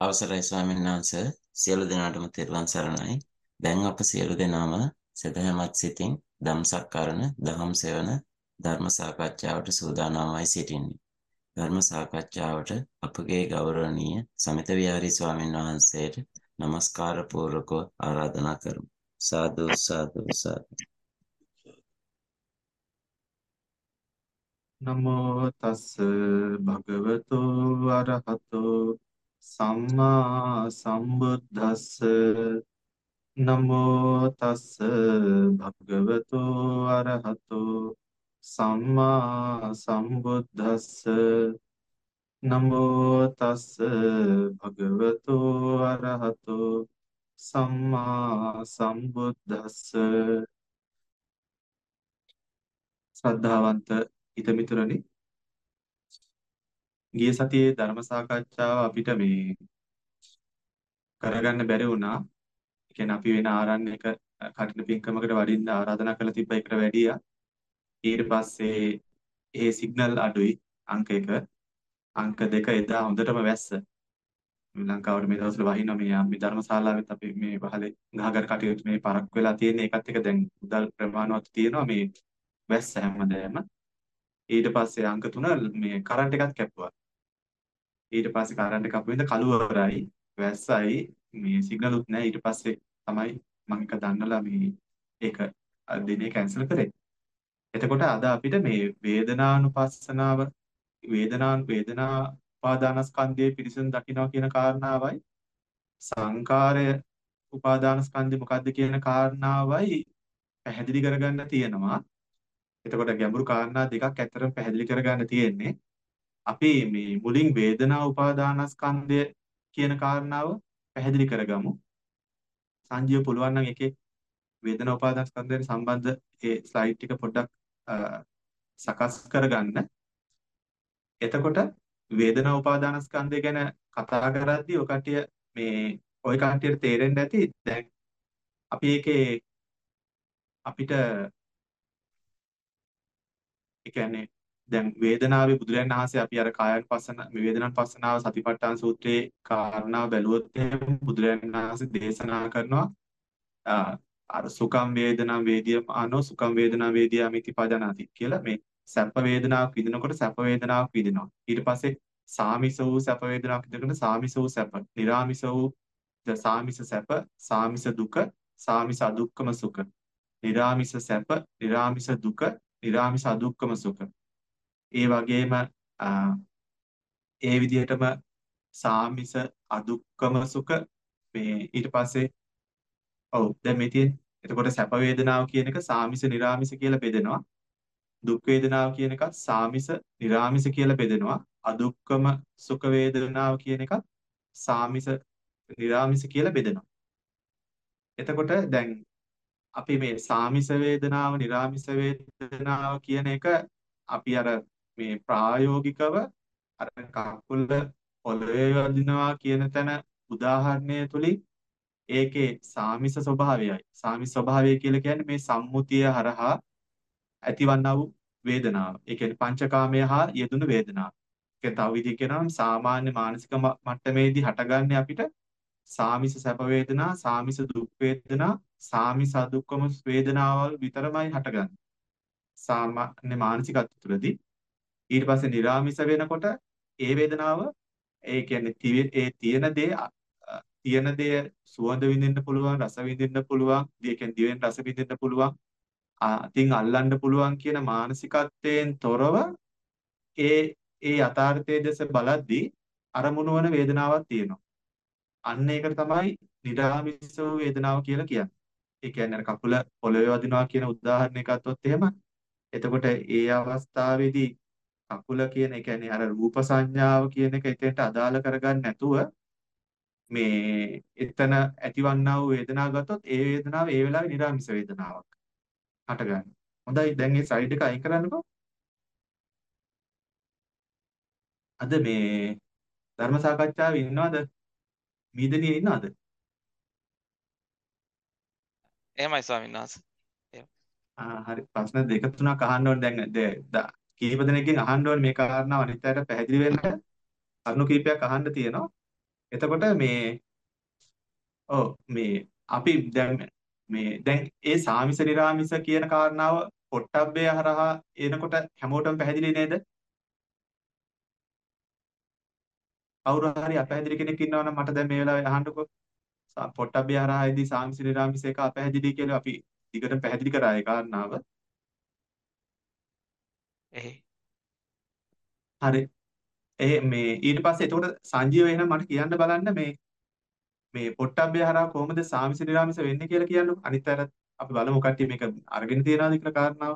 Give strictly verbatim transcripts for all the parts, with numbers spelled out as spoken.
අවසරයි ස්වාමීන් වහන්සේ සියලු දෙනාටම තෙරුවන් සරණයි. දැන් අප සියලු දෙනාම සදහැමත් සිතින් ධම්සක්කරණ දහම් සෙවන ධර්ම සාකච්ඡාවට සූදානම්වයි සිටින්නේ. ධර්ම සාකච්ඡාවට අපගේ ගෞරවනීය සමිත විහාරී ස්වාමීන් වහන්සේට নমස්කාර පූර්වකව ආරාධනා කරමු. සාදු සාදු සාදු. නමෝ තස් භගවතු අරහතෝ සම්මා සම්බුද්දස්ස නමෝ තස් භගවතු අරහතෝ සම්මා සම්බුද්දස්ස නමෝ තස් භගවතු අරහතෝ සම්මා සම්බුද්දස්ස ශ්‍රද්ධාවන්ත හිතමිතුරනි, ගිය සතියේ ධර්ම සාකච්ඡාව අපිට මේ කරගන්න බැරි වුණා. ඒ කියන්නේ අපි වෙන ආරණ්‍යක කටින පින්කමකට වඩින්න ආරාධනා කරලා තිබ්බ එකට වැඩියා. ඊට පස්සේ ඒ සිග්නල් අඩුයි අංක එක. අංක දෙක එදා හොඳටම වැස්ස. ලංකාවට මේ දවස්වල වහිනවා මේ අපි ධර්මශාලාවෙත් අපි මේ පහලේ ගහගර කටයුතු මේ පරක් වෙලා තියෙන එකත් එක දැන් මුදල් ප්‍රමාණවත් තියෙනවා මේ වැස්ස හැමදේම. ඊට පස්සේ අංක තුන මේ කරන්ට් එකත් කැපුවා. ඊට පස්සේ කරන්ට් එක අපුවෙන්ද කළුවරයි වැස්සයි මේ සිග්නලුත් නැහැ. ඊට පස්සේ තමයි මම එක දන්නලා මේ ඒක දිනේ කැන්සල් කරේ. එතකොට අද අපිට මේ වේදනානුපස්සනාව වේදනාන් වේදනා උපාදානස්කන්ධයේ පිරිසිදු දකින්නවා කියන කාරණාවයි සංකාරය උපාදානස්කන්ධය මොකද්ද කියන කාරණාවයි පැහැදිලි කරගන්න තියෙනවා. එතකොට ගැඹුරු කාරණා දෙකක් ඇත්තටම පැහැදිලි කරගන්න තියෙන්නේ. අපි මේ මුලින් වේදනා උපාදානස්කන්ධය කියන කාරණාව පැහැදිලි කරගමු. සංජීව පුළුවන් නම් එකේ වේදනා උපාදානස්කන්ධයට සම්බන්ධ ඒ ස්ලයිඩ් ටික පොඩ්ඩක් සකස් කරගන්න. එතකොට වේදනා උපාදානස්කන්ධය ගැන කතා කරද්දී ඔය කට්ටිය මේ ඔය කට්ටියට තේරෙන්න ඇති දැන් අපි ඒකේ අපිට ඒ කියන්නේ දැන් වේදනාවේ බුදුරජාණන් වහන්සේ අපි අර කායानुපස්සන මේ වේදනානුපස්සනාව සතිපට්ඨාන සූත්‍රයේ කාරණාව බැලුවොත් එහෙනම් බුදුරජාණන් වහන්සේ දේශනා කරනවා අර සුඛම් වේදනා වේදියමානෝ සුඛම් වේදනා වේදියාමිති පදනාති කියලා මේ සැප වේදනාවක් විඳිනකොට සැප වේදනාවක් විඳිනවා. ඊට පස්සේ සාමිස වූ සැප වේදනාවක් විඳිනකොට සාමිස වූ සැප, නිරාමිස වූ සාමිස සැප, සාමිස දුක, සාමිස අදුක්කම සුඛ. නිරාමිස සැප, නිරාමිස දුක, නිරාමිස අදුක්කම සුඛ. ඒ වගේම ඒ විදිහටම සාමිස අදුක්කම සුඛ මේ ඊට පස්සේ ඔව් දැන් මේ තියෙන්නේ. එතකොට සැප වේදනාව කියන එක සාමිස නිරාමිස කියලා බෙදෙනවා. දුක් වේදනාව කියන එකත් සාමිස නිරාමිස කියලා බෙදෙනවා. අදුක්කම සුඛ වේදනාව කියන එකත් සාමිස නිරාමිස කියලා බෙදෙනවා. එතකොට දැන් අපි මේ සාමිස වේදනාව නිරාමිස වේදනාව කියන එක අපි අර මේ ප්‍රායෝගිකව අර කකුල පොළවේ වදිනවා කියන තැන උදාහරණය තුලින් ඒකේ සාමිස ස්වභාවයයි. සාමිස ස්වභාවය කියලා කියන්නේ මේ සම්මුතිය හරහා ඇතිවන්නා වූ වේදනාව. ඒ කියන්නේ පංචකාමය හා යෙදුණු වේදනාව. ඒක තව විදිහකින් කියනවා නම් සාමාන්‍ය මානසික මට්ටමේදී හටගන්නේ අපිට සාමිස සැප වේදනා, සාමිස දුක් වේදනා, සාමිස අදුක්කම වේදනාවල් විතරමයි හටගන්නේ. සාමාන්‍ය මානසිකත්ව තුළදී ඊට පස්සේ නිරාමිස වෙනකොට ඒ වේදනාව ඒ කියන්නේ ඒ තියෙන දේ තියෙන දේ සුවඳ විඳින්න පුළුවන්, රස විඳින්න පුළුවන්, ඒ කියන්නේ දිවෙන් රස විඳින්න පුළුවන්, අතින් අල්ලන්න පුළුවන් කියන මානසිකත්වයෙන් තොරව ඒ ඒ යථාර්ථයේ දෙස බලද්දී අරමුණු වන වේදනාවක් තියෙනවා. අන්න ඒකට තමයි නිරාමිස වේදනාව කියලා කියන්නේ. ඒ කියන්නේ අර කකුල පොළවේ වදිනවා කියන උදාහරණයක් ගත්තොත් එහෙම එතකොට ඒ අවස්ථාවේදී කකුල කියන ඒ කියන්නේ අර රූප සංඥාව කියන එක එතෙන්ට අදාළ කරගන්න නැතුව මේ එතන ඇතිවන්නා වූ වේදනාව ගත්තොත් ඒ වේදනාව ඒ වෙලාවේ නිරාමිස වේදනාවක් හටගන්න. හොඳයි දැන් මේ සයිඩ් එක අයින් කරන්නකෝ. අද මේ ධර්ම සාකච්ඡාවේ ඉන්නවද? මීදනියේ ඉන්නවද? එහෙමයි ස්වාමීන් වහන්සේ. එහෙම. ආ හරි ප්‍රශ්න දෙක තුනක් අහන්න ඕනේ දැන් කීප දෙනෙක්ගෙන් අහන්න ඕනේ මේ කාරණාව අනිත් අයට පැහැදිලි වෙන්න කරුණු කීපයක් අහන්න තියෙනවා. එතකොට මේ ඔව් මේ අපි දැන් මේ දැන් ඒ සාමිස නිරාමිස කියන කාරණාව පොට්ටබ්බේ හරහා එනකොට හැමෝටම පැහැදිලි නේද? කවුරු හරි අපැහැදිලි කෙනෙක් ඉන්නවා නම් මට දැන් මේ වෙලාවේ අහන්නකෝ. සා- පොට්ටබ්බේ හරහාදී සාමිස නිරාමිස එක අපැහැදිලි කියලා අපි දිගටම පැහැදිලි කරා ඒ කාරණාව. එහේ හරි. ඒ මේ ඊට පස්සේ එතකොට සංජීව එහෙනම් මට කියන්න බලන්න මේ මේ පොට්ටබ්බේ හරහා කොහොමද සාමිස නිරාමිස වෙන්නේ කියලා කියන්නකෝ. අනිත් අර අපි බලමු කට්ටිය මේක අරගෙන තියනවාද කියලා කාරණාව.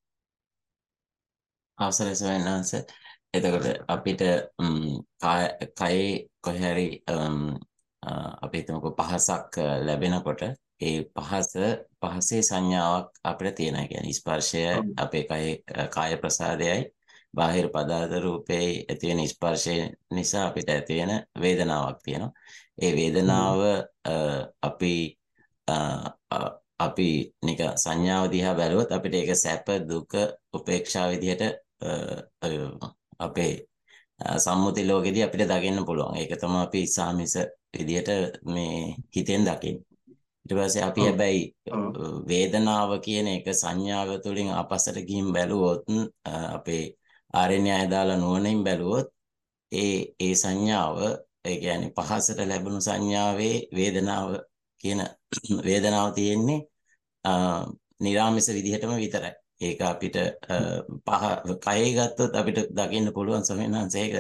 අවසරයි ස්වාමීන් වහන්සේ. එතකොට අපිට ම්, කාය කයේ කොහේ හරි ම්, අ, අපි හිතමුකෝ පහසක් අ, ලැබෙනකොට ඒ පහස පහසේ සංඥාවක් අපිට තියෙනවා. කියන්නේ ස්පර්ශය ඔව්. අපේ කයේ අ, කාය ප්‍රසාදයයි බාහිර පදාර්ථ රූපේ ඇති වෙන ස්පර්ශය නිසා අපිට ඇති වෙන වේදනාවක් තියෙනවා. ඒ වේදනාව අ, අපි අ, අ, අපි නික සංඥාව දිහා බැලුවොත් අපිට ඒක සැප දුක උපේක්ෂා විදිහට අ, අ, අපේ අ, සම්මුති ලෝකෙදී අපිට දකින්න පුළුවන්. ඒක තමයි අපි සාමිස විදිහට මේ හිතෙන් දකින්නේ. ඊට පස්සේ අපි ඔව්. හැබැයි ඔව්. අ, වේදනාව කියන එක සංඥාව තුළින් අපසට ගිහින් බැලුවොත් අ, අපේ ආරණ්‍යය දාලා නුවණින් බැලුවොත් ඒ ඒ සංඥාව ඒ කියන්නේ පහසට ලැබුණු සංඥාවේ වේදනාව කියන වේදනාව තියෙන්නේ අ නිරාමිස විදිහටම විතරයි. ඒක අපිට අ, පහ කයේ ගත්තොත් අපිට දකින්න පුළුවන් ස්වාමීන් වහන්සේ ඒක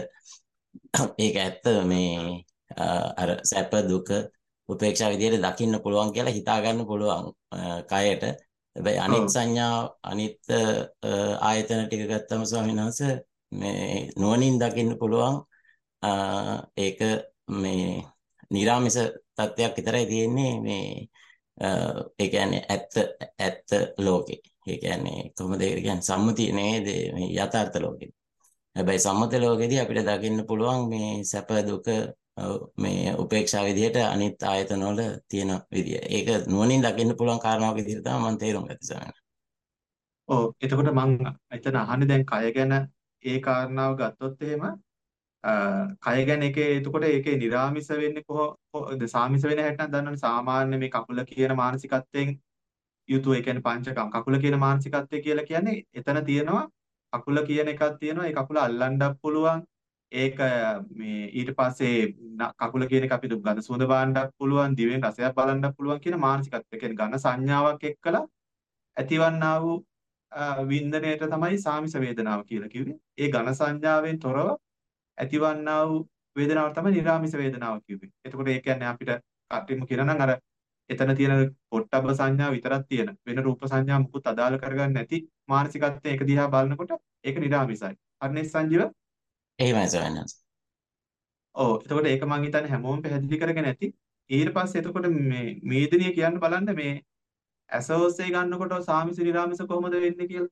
ඒක ඇත්ත මේ අ, අර සැප දුක උපේක්ෂා විදිහට දකින්න පුළුවන් කියලා හිතා ගන්න පුළුවන් අ, කයට. හැබැයි අනිත් ඔව්. සංඥා අනිත් අ, ආයතන ටික ගත්තම ස්වාමීන් වහන්සේ මේ නුවණින් දකින්න පුළුවන් අ, ඒක මේ නිරාමිස තත්ත්වයක් විතරයි තියෙන්නේ මේ අ, ඒ කියන්නේ ඇත්ත ඇත්ත ලෝකේ. ඒ කියන්නේ කොහොමද ඒක කියන්නේ සම්මුතිය නේද මේ යථාර්ථ ලෝකේ. හැබැයි සම්මත ලෝකෙදී අපිට දකින්න පුළුවන් මේ සැප දුක අ, මේ උපේක්ෂා විදිහට අනිත් ආයතන වල තියෙන විදිය. ඒක නුවණින් දකින්න පුළුවන් කාරණාවක් විදිහට තමයි මම තේරුම් ගත්තේ ස්වාමීනි. ඔව්. එතකොට මම එතන අහන්නේ දැන් කය ගැන ඒ කාරණාව ගත්තොත් එහෙම අ, කය ගැන එකේ එතකොට ඒකේ නිරාමිස වෙන්නේ කොහොමද සාමිස වෙන හැටි නම් දන්නවනේ සාමාන්‍ය මේ කකුල කියන මානසිකත්වයෙන් යුතුව ඒ කියන්නේ පංචකම් කකුල කියන මානසිකත්වය කියලා කියන්නේ එතන තියෙනවා කකුල කියන එකක් තියෙනවා ඒ කකුල අල්ලන්නත් පුළුවන් ඒක මේ ඊට පස්සේ න- කකුල කියන එක අපි ගඳ සුවඳ බලන්නත් පුළුවන් දිවෙන් රසයක් බලන්නත් පුළුවන් කියන මානසිකත්වය කියන්නේ ඝන සංඥාවක් එක්කලා ඇතිවන්නා වූ අ, වින්දනයට තමයි සාමිස වේදනාව කියලා කිව්වේ ඒ ඝන සංඥාවෙන් තොරව ඇතිවන්නා වූ වේදනාව තමයි නිරාමිස වේදනාව කිව්වේ. එතකොට ඒ කියන්නේ අපිට කටින්ම කියනවා නම් අර එතන තියෙන පොට්ටබ්බ සංඥා විතරක් තියෙන වෙන රූප සංඥා මුකුත් අදාළ කරගන්න නැති මානසිකත්වයෙන් ඒක දිහා බලනකොට ඒක නිරාමිසයි. හරිනේ සංජීව? එහෙමයි ස්වාමීන් වහන්සේ. ඔව්. එතකොට ඒක මං හිතන්නේ හැමෝම පැහැදිලි කරගෙන ඇති. ඊට පස්සේ එතකොට මේ මේදිනිය කියන්න බලන්න මේ ඇස ඔස්සේ ගන්නකොට සාමිස නිරාමිස කොහොමද වෙන්නේ කියලා.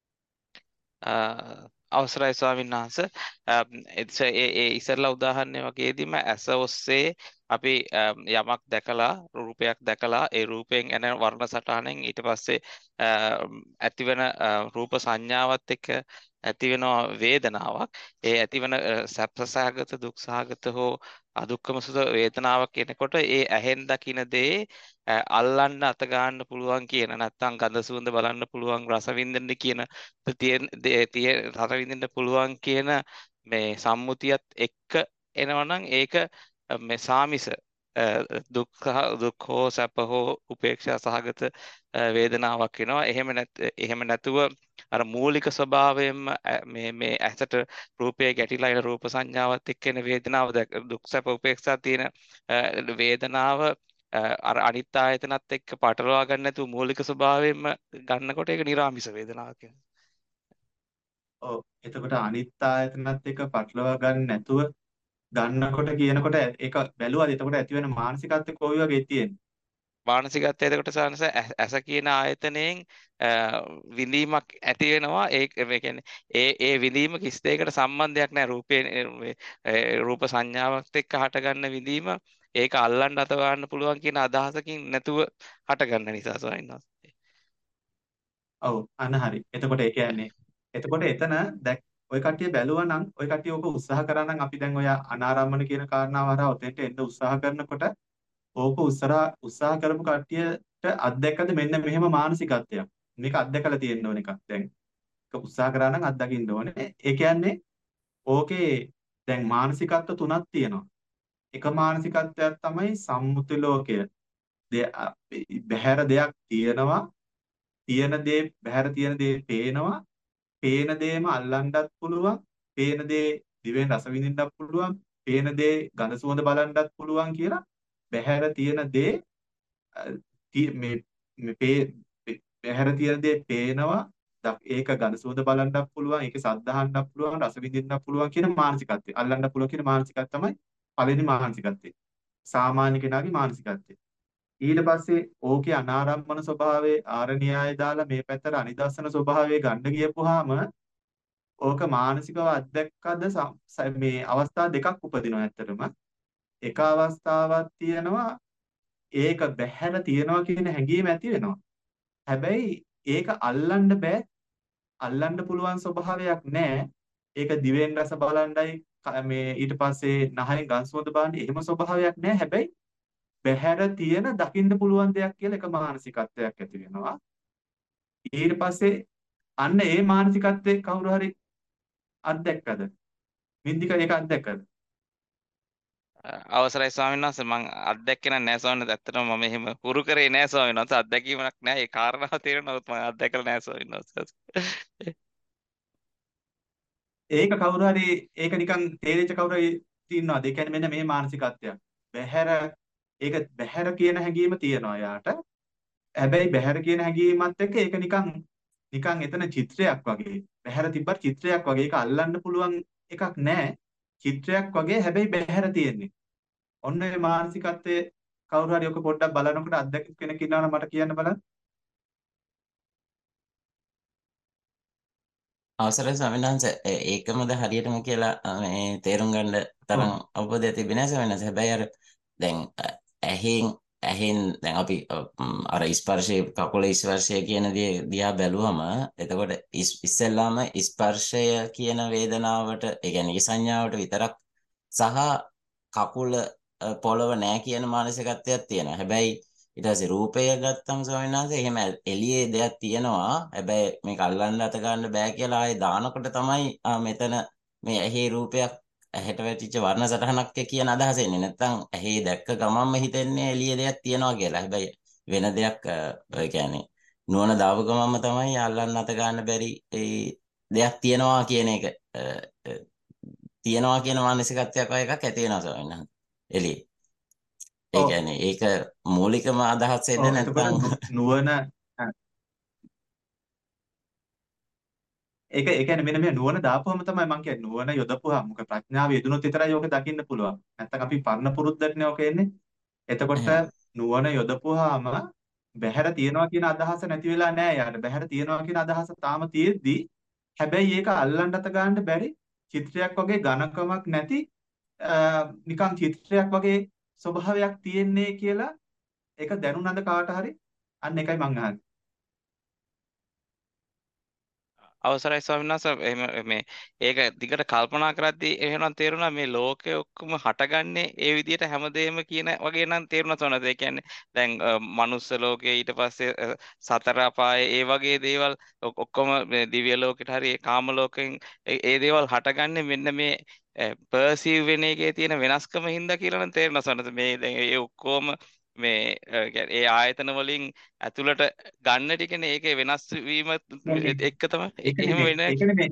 අ, අවසරයි ස්වාමීන් වහන්සේ. අම්, එතස ඒ ඒ ඉස්සරලා උදාහරණය වගේදීම ඇස ඔස්සේ අපි අම්, යමක් දැකලා රූපයක් දැකලා ඒ රූපයෙන් එන වර්ණ සටහනෙන් ඊට පස්සේ අම්, ඇතිවන අ, රූප සංඥාවත් එක්ක ඇතිවෙන වේදනාවක් ඒ ඇතිවන අ, සැපසහගත දුක්සහගත හෝ අදුක්කම සුඛ වේදනාවක් එනකොට ඒ ඇහෙන් දකින දේ අ, අල්ලන්න අත ගන්න පුළුවන් කියන නැත්නම් ගඳ සුවඳ බලන්න පුළුවන් රස විඳින්න කියන තියෙන දේ- තිය රස විඳින්න පුළුවන් කියන මේ සම්මුතියත් එක්ක එනවනම් ඒක අ, මේ සාමිස අ, දුක් සහ- දුක් හෝ සැප හෝ උපේක්ෂා සහගත අ, වේදනාවක් වෙනවා. එහෙම නැත් එහෙම නැතුව අර මූලික ස්වභාවයෙන්ම අ, මේ මේ ඇසට රූපය ගැටිලා එන රූප සංඥාවත් එක්ක එන වේදනාව දැක දුක් සැප උපේක්ෂා තියෙන අ, වේදනාව අ, අර අනිත් ආයතනත් එක්ක පටලවා ගන්න නැතුව මූලික ස්වභාවයෙන්ම ගන්නකොට ඒක නිරාමිස වේදනාවක් වෙනවා. ඔව්. එතකොට අනිත් ආයතනත් එක්ක පටලවා ගන්න නැතුව ගන්නකොට කියනකොට ඒක බැලුවාද එතකොට ඇති වෙන මානසිකත්වය කොයි වගේ තියෙන්නේ? මානසිකත්වය එතකොට සානස ඇස කියන ආයතනයෙන් අ, විඳීමක් ඇති වෙනවා ඒක ඒ කියන්නේ ඒ ඒ විඳීම කිසි දෙයකට සම්බන්ධයක් නැහැ රූපේ මේ, ඒ, රූප සංඥාවක් එක්ක හටගන්න විඳීම ඒක අල්ලන්න අත ගන්න පුළුවන් කියන අදහසකින් නැතුව හටගන්න නිසා ස්වාමීන් වහන්සේ. ඔව් අන්න හරි. එතකොට ඒ කියන්නේ එතකොට එතන දැක් ඔය කට්ටිය බැලුවා නම් ඔය කට්ටිය ඕක උත්සාහ කරා නම් අපි දැන් ඔය අනාරම්මන කියන කාරණාව හරහා ඔතෙන්ට එන්න උත්සාහ කරනකොට ඕක උත්සාහ උත්සාහ කරපු කට්ටියට අත්දැකද මෙන්න මෙහෙම මානසිකත්වයක්. මේක අත්දැකලා තියෙන්න ඕන එකක්. දැන් ඒක උත්සාහ කරා නම් අත්දකින්න ඕනේ. ඒ කියන්නේ ඕකේ දැන් මානසිකත්ව තුනක් තියෙනවා. එක මානසිකත්වයක් තමයි සම්මුති ලෝකය. බහැර දෙයක් තියෙනවා. තියෙන දේ බහැර තියෙන දේ පේනවා. පේන දේම අල්ලන්නත් පුළුවන්. පේන දේ දිවෙන් රස විඳින්නත් පුළුවන්. පේන දේ ගඳ සුවඳ බලන්නත් පුළුවන් කියලා බහැර තියෙන දේ මේ මේ පේ බහැර තියෙන දේ පේනවා. ඒක ගඳ සුවඳ බලන්නත් පුළුවන්. ඒක සද්ද අහන්නත් පුළුවන්. රස විඳින්නත් පුළුවන් කියන මානසිකත්වය. අල්ලන්න පුළුවන් කියන මානසිකත්වය තමයි පළවෙනි මානසිකත්වය. සාමාන්‍ය කෙනාගේ මානසිකත්වය. ඊට පස්සේ ඕකේ අනාරම්මන ස්වභාවයේ ආරණ්‍යය දාලා මේ පැත්තට අනිදස්සන ස්වභාවයේ ගන්න ගියපුවාම ඕක මානසිකව අත්දැක්කද මේ අවස්ථා දෙකක් උපදිනවා ඇත්තටම. එක අවස්ථාවක් තියෙනවා ඒක බැහැර තියනවා කියන හැඟීම ඇති වෙනවා. හැබැයි ඒක අල්ලන්න බෑ. අල්ලන්න පුළුවන් ස්වභාවයක් නැහැ. ඒක දිවෙන් රස බලන්නයි මේ ඊට පස්සේ නහයෙන් ගඳ සුවඳ බලන්න එහෙම ස්වභාවයක් නැහැ. හැබැයි බහැර තියෙන දකින්න පුළුවන් දෙයක් කියලා එක මානසිකත්වයක් ඇති වෙනවා. ඊට පස්සේ අන්න ඒ මානසිකත්වයේ කවුරු හරි අත්දැක්කද? වින්දික ඒක අත්දැක්කද? අවසරයි ස්වාමීන් වහන්සේ මම අත්දැක්කේ නැහැ ස්වාමීන් වහන්සේ. ඇත්තටම මම එහෙම හුරු කරේ නැහැ ස්වාමීන් වහන්සේ. අත්දැකීමක් නැහැ. ඒ කාරණාව තේරෙනවා මම අත්දැකලා නැහැ ස්වාමීන් වහන්සේ. ඒක කවුරු හරි ඒක නිකන් තේරෙච්ච කවුරු හරි ඉන්නවද? ඒ කියන්නේ මෙන්න මේ මානසිකත්වයක්. බහැර ඒක බහැර කියන හැඟීම තියෙනවා යාට. හැබැයි බහැර කියන හැඟීමත් එක්ක ඒක නිකන් නිකන් එතන චිත්‍රයක් වගේ. බහැර තිබ්බට චිත්‍රයක් වගේ. ඒක අල්ලන්න පුළුවන් එකක් නෑ. චිත්‍රයක් වගේ හැබැයි බහැර තියෙන්නේ. ඔන්න ඒ මානසිකත්වයේ කවුරු හරි ඔක පොඩ්ඩක් බලනකොට අත්දැකීම් කෙනෙක් ඉන්නවා නම් මට කියන්න බලන්න. අවසරයි ස්වාමීන් වහන්සේ ඒකමද හරියටම කියලා මේ තේරුම් ගන්න තරම් අවබෝධයක් තිබෙන්නේ නැහැ ස්වාමීන් වහන්සේ. හැබැයි අර දැන් ඇහෙන් ඇහෙන් දැන් අපි අර ස්පර්ශයේ කකුලේ ස්පර්ශය කියන දේ දිහා බැලුවම එතකොට ඉස්සෙල්ලාම ස්පර්ශය කියන වේදනාවට ඒ කියන්නේ සංඥාවට විතරක් සහ කකුල පොළව නැහැ කියන මානසිකත්වයක් තියෙනවා. හැබැයි ඊට පස්සේ රූපය ගත්තම ස්වාමීන් වහන්සේ එහෙම එළියේ දෙයක් තියෙනවා. හැබැයි මේක අල්ලන්න අත ගන්න බෑ කියලා ආයේ දානකොට තමයි මෙතන මේ ඇහි රූපයක් ඇහැට වැටිච්ච වර්ණ සටහනක් කියන අදහස එන්නේ. නැත්තම් ඇහි දැක්ක ගමන්ම හිතෙන්නේ එළියේ දෙයක් තියෙනවා කියලා. හැබැයි වෙන දෙයක් ඒ කියන්නේ නුවණ දාව ගමන්ම තමයි අල්ලන්න අත ගන්න බැරි දෙයක් තියෙනවා කියන එක තියෙනවා කියන මානසිකත්වයක් වගේ එකක් ඇති වෙනවා ස්වාමීන් වහන්සේ. එළියේ ඒ කියන්නේ ඒක මූලිකම අදහසේද නැත්නම් නුවණ ඒක ඒ කියන්නේ මෙන්න මේ නුවණ දාපුවම තමයි මම කියන්නේ නුවණ යොදපුවාම මොකද ප්‍රඥාව යෙදුනොත් විතරයි ඕක දකින්න පුළුවන්. නැත්නම් අපි පරණ පුරුද්දටනේ ඕක එන්නේ. එතකොට නුවණ යොදපුවාම බහැර තියනවා කියන අදහස නැති වෙලා නෑ යාට. බහැර තියනවා කියන අදහස තාම තියෙද්දි හැබැයි ඒක අල්ලන්න අත ගන්න බැරි චිත්‍රයක් වගේ ඝනකමක් නැති නිකන් චිත්‍රයක් වගේ ස්වභාවයක් තියෙන්නේ කියලා ඒක දැනුණාද කාට හරි? අන්න ඒකයි මං අහන්නේ. අවසරයි ස්වාමීන් වහන්සේ එහෙම මේ ඒක දිගට කල්පනා කරද්දී එහෙනම් තේරුණා මේ ලෝකෙ ඔක්කොම හටගන්නේ ඒ විදිහට හැමදේම කියන වගේ නම් තේරුණා තෝනද ඒ කියන්නේ දැන් මනුස්ස ලෝකේ ඊට පස්සේ සතර අපායේ ඒ වගේ දේවල් ඔක්කොම දිව්‍ය ලෝකෙට හරි කාම ලෝකෙන් ඒ දේවල් හටගන්නේ මෙන්න මේ පර්සීව් වෙන එකේ තියෙන වෙනස්කම හින්දා කියලා නම් තේරුණා තෝනද මේ දැන් ඒ ඔක්කොම මේ ඒ ආයතන වලින් ඇතුළට ගන්න ටිකනේ ඒකේ වෙනස් වීම එක්ක තමයි එහෙම වෙන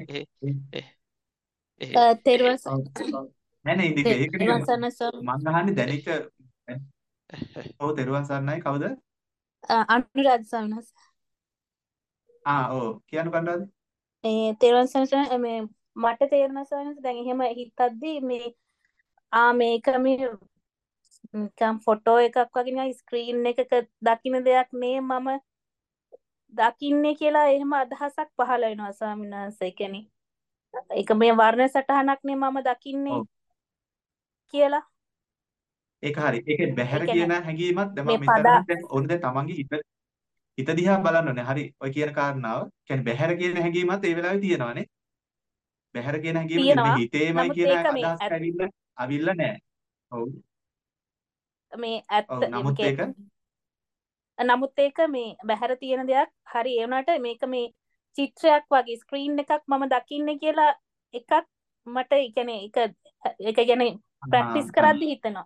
තේරුවස් නෑ නෑ ඉතින් ඒක මම අහන්නේ දැනික ඔව් තේරුවන් සරණයි කවුද අනුරාධ ස්වාමීන් ආ ඔව් කියන්න කණ්ඩායම ඒ තේරුවන් සරණයි මේ මට තේරුණා ස්වාමීන් වහන්සේ දැන් එහෙම හිතද්දි මේ ආ මේක මේ නිකන් ෆොටෝ එකක් වගේ නිකන් ස්ක්‍රීන් එකක දකින්න දෙයක් නේ මම දකින්නේ කියලා එහෙම අදහසක් පහළ වෙනවා ස්වාමීන් වහන්සේ. කියන්නේ ඒක මේ වර්ණ සටහනක් නේ මම දකින්නේ කියලා. ඒක හරි. ඒකේ බහැර කියන හැඟීමත් දැන් මම මෙතන දැන් ඕන දැන් තමන්ගේ හිත හිත දිහා බලන්න ඕනේ. හරි. ඔය කියන කාරණාව. කියන්නේ බහැර කියන හැඟීමත් ඒ වෙලාවේ තියෙනවානේ. බහැර කියන හැඟීම තියෙන මේ තියෙනවා. හිතේමයි නමුත් කියන ඒක මේ අදහස් ඇත්- ඇවිල්ලා අවිල්ල නැහැ. ඔව්. මේ ඇත්ත ඔව්. නමුත් ඒක නමුත් ඒක මේ බැහැර තියෙන දෙයක් හරි ඒ වුණාට මේක මේ චිත්‍රයක් වගේ ස්ක්‍රීන් එකක් මම දකින්නේ කියලා එකක් මට ඒ කියන්නේ ඒක ඒක කියන්නේ ප්‍රැක්ටිස් ආ, කරද්දි හිතෙනවා.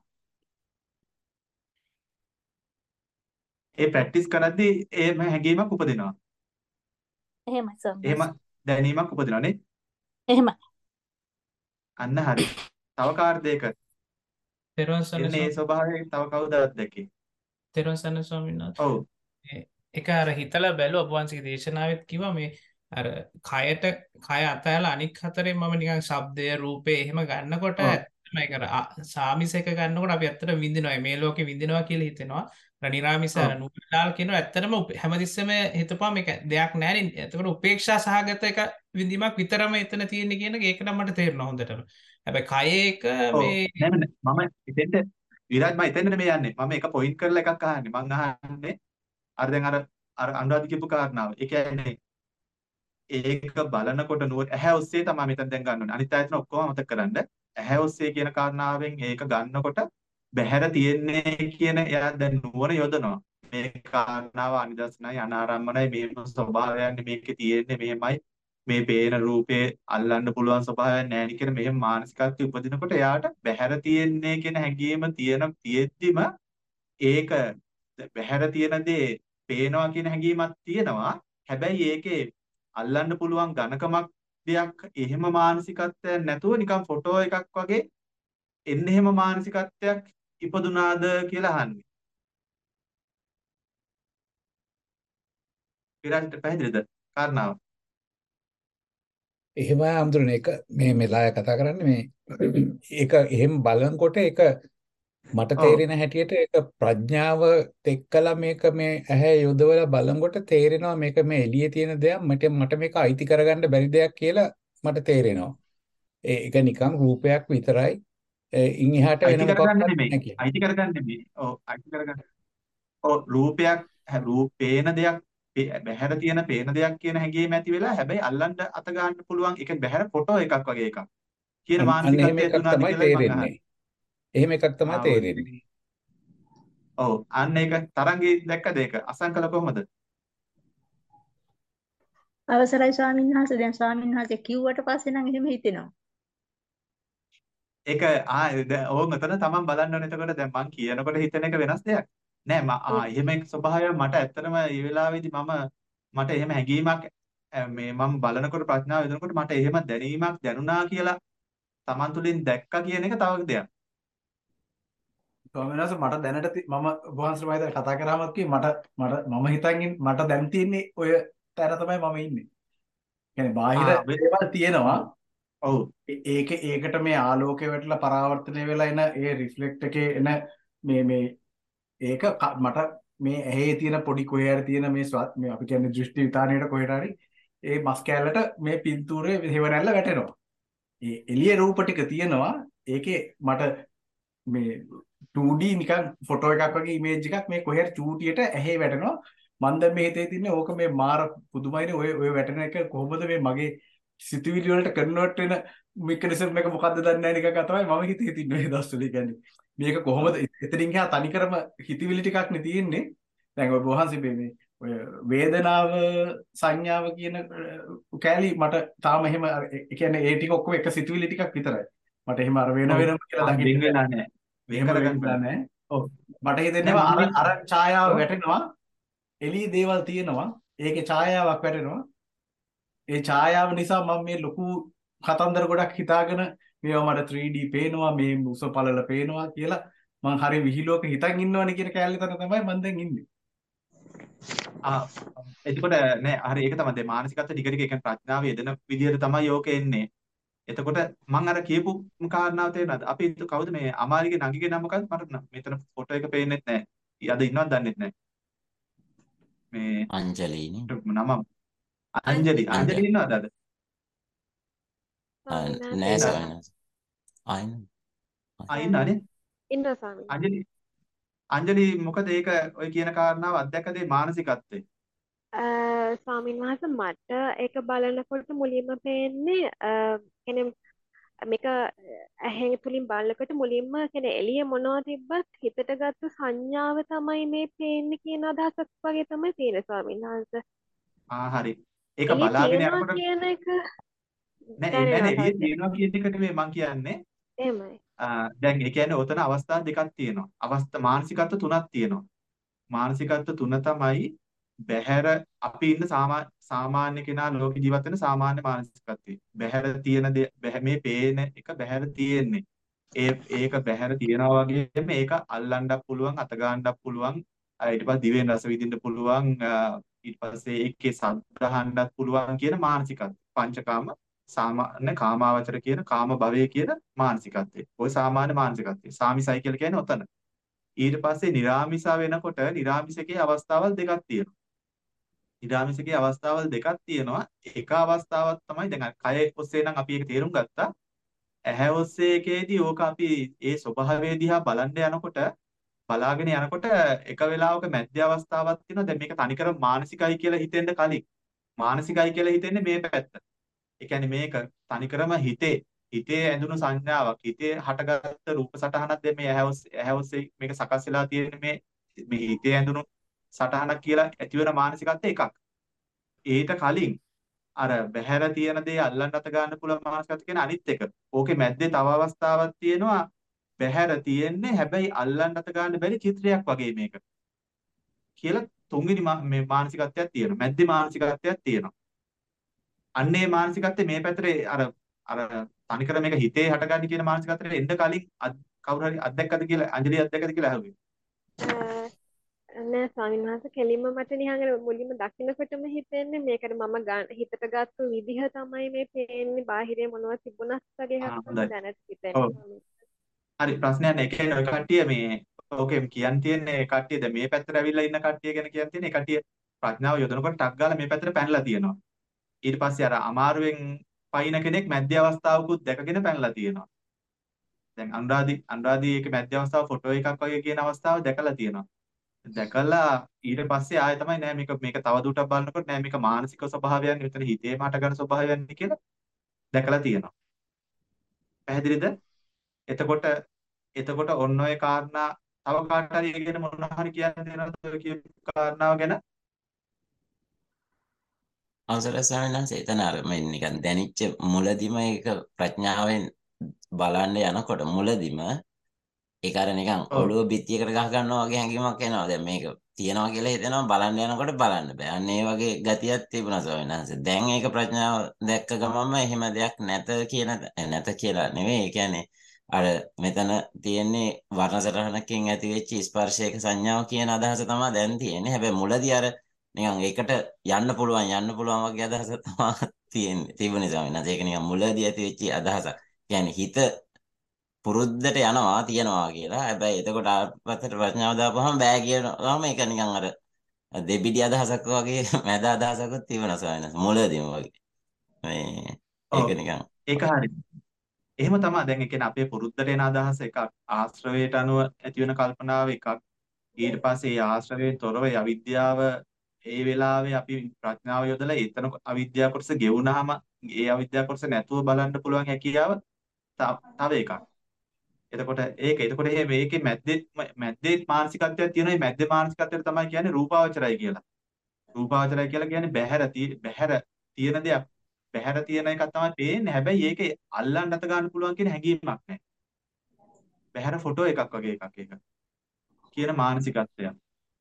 ඒ ප්‍රැක්ටිස් කරද්දී එහෙම හැඟීමක් උපදිනවා. එහෙමයි එහෙම සම්මාස. දැනීමක් උපදිනවා නේ. එහෙමයි. අන්න හරි. තව කාර්යයක තෙරුවන් සරණයි එන්නේ ඒ ස්වාමී- ස්වභාවයෙන් තව කවුද අත්දැකේ? තෙරුවන් සරණයි ස්වාමීන් වහන්සේ. ඔව්. ඒ- ඒක අර හිතලා බැලුවා ඔබ වහන්සේගේ දේශනාවෙත් කිව්වා මේ අර කයට කය අතහැරලා අනික් හතරේ මම නිකන් ශබ්දය රූපේ එහෙම ගන්නකොට ඔව්. ඇත්තම ඒක අර ආ- සාමිස එක ගන්නකොට අපි ඇත්තට විඳිනවා මේ ලෝකේ විඳිනවා කියලා හිතෙනවා අර නිරාමිස අර ඔව්. නුඹලාල් කියනවා ඇත්තටම උප- හැමතිස්සෙම හිතපුවා මේක දෙයක් නැහැ නේ එතකොට උපේක්ෂා සහගත එක විඳීමක් විතරම එතන තියෙන්නේ කියන එක ඒක නම් මට තේරෙනවා හොඳටම හැබැයි කය එක ඔව්. මේ නෑ නෑ මම එතෙන්ට විරාජ් මම එතෙන්ට මේ යන්නේ. මම එක පොයින්ට් කරලා එකක් අහන්නේ. මම අහන්නේ අර දැන් අර අර අනුරාධ කියපු කාරණාව. ඒ කියන්නේ ඒක බලනකොට නුවර ඇහැ ඔස්සේ තමයි මෙතන දැන් ගන්න ඕනේ. අනිත් ආයතන ඔක්කොම මතක කරන්න. ඇහැ ඔස්සේ කියන කාරණාවෙන් ඒක ගන්නකොට බහැර තියෙන්නේ කියන එයා දැන් නුවර යොදනවා. මේ කාරණාව අනිදර්ශනයි අනාරම්මනයි මේ ස්වභාවයන් මේකේ තියෙන්නේ මෙහෙමයි. මේ පේන රූපේ අල්ලන්න පුළුවන් ස්වභාවයක් නැහැ නේ කියන මෙහෙම මානසිකත්වය උපදිනකොට එයාට බහැර තියෙන්නේ කියන හැඟීම තියෙන තියෙද්දිම ඒක බහැර තියෙන දේ පේනවා කියන හැඟීමක් තියෙනවා. හැබැයි ඒකේ අල්ලන්න පුළුවන් ඝනකමක් දෙයක් එහෙම මානසිකත්වයක් නැතුව නිකන් ෆොටෝ එකක් වගේ එන්නේ එහෙම මානසිකත්වයක් ඉපදුනාද කියලා අහන්නේ. විරාජ්ට පැහැදිලිද කාරණාව? එහෙමයි අම්දුරනේ ඒක මේ මෙලාය කතා කරන්නේ මේ ඒක එහෙම බලනකොට ඒක මට ඔව්. තේරෙන හැටියට ඒක ප්‍රඥාව එක්කලා මේක මේ ඇහැ යොදවලා බලනකොට තේරෙනවා මේක මේ එළියේ තියෙන දෙයක් මට මට මේක අයිති කරගන්න බැරි දෙයක් කියලා මට තේරෙනවා. ඒක නිකන් රූපයක් විතරයි. ඒ ඉන් එහාට වෙන අයිති මොකක්වත් කරගන්න නෙමෙයි. නැහැ කියන්නේ. අයිති කරගන්න නෙමෙයි. ඔව් අයිති කරගන්න. ඔව් රූපයක් හැ- රූප පේන දෙයක් පේ- බහැර තියෙන පේන දෙයක් කියන හැඟීම ඇති වෙලා හැබැයි අල්ලන්න අත ගන්න පුළුවන් ඒක බහැර ෆොටෝ එකක් වගේ එකක් කියන අන්න අන්න එහෙම මානසිකත්වය එකක් දුනාද තමයි කියලායි මම අහන්නේ. තේරෙන්නේ. එහෙම එකක් තමයි ආ ඔව් තේරෙන්නේ. ඔව් අන්න ඒක තරංගේ දැක්කද ඒක අසංකල කොහමද? අවසරයි ස්වාමීන් වහන්සේ දැන් ස්වාමීන් වහන්සේ කිව්වට පස්සේ නම් එහෙම හිතෙනවා. ඒක ආ දැන් ඕන් එතන තමන් බලන්න ඕනේ. එතකොට දැන් මං කියනකොට හිතෙන එක වෙනස් දෙයක්. නෑ මම ආ ඔව්. එහෙම එක ස්වභාවයක් මට ඇත්තටම මේ වෙලාවේදී මම මට එහෙම හැඟීමක් අ, මේ මම බලනකොට ප්‍රඥාව යොදනකොට මට එහෙම දැනීමක් දැනුණා කියලා තමන් තුළින් දැක්කා කියන එක තව දෙයක්. ස්වාමීන් වහන්සේ මට දැනට ති- මම වහන්සේ මම හිතා කතා කරාමත් කි මට මට මම හිතන් ඉන්න- මට දැන් තියෙන්නේ ඔය තැන තමයි මම ඉන්නේ. කියන්නේ බාහිර ආ වෙ- දේවල් තියෙනවා. ඔව් ඒ- ඒක ඒකට මේ ආලෝකය වැටලා පරාවර්තනය වෙලා එන ඒ රිෆ්ලෙක්ට් එකේ එන මේ මේ ඒක ක- මට මේ ඇහි තියෙන පොඩි කොහේ හරි තියෙන මේ ස්වත් මේ අපි කියන්නේ දෘෂ්ටි විතානයේට කොහෙට හරි ඒ මස් කෑල්ලට මේ පින්තූරේ හේවණැල්ල වැටෙනවා. ඒ එළිය රූප ටික තියෙනවා. ඒකේ මට මේ ටූ ඩී නිකන් ෆොටෝ එකක් වගේ ඉමේජ් එකක් මේ කොහේ හරි චූටියට ඇහි වැටෙනවා. මම දැන් මේ හිතේ තින්නේ ඕක මේ මාර පුදුමයිනේ ඔය ඔය වැටෙන එක කොහොමද මේ මගේ සිතුවිලි වලට කන්වර්ට් වෙන මෙකනිසම් එක මොකද්ද දන්නේ නැහැ නිකන් තමයි මම හිතේ තින්නේ මේ දවස්වල කියන්නේ. මේක කොහොමද එතනින් ගියා තනිකරම හිතවිලි ටිකක් නේ තියෙන්නේ. දැන් ඔය බොහන්සි මේ ඔය වේදනාව සංඥාව කියන කෑලි මට තාම එහෙම අර ඒ කියන්නේ ඒ ටික ඔක්කොම එක සිතුවිලි ටිකක් විතරයි. මට එහෙම අර වෙන ඔව් වෙනම කියලා ආ, වෙන් දකින්න වෙලා නැහැ. වෙන් එහෙම කරගන්න වෙන්නේ බෑ. නැහැ. ඔව් මට හිතෙන්නේ නෑ අර මම අර ඡායාව ඔව් වැටෙනවා. එළියේ දේවල් තියෙනවා. ඒකේ ඡායාවක් වැටෙනවා. ඒ ඡායාව නිසා මම මේ ලොකු කතන්දර ගොඩක් හිතාගෙන මේවා මට ත්‍රී ඩී පේනවා මේ උස පළල පේනවා කියලා මං හරි විහිළුවක හිතන් ඉන්නවනේ කියන කැලේ තන තමයි මම දැන් ඉන්නේ. ආ එතකොට නෑ හරි ඒක තමයි දැන් මානසිකත්ව ටික ටික ඒ කියන්නේ ප්‍රඥාව යෙදෙන විදිහට තමයි යෝක එන්නේ. එතකොට මම අර කියපු කාරණාව තේරෙනවද? අපි හිතුව කවුද මේ අමාරිගේ නංගිගේ නම මොකක්ද? මට නම් මෙතන ෆොටෝ එක පේන්නෙත් නෑ. අද ඉන්නවද දන්නෙත් නෑ. මේ අංජලීනේ. නම අංජලි අංජලි අංජලි. ඉන්නවද අද? ආ, ස්වාමීන් වහන්සේ නෑ ඉන්නවද? ඉන්නවා. සවිනාස. ආයින. ආ ඉන්නවනේ. ඉන්නවා ස්වාමීන් වහන්සේ. අංජලි අංජලි මොකද ඒක ඔය කියන කාරණාව අත්දැකද ඒ මානසිකත්වේ? අ, ස්වාමීන් වහන්සේ මට ඒක බලනකොට මුලින්ම පේන්නේ අ, කියන්නේ මේක ඇහෙන් තුලින් බලනකොට මුලින්ම කියන්නේ එළිය මොනවා තිබ්බත් හිතට ගත්ත සංඥාව තමයි මේ පේන්නේ කියන අදහසක් වගේ තමයි තියෙන්නේ ස්වාමීන් වහන්සේ. ආ හරි. ඒක එළිය බලාගෙන තියනවා යනකොට කියන එක නෑ ඒ දැනෙනවා නෑ එළිය තාත්තේ. තියෙනවා කියන එක නෙමෙයි මම කියන්නේ. එහෙමයි. ආ දැන් ඒ කියන්නේ ඔතන අවස්ථා දෙකක් තියෙනවා. අවස්ථා මානසිකත්ව තුනක් තියෙනවා. මානසිකත්ව තුන තමයි බහැර අපි ඉන්න සාමා සාමාන්‍ය කෙනා ලෝක ජීවත් වෙන සාමාන්‍ය මානසිකත්වයේ. බහැර තියෙන දේ මේ පේන එක බහැර තියෙන්නේ. ඒ ඒක බහැර තියනවා වගේම ඒක අල්ලන්නත් පුළුවන් අත ගන්නත් පුළුවන් ඊට පස්සේ දිවෙන් රස විඳින්න පුළුවන් ඊට පස්සේ ඒකේ සද්ද අහන්නත් පුළුවන් කියන මානසිකත්වය. පංචකාම සාමාන්‍ය කාමාවචර කියන කාම භවයේ කියන මානසිකත්වය. ওই සාමාන්‍ය මානසිකත්වය. සාමිසයි කියලා කියන්නේ ඔතන. ඊට පස්සේ නිරාමිසා වෙනකොට නිරාමිසකේ අවස්ථාවල් දෙකක් තියෙනවා. නිරාමිසකේ අවස්ථාවල් දෙකක් තියෙනවා. එක අවස්ථාවක් තමයි දැන් කය ඔස්සේ නම් අපි ඒක තේරුම් ගත්තා. ඇහැ ඔස්සේ එකේදී ඕක අපි ඒ ස්වභාවය දිහා බලන්න යනකොට බලාගෙන යනකොට එක වෙලාවක මැද අවස්ථාවක් තියෙනවා. දැන් මේක තනිකර මානසිකයි කියලා හිතෙන්න කලින් මානසිකයි කියලා හිතෙන්නේ මේ පැත්ත. ඒ කියන්නේ මේක තනිකරම හිතේ හිතේ ඇඳුණු සංඥාවක් හිතේ හටගත්ත රූප සටහනක් දැන් මේ ඇහැ ඔස්සේ ඇහැ ඔස්සේ මේක සකස් වෙලා තියෙන මේ මේ හිතේ ඇඳුණු සටහනක් කියලා ඇතිවන මානසිකත්වය එකක්. ඊට කලින් අර බහැර තියෙන දේ අල්ලන්න අත ගන්න පුළුවන් මානසිකත්වය කියන අනිත් එක. ඕකේ මැද්දේ තව අවස්ථාවක් තියෙනවා. බහැර තියෙන්නේ හැබැයි අල්ලන්න අත ගන්න බැරි චිත්‍රයක් වගේ මේක. කියලා තුන්වෙනි මේ මානසිකත්වයක් තියෙනවා. මැද්දේ මානසිකත්වයක් තියෙනවා. අන්නේ මානසිකත්වයේ මේ පැත්තේ අර අර තනිකර මේක හිතේ හටගන්නේ කියන මානසිකත්වයට එන්න කලින් කවුරු හරි අත්දැක්කද කියලා අංජලි අත්දැක්කද කියලා අහුවේ. නෑ ස්වාමීන් වහන්සේ කෙලින්ම මට නිකන් මුලින්ම දකින්නකොටම හිතෙන්නේ මේකට මම හිතට ගත්ත විදිහ තමයි මේ පේන්නේ බාහිරේ මොනවද තිබුණත් වගේ හක්කම දැනට හිතෙන්නේ. හරි ප්‍රශ්නයක් නෑ. ඒ කියන්නේ ඔය කට්ටිය මේ ඕකේ කියන් තියන්නේ කට්ටිය දැන් මේ පැත්තට ඇවිල්ලා ඉන්න කට්ටිය ගැන කියන් තියන්නේ කට්ටිය ප්‍රඥාව යොදනකොට ටක් ගාලා මේ පැත්තට පැනලා තියෙනවා. ඊට පස්සේ අර අමාරුවෙන් පයින් කෙනෙක් මැද්ද අවස්ථාවකුත් දැකගෙන පැනලා තියෙනවා. දැන් අනුරාධි අනුරාධි එක මැද්ද අවස්ථාව ෆොටෝ එකක් වගේ කියන අවස්ථාව දැකලා තියෙනවා. දැකලා ඊට පස්සේ ආයෙ තමයි නෑ මේක මේක තවදුරටත් බලනකොට නෑ මේක මානසික ස්වභාවයන් විතර හිතේම හටගන්න ස්වභාවයන් කියලා දැකලා තියෙනවා. පැහැදිලිද? එතකොට එතකොට ඔන්න ඔය කාරණා තව කාට හරි කියන මොනවා හරි කියන්න දෙනවද ඔය කියපු කාරණාව ගැන? අවසරයි ස්වාමීන් වහන්සේ එතන අර මේ නිකන් දැනිච්ච මුලදිම ඒක ප්‍රඥාවෙන් බලන්න යනකොට මුලදිම ඒක අර නිකන් ඔළුව බිත්තියකට ගහ ගන්නවා වගේ හැඟීමක් එනවා. දැන් මේක තියනවා කියලා හිතෙනවා බලන්න යනකොට බලන්න බෑ. අන්න ඒ වගේ ගතියක් තිබුණා ස්වාමීන් වහන්සේ. දැන් ඒක ප්‍රඥාව දැක්ක ගමන්ම එහෙම දෙයක් නැත කියන නැත කියලා නෙවෙයි. ඒ කියන්නේ අර මෙතන තියෙන්නේ වර්ණ සටහනකින් ඇති වෙච්ච ස්පර්ශයක සංඥාව කියන අදහස තමයි දැන් තියෙන්නේ. හැබැයි මුලදී අර නිකන් ඒකට යන්න පුළුවන් යන්න පුළුවන් වගේ අදහස තමයි තියෙන්නේ. තිබුණේ ස්වාමීන් වහන්සේ. ඒක නිකන් මුලදී ඇති වෙච්ච අදහසක්. කියන්නේ හිත පුරුද්දට යනවා තියනවා කියලා. හැබැයි එතකොට ආපස්සට ප්‍රඥාව දාපුවම බෑ කියනවාම ඒක නිකන් අර දෙබිඩි අදහසක් වගේ මැද අදහසකුත් තිබුණා ස්වාමීන් වහන්සේ. මුලදීම වගේ. මේ ඒක නිකන් ඒක හරි. එහෙම තමයි. දැන් ඒ කියන්නේ අපේ පුරුද්දට එන අදහස එකක්. ආශ්‍රවයට අනුව ඇති වෙන කල්පනාව එකක්. ඊට පස්සේ ඒ ආශ්‍රවයෙන් තොරව අවිද්‍යාව ඒ වෙලාවේ අපි ප්‍රඥාව යොදලා එතන අවිද්‍යාව කොටස ගෙවුනහම ඒ අවිද්‍යාව කොටස නැතුව බලන්න පුළුවන් හැකියාව තව එකක්. එතකොට ඒක එතකොට එහෙම මේකේ මැද්දේ මැද්දේ මානසිකත්වයක් තියෙනවා. මේ මැද්දේ මානසිකත්වයට තමයි කියන්නේ රූපාවචරයි කියලා. රූපාවචරයි කියලා කියන්නේ බහැර බහැර තියෙන දෙයක්. බහැර තියෙන එකක් තමයි පේන්නේ. හැබැයි ඒක අල්ලන්න අත ගන්න පුළුවන් කියන හැඟීමක් නැහැ. බහැර ෆොටෝ එකක් වගේ එකක් ඒක. කියන මානසිකත්වයක්.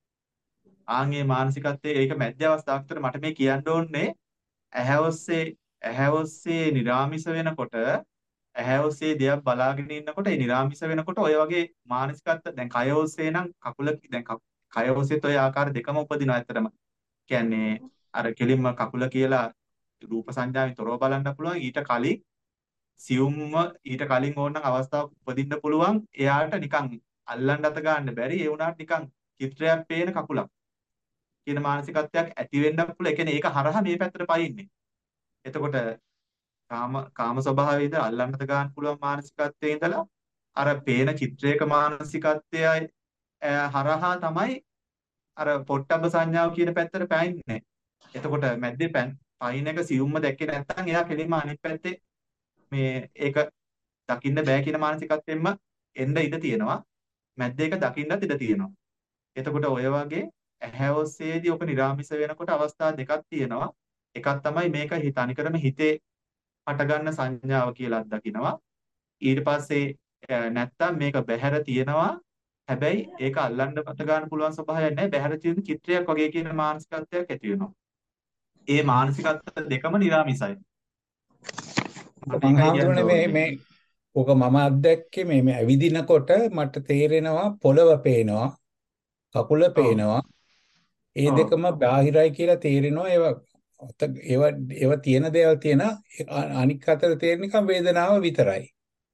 ආන්ගේ මානසිකත්වයේ ඒක මැද්ද අවස්ථාවක් විතර මට මේ කියන්න ඕනේ ඇහැ ඔස්සේ ඇහැ ඔස්සේ නිරාමිස වෙනකොට ඇහැ ඔස්සේ දෙයක් බලාගෙන ඉන්නකොට ඒ නිරාමිස වෙනකොට ඔය වගේ මානසිකත්ව දැන් කය ඔස්සේ නම් කකුල දැන් කය ඔස්සේත් ඔය ආකාර දෙකම උපදිනවා ඇත්තටම. කියන්නේ අර කෙලින්ම කකුල කියලා රූප සංඥාවෙන් තොරව බලන්න පුළුවන්. ඊට කලින් සියුම්ම ඊට කලින් ඕනනම් අවස්ථාවක් උපදින්න පුළුවන්. එයාට නිකන් අල්ලන්න අත ගන්න බැරි ඒ වුණාට නිකන් චිත්‍රයක් පේන කකුලක් කියන මානසිකත්වයක් ඇති වෙන්න පුළුවන්. ඒ කියන්නේ ඒක හරහා මේ පැත්තට පයින්නේ. එතකොට කාම කාම ස්වභාවයේ ඉඳලා අල්ලන්නට ගන්න පුළුවන් මානසිකත්වයේ ඉඳලා අර පේන චිත්‍රයක මානසිකත්වයයි හරහා තමයි අර පොට්ටබ්බ සංඥාව කියන පැත්තට පයින්නේ. එතකොට මැද්දේ පයින් එක සියුම්ම දැක්කේ නැත්නම් එයා කෙලින්ම අනිත් පැත්තේ මේ ඒක දකින්න බෑ කියන මානසිකත්වෙන්ම එන්න ඉඩ තියෙනවා. මැද්ද ඒක දකින්නත් ඉඩ තියෙනවා. එතකොට ඔය වගේ ඇහැ ඔස්සේදී ඔක නිරාමිස වෙනකොට අවස්ථා දෙකක් තියෙනවා. එකක් තමයි මේක හිත අනිකරම හිතේ හටගන්න සංඥාව කියලා අත්දකිනවා. ඊට පස්සේ අ, නැත්තම් මේක බැහැර තියෙනවා. හැබැයි ඒක අල්ලන්න මත ගන්න පුළුවන් ස්වභාවයක් නැහැ. බැහැර තියෙන චිත්‍රයක් වගේ කියන මානසිකත්වයක් ඇති වෙනවා. ඒ මානසිකත්ව දෙකම නිරාමිසයි. මට මං ඒකයි කියන්න හාමුදුරනේ මේ ඕනේ. මේ ඔක මම අත්දැක්කේ මේ මේ ඇවිදිනකොට මට තේරෙනවා පොළව පේනවා කකුල ඔව් පේනවා ඒ ඔව් දෙකම බාහිරයි කියලා තේරෙනවා ඒවා අත- ඒවා ඒවා තියෙන දේවල් තියෙන අනික් අතට තේරෙන නිකන් වේදනාව විතරයි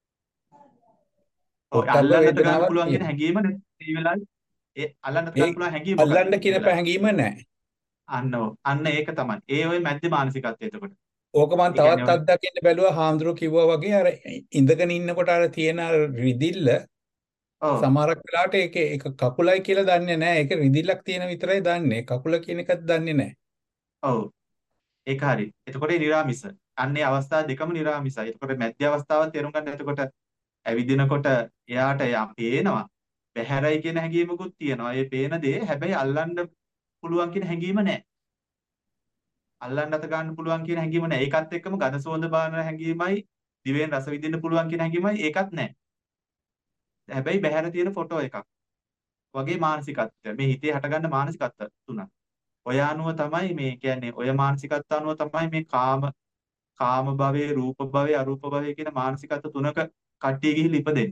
ඔව් පොට්ටබ්බ අල්ලන්නට ගන්න වේදනාවක් පුළුවන් කියන තියෙනවා හැඟීම නේ මේ වෙලාවේ. ඒ අල්ලන්නට ඒ ගන්න පුළුවන් හැඟීම මොකක්ද අල්ලන්න මේ කියන වෙලාවේ? පැහැඟීම නැහැ අන්න ඔව්. අන්න ඒක තමයි. ඒ ඔය මැද්ද මානසිකත්වය එතකොට. ඕක මම ඒ කියන්නේ තවත් ඔය අත්දකින්න බැලුවා හාමුදුරුවෝ කිව්වා වගේ අර ඉඳගෙන ඉන්නකොට අර තියෙන අර රිදිල්ල ඔව් සමහරක් වෙලාවට ඒක ඒක කකුලයි කියලා දන්නේ නැහැ. ඒක රිදිල්ලක් තියෙන විතරයි දන්නේ. කකුල කියන එකත් දන්නේ නැහැ. ඔව් ඒක හරි. එතකොට ඒ නිරාමිස. අන්නේ අවස්ථා දෙකම නිරාමිසයි. එතකොට මැද්ද අවස්ථාව තේරුම් ගන්න. එතකොට ඇවිදිනකොට එයාට යා පේනවා. බැහැරයි කියන හැඟීමකුත් තියෙනවා. ඒ පේන දේ හැබැයි අල්ලන්න පුළුවන් කියන හැඟීම නැහැ. අල්ලන්න අත ගන්න පුළුවන් කියන හැඟීම නැහැ. ඒකත් එක්කම ගඳ සුවඳ බාන හැඟීමයි දිවෙන් රස විඳින්න පුළුවන් කියන හැඟීමයි ඒකත් නැහැ. හැබැයි බැහැර තියෙන ෆොටෝ එකක් වගේ මානසිකත්වය. මේ හිතේ හටගන්න මානසිකත්ව තුනක්. ඔය අනුව තමයි මේ කියන්නේ ඔය මානසිකත්ව අනුව තමයි මේ කාම කාම භවයේ රූප භවයේ අරූප භවයේ කියන මානසිකත්ව තුනක කට්ටිය ගිහිල්ලා ඉපදෙන්නේ.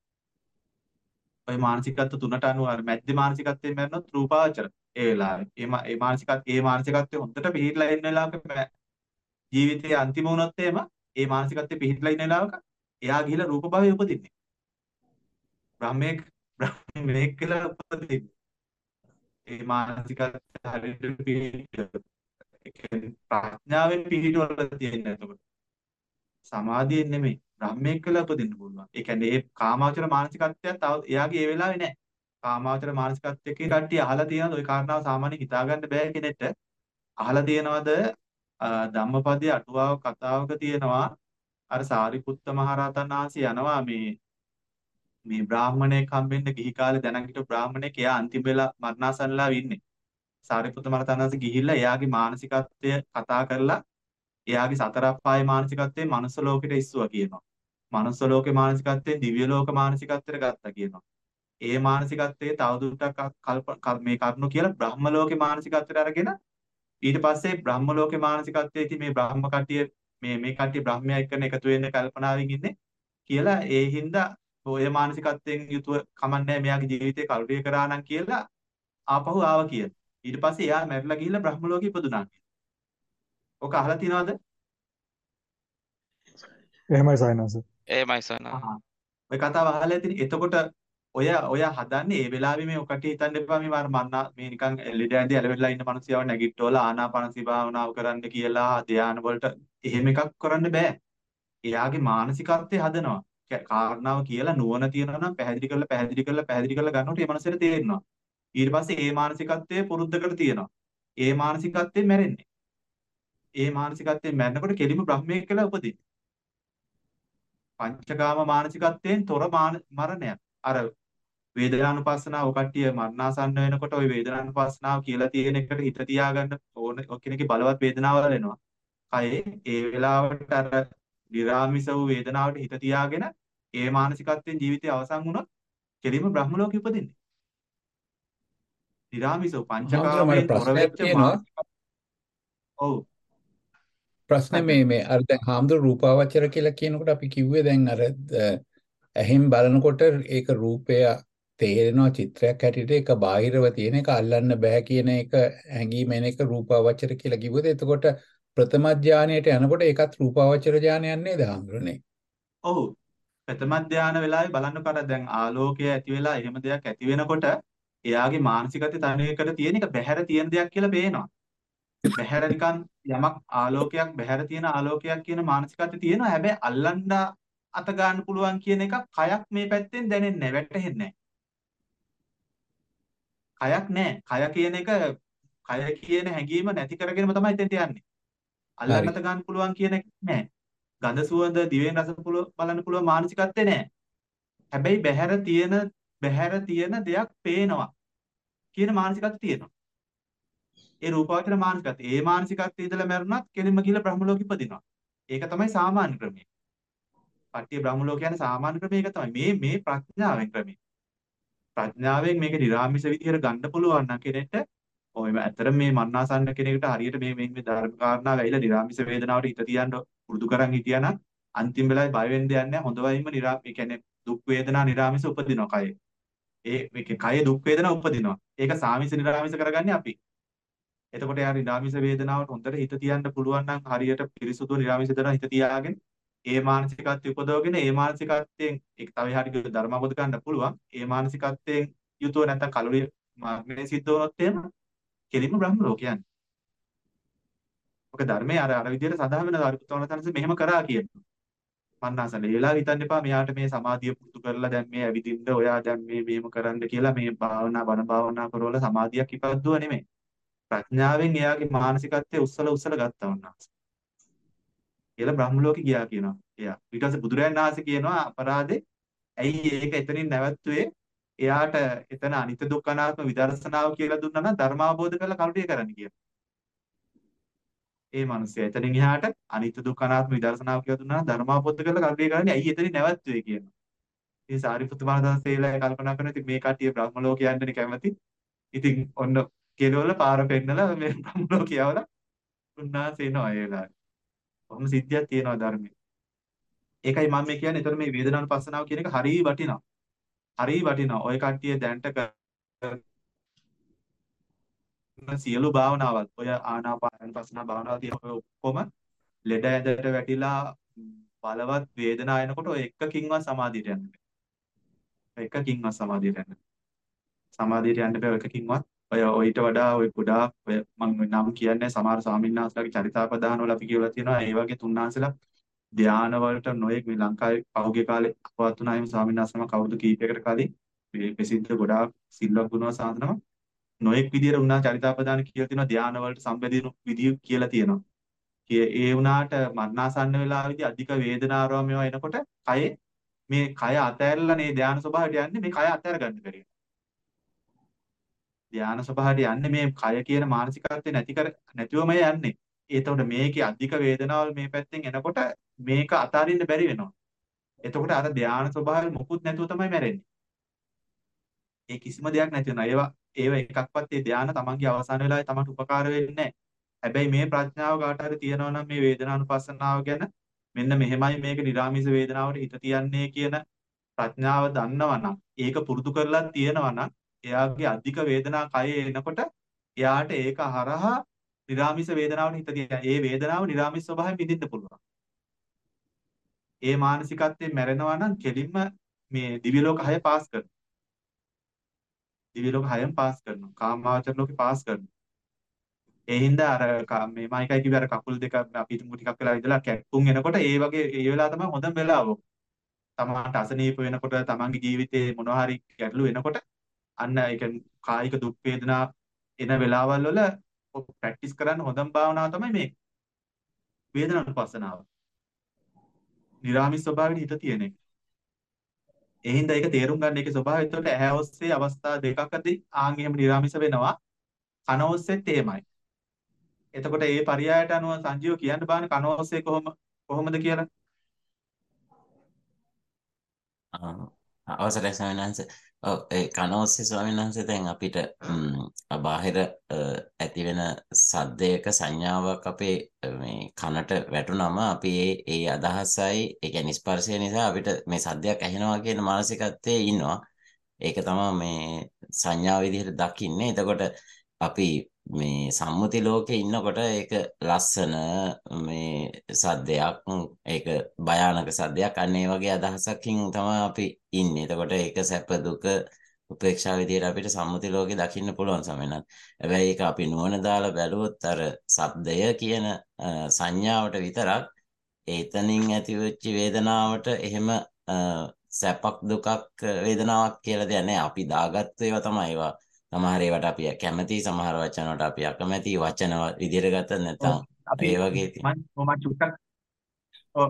ඔය මානසිකත්ව තුනට අනුව අර මැද්දේ මානසිකත්වයෙන් මැරෙනොත් රූපාවචර ඒ වෙලාවේ. ඒ මා- ඒ මානසිකත් ඒ මානසිකත්වයේ හොඳට පිළිහිලා ඉන්න වෙලාවක මැ- ජීවිතයේ අන්තිම වුණොත් එහෙම ඒ මානසිකත්වයේ පිළිහිලා ඉන්න වෙලාවක එයා ගිහිල්ලා රූප භවයේ උපදින්නේ. බ්‍රහ්මෙක් බ්‍රහ්මෙක් කියලා උපදින්නේ. ඒ මානසිකත්වය හරියට පිළිහිලා. ඒ කියන්නේ ප්‍රඥාවෙන් පිළිහිටවල තියෙන එතකොට. සමාධියෙන් නෙමෙයි බ්‍රහ්මයෙක් කියලා උපදින්න පුළුවන්. ඒ කියන්නේ ඒ කාමාවචර මානසිකත්වයක් තව එයාගේ ඒ වෙලාවේ නැහැ. කාමාවචර මානසිකත්වයක කට්ටිය අහලා තියෙනවද? ওই කාරණාව සාමාන්‍යයෙන් හිතා ගන්න බෑ කෙනෙක්ට. අහලා තියෙනවද? අ, ධම්මපදයේ අටුවාව කතාවක තියෙනවා අර සාරිපුත්ත මහරහතන් වහන්සේ යනවා මේ මේ බ්‍රාහමණයෙක් හම්බෙන්න ගිහි කාලේ දැනන් හිටපු බ්‍රාහමණයෙක් එයා අන්තිම වෙලා මරණාසන්නලා ඉන්නේ. සාරිපුත්ත මහරහතන් වහන්සේ ගිහිල්ලා එයාගේ මානසිකත්වය කතා කරලා එයාගේ සතර අපායේ මානසිකත්වයෙන් මනුස්ස ලෝකෙට ඉස්සුවා කියනවා. මනුස්ස ලෝකේ මානසිකත්වයෙන් දිව්‍ය ලෝක මානසිකත්වයට ගත්තා කියනවා. ඒ මානසිකත්වයේ තවදුරටත් කල්ප කල්- මේ කරුණු කියලා බ්‍රහ්ම ලෝකේ මානසිකත්වයට අරගෙන ඊට පස්සේ බ්‍රහ්ම ලෝකේ මානසිකත්වයේ ඉති මේ බ්‍රහ්ම කට්ටිය මේ මේ කට්ටිය බ්‍රහ්මයා එක්කන එකතු වෙන්න කල්පනාවෙන් ඉන්නේ කියලා ඒ හින්දා ඔය මානසිකත්වයෙන් යුතුව කමන්නේ මෙයාගේ ජීවිතේ කල්පිය කරා නම් කියලා ආපහු ආවා කියලා. ඊට පස්සේ එයා මැරිලා ගිහිල්ලා බ්‍රහ්ම ලෝකෙ ඉපදුනා කියලා. ඔක අහලා තියනවද? එහෙමයි සයනස. එහෙමයි සන. ආහ්. ඔය කතාව අහලා ඉතින් එතකොට ඔය ඔය හදන්නේ ඒ වෙලාවේ මේ ඔකට හිතන්න එපා මේ මර මන්නා මේ නිකන් එල්ලෙඩ ඇඳි ඇලවෙලා ඉන්න මිනිස්සුව නැගිට්ටවල ආනාපානසති භාවනාව කරන්න කියලා ධානය වලට එහෙම එකක් කරන්න බෑ. එයාගේ මානසිකත්වය හදනවා. ක- කාරණාව කියලා නුවණ තියනවා නම් පැහැදිලි කරලා පැහැදිලි කරලා පැහැදිලි කරලා ගන්නකොට ඒ මනසට තේරෙනවා. ඊට පස්සේ ඒ මානසිකත්වයේ පුරුද්දකට තියෙනවා. ඒ මානසිකත්වයෙන් මැරෙන්නේ. ඒ මානසිකත්වයෙන් මැරෙනකොට කෙලිම බ්‍රහ්මයෙක් කියලා උපදින්නේ. පංචකාම මානසිකත්වයෙන් තොර මාන මරණයක්. අර වේදනානුපස්සනාව කට්ටිය මරණාසන්න වෙනකොට ওই වේදනානුපස්සනාව කියලා තියෙන එකට හිත තියාගන්න ඕන කෙනෙක්ගේ බලවත් වේදනාවල් එනවා. කයේ ඒ වෙලාවට අර විරාමිස වූ වේදනාවට හිත තියාගෙන ඒ මානසිකත්වයෙන් ජීවිතය අවසන් වුණොත් කෙලින්ම බ්‍රහ්ම ලෝකෙ උපදින්නේ. විරාමිස වූ හාමුදුරුවෝ මට පංචකාමයෙන් තොර ප්‍රශ්නයක් වෙච්ච තියෙනවා. මානසික ඔව් ප්‍රශ්නේ මොකද්ද? මේ මේ අර දැන් හාමුදුරුවෝ රූපාවචර කියලා කියනකොට අපි කිව්වේ දැන් අර ද- ඇහෙන් බලනකොට ඒක රූපය තේරෙනවා චිත්‍රයක් හැටියට ඒක බාහිරව තියෙන එක අල්ලන්න බෑ කියන එක හැඟීම එන එක රූපාවචර කියලා කිව්වද එතකොට ප්‍රථම ධානයට යනකොට ඒකත් රූපාවචර ධානයක් නේද හාමුදුරනේ ඔව් ප්‍රථම ධානය වෙලාවේ බලන්නකො අර දැන් ආලෝකය ඇති වෙලා එහෙම දෙයක් ඇති වෙනකොට එයාගේ මානසිකත්වය තනියකට තියෙන එක බැහැර තියෙන දෙයක් කියලා පේනවා. බැහැර නිකන් යමක් ආලෝකයක් බැහැර තියෙන ආලෝකයක් කියන මානසිකත්වය තියෙනවා. හැබැයි අල්ලන්න අත ගන්න පුළුවන් කියන එක කයක් මේ පැත්තෙන් දැනෙන්නේ නැහැ, වැටහෙන්නේ නැහැ. කයක් නැහැ. කය කියන එක කය කියන හැඟීම නැති කරගෙනම තමයි එතෙන්ට යන්නේ. අල්ලන්න හරි අත ගන්න පුළුවන් කියන එක නැහැ. ගඳ සුවඳ දිවෙන් රස පුළු- බලන්න පුළුවන් මානසිකත්වේ නැහැ. හැබැයි බහැර තියෙන බහැර තියෙන දෙයක් පේනවා කියන මානසිකත්වය තියෙනවා. ඒ රූපාවචර මානසිකත්වය. ඒ මානසිකත්වයේ ඉඳලා මැරුණත් කෙලින්ම ගිහලා බ්‍රහ්ම ලෝකෙ ඉපදිනවා. ඒක තමයි සාමාන්‍ය ක්‍රමය. පට්ටිය බ්‍රහ්ම ලෝක යන සාමාන්‍ය ක්‍රමය ඒක තමයි. මේ මේ ප්‍රඥාවෙන් ක්‍රමය. ප්‍රඥාවෙන් මේක නිර්ආමිෂ විදිහට ගන්න පුළුවන් නම් කෙනෙක්ට ඔය ඇත්තට මේ මන්නාසන්න කෙනෙකුට හරියට මේ මේ මේ ධර්ම කාරණා වෙයිලා නිර්ආමිෂ වේදනාවට හිත තියන්න පුරුදු කරන් හිටියානම් අන්තිම වෙලාවේ බය වෙන්න දෙයක් නැහැ. හොඳවයින්ම නිරා ඒ කියන්නේ දුක් වේදනා නිර්ආමිෂ උපදිනවා කයේ. ඒ මේකේ කයේ දුක් වේදනා උපදිනවා. ඒක සාමිෂ නිර්ආමිෂ කරගන්නේ අපි. එතකොට යාර නිරාමිස වේදනාවට හොඳට හිත තියන්න පුළුවන් නම් හරියට පිරිසුදු නිරාමිස දරන හිත තියාගෙන ඒ මානසිකත්වය උපදවගෙන ඒ මානසිකත්වයෙන් ඒක තව එහාට ධර්ම අවබෝධ කරගන්න පුළුවන්. ඒ මානසිකත්වයෙන් යුතුව නැත්තම් කලුරිය මාර්ගයෙන් සිද්ධ වුණොත් එහෙම කෙලින්ම බ්‍රහ්ම ලෝක යන්නේ. ඔක ධර්මයේ අර අර විදියට සඳහන් වෙන ධර්මතවන තනස මෙහෙම කරා කියනවා. මන්නාසන ඒ වෙලාව හිතන්න එපා මෙයාට මේ සමාධිය පුරුදු කරලා දැන් මේ ඇවිදින්න ඔයා දැන් මේ මේම කරන්න කියලා මේ භාවනා බණ භාවනා කරවල සමාධියක් ඉපද්දුව නෙමෙයි. ප්‍රඥාවෙන් එයාගේ මානසිකත්වයේ උස්සල උස්සල ගත්තා වුණා. කියලා බ්‍රහ්ම ලෝකෙ ගියා කියනවා. එයා. ඊට පස්සේ බුදුරයන් වහන්සේ කියනවා අපරාධේ ඇයි ඒක එතනින් නැවතුනේ? එයාට එතන අනිත්‍ය දුක්ඛ අනාත්ම විදර්ශනාව කියලා දුන්නා නම් ධර්ම අවබෝධ කරලා කල්පිය කරන්න කියලා. ඒ මිනිස්සයා එතනින් එහාට අනිත්‍ය දුක්ඛ අනාත්ම විදර්ශනාව කියලා දුන්නා නම් ධර්ම අවබෝධ කරලා කල්පිය කරන්නේ ඇයි එතනින් නැවතුනේ කියනවා. ඉතින් සාරිපුත්තු මහරහතන්සේලා කල්පනා කරන ඉතින් මේ කට්ටිය බ්‍රහ්ම ලෝකේ යන්නනේ කැමති. ඉතින් ඔන්න කෙලවල පාර පෙන්නලා මේ බ්‍රහ්ම ලෝකේ යවලා උන්වහන්සේ එනවා ඒ වෙලාවේ. කොහොම සිද්ධියක් තියෙනවා ධර්මයේ. ඒකයි මම මේ කියන්නේ. ඒතර මේ වේදනානුපස්සනාව කියන එක හරිය වටිනවා. හරිය වටිනවා. ඔය කට්ටිය දැන්ට කරන සියලු භාවනාවල් ඔය ආනාපානපස්සනා භාවනාව තියෙන ඔය ඔක්කොම ලෙඩ ඇඳට වැටිලා බලවත් වේදනාව එනකොට ඔය එකකින්වත් සමාධියට යන්න බෑ. එකකින්වත් සමාධියට යන්න. සමාධියට යන්න බෑ එකකින්වත්. ඔය ඔయిత වඩා ඔය ගොඩාක් ඔය මම නම් කියන්නේ සමහර ස්වාමීන් වහන්සේලාගේ චරිතාපදාන වල අපි කියවලා තියෙනවා ඒ වගේ තුන්වහන්සේලා ධාන වලට නොයෙක් මේ ලංකාවේ පහුගිය කාලේ අපවත් වුණා එහෙම ස්වාමීන් වහන්සේම කවුරුදු කීපයකට කලින් මේ ප්‍රසිද්ධ ගොඩාක් සිල්වත් ගුණවත් සාධනම නොයෙක් විදියට උනා චරිතාපදාන කියලා තියෙනවා ධාන වලට සම්බන්ධින විදිය කියලා තියෙනවා. ඒ වුණාට මරණාසන්න වෙලාවේදී අධික වේදනාරෝම මේවා එනකොට කයේ මේ කය අතහැරලා මේ ධාන ස්වභාවයට යන්නේ මේ කය අතහැර ගන්න බැරි. ධාන ස්වභාවයට යන්නේ මේ කය කියන මානසිකත්වය නැති කර නැතිවම යන්නේ. එතකොට මේකේ අධික වේදනාවල් මේ පැත්තෙන් එනකොට මේක අතාරින්න බැරි වෙනවා. එතකොට අර ධාන ස්වභාවය මුකුත් නැතුව තමයි මැරෙන්නේ. ඒ කිසිම දෙයක් නැති වෙනවා. ඒවා ඒව එකක්වත් ඒ ධාන තමන්ගේ අවසාන වෙලාවේ තමන්ට උපකාර වෙන්නේ නැහැ. හැබැයි මේ ප්‍රඥාව කාට හරි තියෙනවා නම් මේ වේදනානුපස්සනාව ගැන මෙන්න මෙහෙමයි මේක නිරාමිස වේදනාවට හිත තියන්නේ කියන ප්‍රඥාව දන්නවා නම් ඒක පුරුදු කරලා තියෙනවා නම් එයාගේ අධික වේදනා කයේ එනකොට එයාට ඒක හරහා නිරාමිස වේදනාවට හිත තියන. ඒ වේදනාව නිරාමිස ස්වභාවයෙන් විඳින්න පුළුවන්. ඒ මානසිකත්වයෙන් මැරෙනවා නම් කෙලින්ම මේ දිව්‍ය ලෝක හය පාස් කරනවා. දිව්‍ය ලෝක හයම පාස් කරනවා. කාමාවචර ලෝකේ පාස් කරනවා. ඒ හින්දා අර මේ මයිකයි කිව්ව අර කකුල් දෙක අපි තුමු ටිකක් වෙලා ඉඳලා කැක්කුම් එනකොට ඒ වගේ ඒ වෙලාව තමයි හොඳම වෙලාව. තමන්ට අසනීප වෙනකොට තමන්ගේ ජීවිතේ මොනවා හරි ගැටලු එනකොට අන්න ඒ කියන්නේ කායික දුක් වේදනා එන වෙලාවල් වල ප්‍රැක්ටිස් කරන්න හොඳම භාවනාව තමයි මේ වේදනානුපස්සනාව. නිරාමිස් ස්වභාවයෙන් හිත තියෙන එක. ඒ හින්දා ඒක තේරුම් ගන්න ඒකේ ස්වභාවය. එතකොට ඇහැ ඔස්සේ අවස්ථා දෙකකදී ආන් එහෙම නිරාමිස වෙනවා. කන ඔස්සේත් එහෙමයි. එතකොට මේ පරයයට අනුව සංජීව කියන්න බාන කන ඔස්සේ කොහොම කොහොමද කියලා. අවසරයි ස්වාමීන් වහන්සේ. ඔව් ඒ කන ඔස්සේ ස්වාමීන් වහන්සේ දැන් අපිට බාහිර ඇති වෙන සද්දයක සංඥාවක් අපේ මේ කනට වැටුනම අපි ඒ ඒ අදහසයි ඒ කියන්නේ ස්පර්ශය නිසා අපිට මේ සද්දයක් ඇහෙනවා කියන මානසිකත්වයේ ඉන්නවා. ඒක තමයි මේ සංඥා විදිහට දකින්නේ. එතකොට අපි මේ සම්මුති ලෝකේ ඉන්නකොට ඒක ලස්සන මේ සද්දයක් ඒක භයානක සද්දයක් අන්න ඒ වගේ අදහසකින් තමයි අපි ඉන්නේ. එතකොට ඒක සැප දුක උපේක්ෂා විදියට අපිට සම්මුති ලෝකේ දකින්න පුළුවන් සමනක්. හැබැයි ඒක අපි නුවණ දාලා බැලුවොත් අර සද්දය කියන සංඥාවට විතරක් ඒතනින් ඇති වෙච්ච වේදනාවට එහෙම සැපක් දුකක් වේදනාවක් කියලා දෙයක් නැහැ. අපි දාගත්ත ඒවා තමයි ඒවා. සමහර ඒවාට අපි කැමති, සමහර වචන වලට අපි අකමැති. වචන විදියට ගත්තත් නැත්නම් ඒ වගේ මම මම චුට්ටක් ඔව්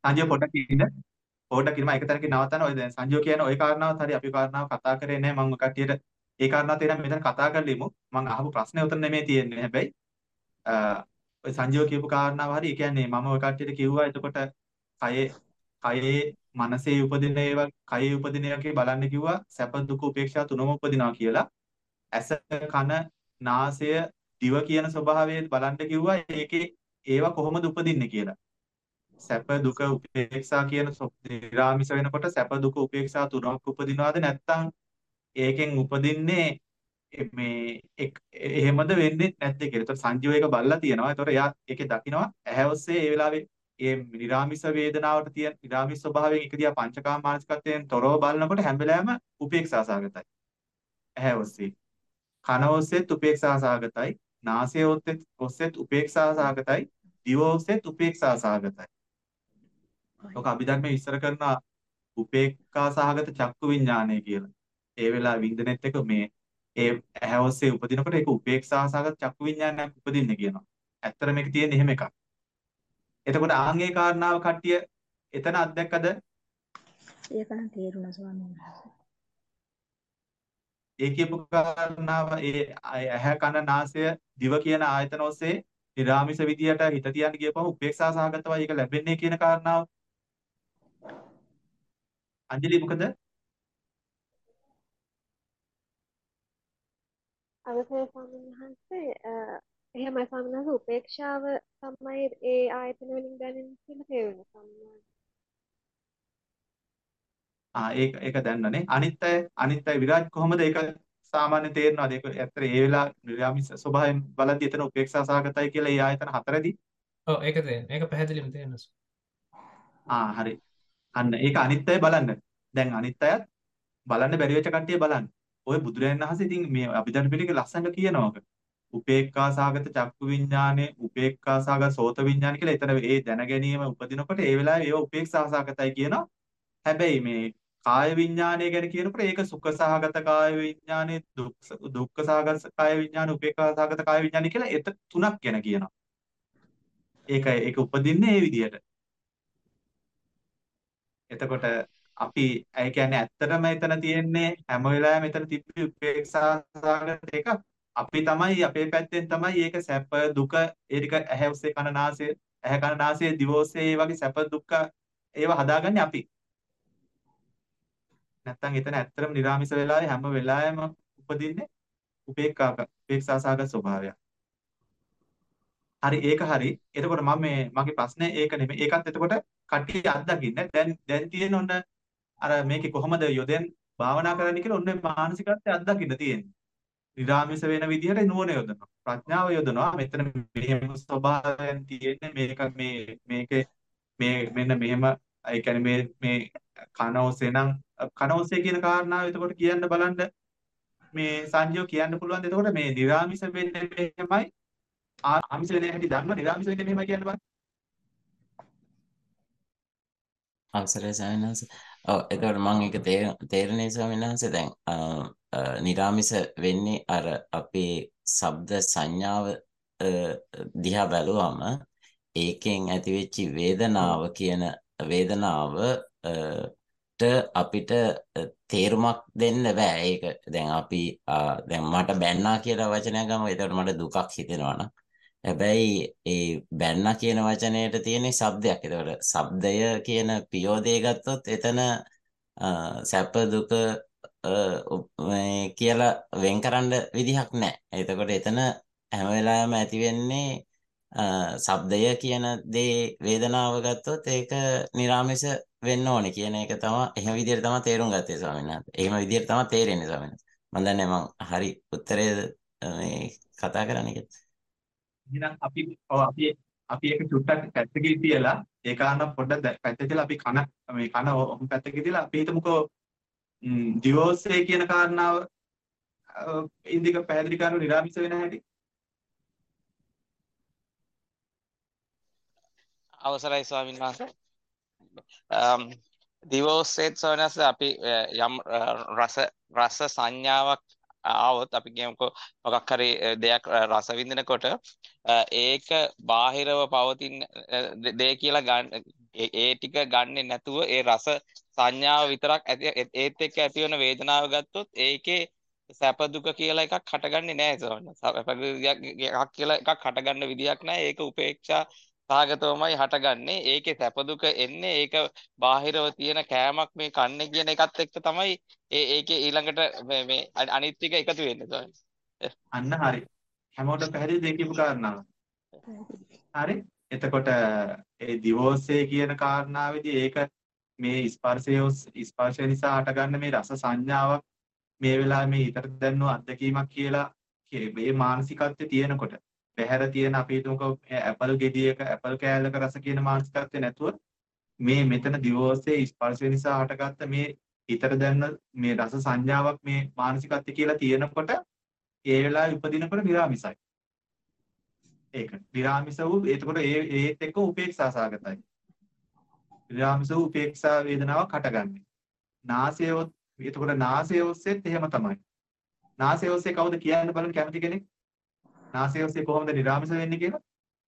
සංජීව පොඩ්ඩක් ඉන්න. පොඩ්ඩක් ඉන්න මම එක තැනකින් නවත්තන්න. ඔය දැන් සංජීව කියන ওই කාරණාවත් හරි අපි කාරණාව කතා කරේ නැහැ. මම ඔය කට්ටියට ඒ කාරණාව තේරෙන මෙතන කතා කරලිමු. මම අහපු ප්‍රශ්නේ උතන නෙමෙයි තියෙන්නේ. හැබැයි අ ඔය සංජීව කියපු කාරණාව හරි. ඒ කියන්නේ මම ඔය කට්ටියට කිව්වා එතකොට කයේ කයේ මනසේ උපදින ඒවා කයේ උපදින එකේ බලන්න කිව්වා සැප දුක උපේක්ෂා තුනම උපදිනවා කියලා. ඇස කන නාසය දිව කියන ස්වභාවය බලන්න කිව්වා ඒකේ ඒවා කොහොමද උපදින්නේ කියලා. සැප දුක උපේක්ෂා කියන නිරාමිස වෙනකොට සැප දුක උපේක්ෂා තුනක් උපදිනවද නැත්නම් ඒකෙන් උපදින්නේ මේ එහෙමද වෙන්නේ නැද්ද කියලා. ඒතකොට සංජීව එක බලලා තියෙනවා. ඒතකොට එයා ඒකේ දකිනවා ඇහැ ඔස්සේ ඒ වෙලාවේ ඒ නිරාමිස වේදනාවට තියෙන නිරාමිස ස්වභාවයෙන් එක දිහා පංචකාම මානසිකත්වයෙන් තොරව බලනකොට හැම වෙලාවෙම උපේක්ෂා සහගතයි. ඇහැ ඔස්සේ කන ඔස්සේත් උපේක්ෂා සහගතයි. නාසය ඔස්සේත් උපේක්ෂා සහගතයි. දිව ඔස්සේත් උපේක්ෂා සහගතයි. ඔක අභිධර්මයේ විස්තර කරන උපේක්ඛා සහගත චක්කු විඥානය කියලා. ඒ වෙලාව විඳිනෙත් එක මේ ඒ ඇහැ ඔස්සේ උපදිනකොට ඒක උපේක්ෂා සහගත චක්කු විඥානයක් උපදින්න කියනවා. ඇත්තට මේක තියෙන්නේ එහෙම එකක්. එතකොට ආන්ගේ කාරණාව කට්ටිය එතන අත්දැකද? ඒක නම් තේරුණා ස්වාමීන් වහන්සේ. ඒ කියපු කාරණාව ඒ ඇහැ කන නාසය දිව කියන ආයතන ඔස්සේ නිරාමිස විදියට හිත තියන්න ගියපම උපේක්ෂා සහගතවයි ඒක ලැබෙන්නේ කියන කාරණාව. අංජලි මොකද? අවසරයි ස්වාමීන් වහන්සේ එහෙමයි ස්වාමීන් වහන්සේ උපේක්ෂාව තමයි ඒ ආයතන වලින් දැනෙන්නේ කියලා තේරුණා ස්වාමීන් වහන්සේ. ආ ඒක ඒක දැන්නනේ. අනිත් අය අනිත් අය විරාජ් කොහොමද ඒක සාමාන්‍ය තේරෙනවද? ඒක ඇත්තට ඒ වෙලාව නිරාමිස ස්වභාවයෙන් බලද්දි එතන උපේක්ෂා සහගතයි කියලා ඒ ආයතන හතරදී. ඔව් ඒක තේරෙනවා. ඒක පැහැදිලිවම තේරෙනවා. ආ හරි. අන්න ඒක අනිත් අය බලන්න. දැන් අනිත් අයත් බලන්න බැරි වෙච්ච කට්ටිය බලන්න. ඔය බුදුරජාණන් වහන්සේ ඉතින් මේ අභිධර්ම පිටකේ ලස්සනට කියනවා. උපේක්ඛා සහගත චක්කු විඥානේ, උපේක්ඛා සහගත සෝත විඥාන කියලා එතන ඒ දැන ගැනීම උපදිනකොට ඒ වෙලාවේ ඒව උපේක්ෂා සහගතයි කියනවා. හැබැයි මේ කාය විඥානය ගැන කියනකොට ඒක සුඛ සහගත කාය විඥානේ, දුක්ඛ සහගත කාය විඥාන, උපේක්ඛා සහගත කාය විඥාන කියලා එත තුනක් ගැන කියනවා. ඒක ඒක උපදින්නේ ඒ විදිහට. එතකොට අපි ඒ කියන්නේ ඇත්තටම එතන තියෙන්නේ හැම වෙලාවෙම එතන තිබ්බි උපේක්ෂා සහගත එක. අපි තමයි අපේ පැත්තෙන් තමයි ඒක සැප දුක ඒ ටික ඇහැ ඔස්සේ කන නාසය ඇහැ කන නාසය දිව ඔස්සේ මේ වගේ සැප දුක්ඛ ඒවා හදාගන්නේ අපි. නැත්තම් එතන ඇත්තටම නිරාමිස වෙලාවේ හැම වෙලාවෙම උපදින්නේ උපේක්ඛා උපේක්ෂා සහගත ස්වභාවය. හරි ඒක හරි. එතකොට මම මේ මගේ ප්‍රශ්නේ ඒක නෙමෙයි. ඒකත් එතකොට කට්ටිය අත්දකින්න. දැන් දැන් තියෙන ඔන්න අර මේකේ කොහොමද යොදෙන් භාවනා කරන්න කියලා ඔන්න මානසිකත්වය අත්දකින්න තියෙන්නේ. නිරාමිස වෙන විදිහට නුවණ යොදනවා. ප්‍රඥාව යොදනවා. මෙතන මෙහෙම ස්වභාවයෙන් තියෙන්නේ මේක මේ මේකේ මේ මෙන්න මෙහෙම ඒ කියන්නේ මේ මේ කන ඔස්සේ නම් කන ඔස්සේ කියන කාරණාව එතකොට කියන්න බලන්න මේ සංජීව කියන්න පුළුවන්. එතකොට මේ නිරාමිස වෙන්නේ මෙහෙමයි ආමිස වෙන්නේ හැටි ධර්ම නිරාමිස වෙන්නේ මෙහෙමයි කියන්න බලන්න. අවසරයි ස්වාමීන් වහන්සේ. ඔව් එතකොට මම ඒක තේරෙන්නේ ස්වාමීන් වහන්සේ දැන් නිරාමිස වෙන්නේ අර අපේ ශබ්ද සංඥාව දිහා බැලුවම ඒකෙන් ඇතිවෙච්ච වේදනාව කියන වේදනාව ට අපිට තේරුමක් දෙන්න බෑ. ඒක දැන් අපි දැන් මට බැන්නා කියලා වචනයක් ගමු. එතකොට මට දුකක් හිතෙනවා නම් හැබැයි ඒ බැන්නා කියන වචනයට තියෙන ශබ්දයක්. ඒතකොට ශබ්දය කියන පියෝදේ ගත්තොත් එතන සැප දුක කියලා වෙන් කරන්න විදිහක් නැහැ. එතකොට එතන හැම වෙලාවෙම ඇති වෙන්නේ ශබ්දය කියන දේ වේදනාව ගත්තොත් ඒක නිරාමිස වෙන්න ඕනේ කියන එක තමයි එහෙම විදිහට තමයි තේරුම් ගත්තේ ස්වාමීන් වහන්සේ. එහෙම විදිහට තමයි තේරෙන්නේ ස්වාමීන් වහන්සේ. මම දන්නේ මම හරි උත්තරේ මේ කතා කරන්නේ කියලා. එහෙනම් අපි ඔව් අපි අපි ඒක චුට්ටක් පැත්තකින් තියලා ඒ කාරණා පොඩ්ඩක් පැත්තට තියලා අපි කන මේ කන ඔහොම පැත්තකින් තියලා අපි හිතමුකෝ ඩිවෝර්ස් කියන කාරණාව ඉන්දික පැහැදිලි කරන නිරාමිස වෙන හැටි. අවසරයි ස්වාමීන් වහන්සේ. දිවෝස්සෙත් සෝනස් අපි යම් රස රස සංඥාවක් ආවොත් අපි කියමුකෝ මොකක් හරි දෙයක් රස විඳිනකොට ඒක බාහිරව පවතින දෙය කියලා ඒ ඒ ටික ගන්නෙ නැතුව ඒ රස සංඥාව විතරක් ඇති ඒත් එක්ක ඇති වෙන වේදනාව ගත්තොත් ඒකේ සැප දුක කියලා එකක් හටගන්නේ නැහැ සෝන. සැප එකක් කියලා එකක් හටගන්න විදියක් නැහැ. ඒක උපේක්ෂා සහගතවමයි හටගන්නේ. ඒකේ සැප දුක එන්නේ ඒක බාහිරව තියෙන කෑමක් මේ කන්නේ කියන එකත් එක්ක තමයි ඒ ඒකේ ඊළඟට මේ මේ අනිත් ටික එකතු වෙන්නේ සෝන. අන්න හරි. හැමෝටම පැහැදිලිද ඒ කියපු කාරණාව? හරි. එතකොට ඒ දිවෝසය කියන කාරණාවේදී ඒක මේ ස්පර්ශය ස්පර්ශය නිසා හටගන්න මේ රස සංඥාවක් මේ වෙලාවේ මේ හිතට දැනෙන අත්දැකීමක් කියලා මේ මානසිකත්වයේ තියෙනකොට බහැර තියෙන අපි හිතමුකෝ ඇපල් ගෙඩියක ඇපල් කෑල්ලක රස කියන මානසිකත්වය නැතුව මේ මෙතන දිවෝසයේ ස්පර්ශය නිසා හටගත්ත මේ හිතට දැනෙන මේ රස සංඥාවක් මේ මානසිකත්වය කියලා තියෙනකොට ඒ වෙලාවේ උපදිනකොට නිරාමිසයි. ඒක නිරාමිස වූ එතකොට ඒ ඒත් එක්ක උපේක්ෂා සාගතයි. නිරාමිස වූ උපේක්ෂා වේදනාවක් හටගන්නේ. නාසය එතකොට නාසය ඔස්සේත් එහෙම තමයි. නාසය ඔස්සේ කවුද කියන්න බලන්න කැමති කෙනෙක්? නාසය ඔස්සේ කොහොමද නිරාමිස වෙන්නේ කියලා?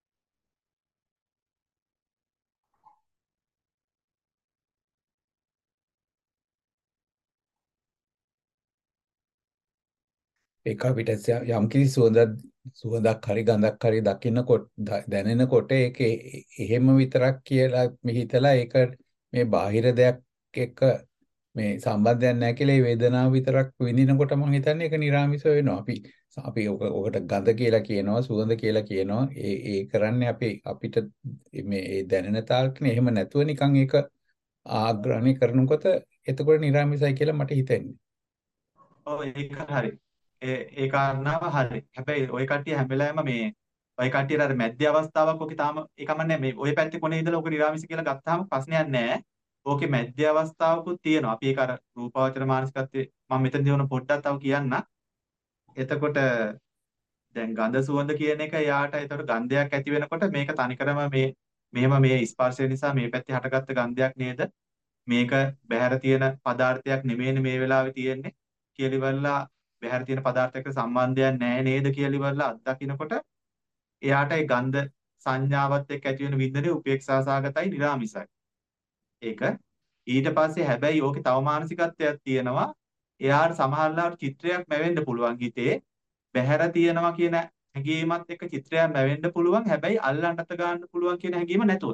ඒක අපිට යම් කිසි සුවඳක් සුවඳක් හරි ගඳක් හරි දකින්නකොට දැනෙනකොට ඒක එහෙම විතරක් කියලා හිතලා ඒක මේ බාහිර දෙයක් එක්ක මේ සම්බන්ධයක් නැහැ කියලා ඒ වේදනාව විතරක් විඳිනකොට මම හිතන්නේ ඒක නිරාමිස වෙනවා. අපි අපි ඔකට ගඳ කියලා කියනවා සුවඳ කියලා කියනවා. ඒ ඒ කරන්නේ අපි අපිට මේ ඒ දැනෙන තාලකනේ එහෙම නැතුව නිකන් ඒක ආග්‍රහණය කරනකොට එතකොට නිරාමිසයි කියලා මට හිතෙන්නේ. ඔව් ඒක හරි. ඒ ඒ කාරණාව හරි. හැබැයි ওই කට්ටිය හැම වෙලාවෙම මේ ওই කට්ටියට අර මැද්ද අවස්ථාවක් ඔකේ තාම ඒකමන්නේ මේ ওই පැත්තේ කොනේ ඉඳලා ඔක නිරාමිස කියලා ගත්තාම ප්‍රශ්නයක් නැහැ. ඕකේ මැද්ද අවස්ථාවකුත් තියෙනවා. අපි ඒක අර රූපාවචර මානසිකත්වයේ මම මෙතනදී වුණ පොඩ්ඩක් තව කියන්න. එතකොට දැන් ගඳ සුවඳ කියන එක යාට එතකොට ගන්ධයක් ඇති වෙනකොට මේක තනිකරම මේ මෙහෙම මේ ස්පර්ශය නිසා මේ පැත්තේ හටගත්ත ගන්ධයක් නේද? මේක බහැර තියෙන පදාර්ථයක් නෙමෙයිනේ මේ වෙලාවේ තියෙන්නේ කියලා ඉවරලා බහැර තියෙන පදාර්ථයකට සම්බන්ධයක් නැහැ නේද කියලා ඉවරලා අත්දකින්නකොට එයාට ඒ ගන්ධ සංඥාවත් එක්ක ඇති වෙන විඳිනේ උපේක්ෂා සාගතයි නිරාමිසයි. ඒක ඊට පස්සේ හැබැයි ඕකේ තව මානසිකත්වයක් තියෙනවා. එයාට සමහරවිට චිත්‍රයක් මැවෙන්න පුළුවන් හිතේ. බහැර තියෙනවා කියන හැඟීමත් එක්ක චිත්‍රයක් මැවෙන්න පුළුවන්. හැබැයි අල්ලන්නත් ගන්න පුළුවන් කියන හැඟීම නැතුව.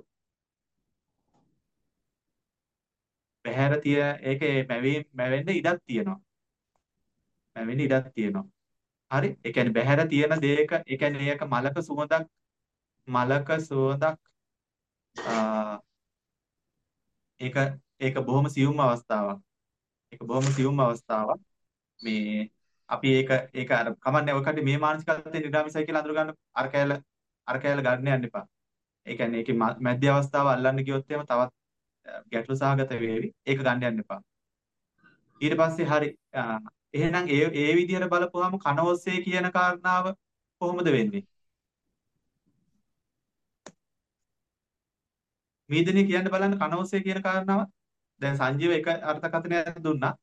බහැර තිය ඒකේ මැවීම මැවෙන්න ඉඩක් තියෙනවා. මැවෙන්න ඉඩක් තියෙනවා. හරි. ඒ කියන්නේ බහැර තියෙන දේක ඒ කියන්නේ ඒක මලක සුවඳක් මලක සුවඳක් ඒක ඒක බොහොම සියුම් අවස්ථාවක්. ඒක බොහොම සියුම් අවස්ථාවක්. මේ අපි ඒක ඒක අර කමන්නේ ඔය කට්ටිය මේ මානසිකත්වයේ නිරාමිසයි කියලා අඳුර ගන්න අර කැල අර කැල ගන්න යන්න එපා. ඒ කියන්නේ ඒකේ මැද්ද අවස්ථාව අල්ලන්න ගියොත් එහෙම තවත් ගැටලු සහගත වේවි. ඒක ගන්න යන්න එපා. ඊට පස්සේ හරි එහෙනම් ඒ ඒ විදිහට බලපුවාම කන ඔස්සේ කියන කාරණාව කොහොමද වෙන්නේ? මීදනේ කියන්න බලන්න කන ඔස්සේ කියන කාරණාව. දැන් සංජීව එක අර්ථකථනයක් දුන්නා.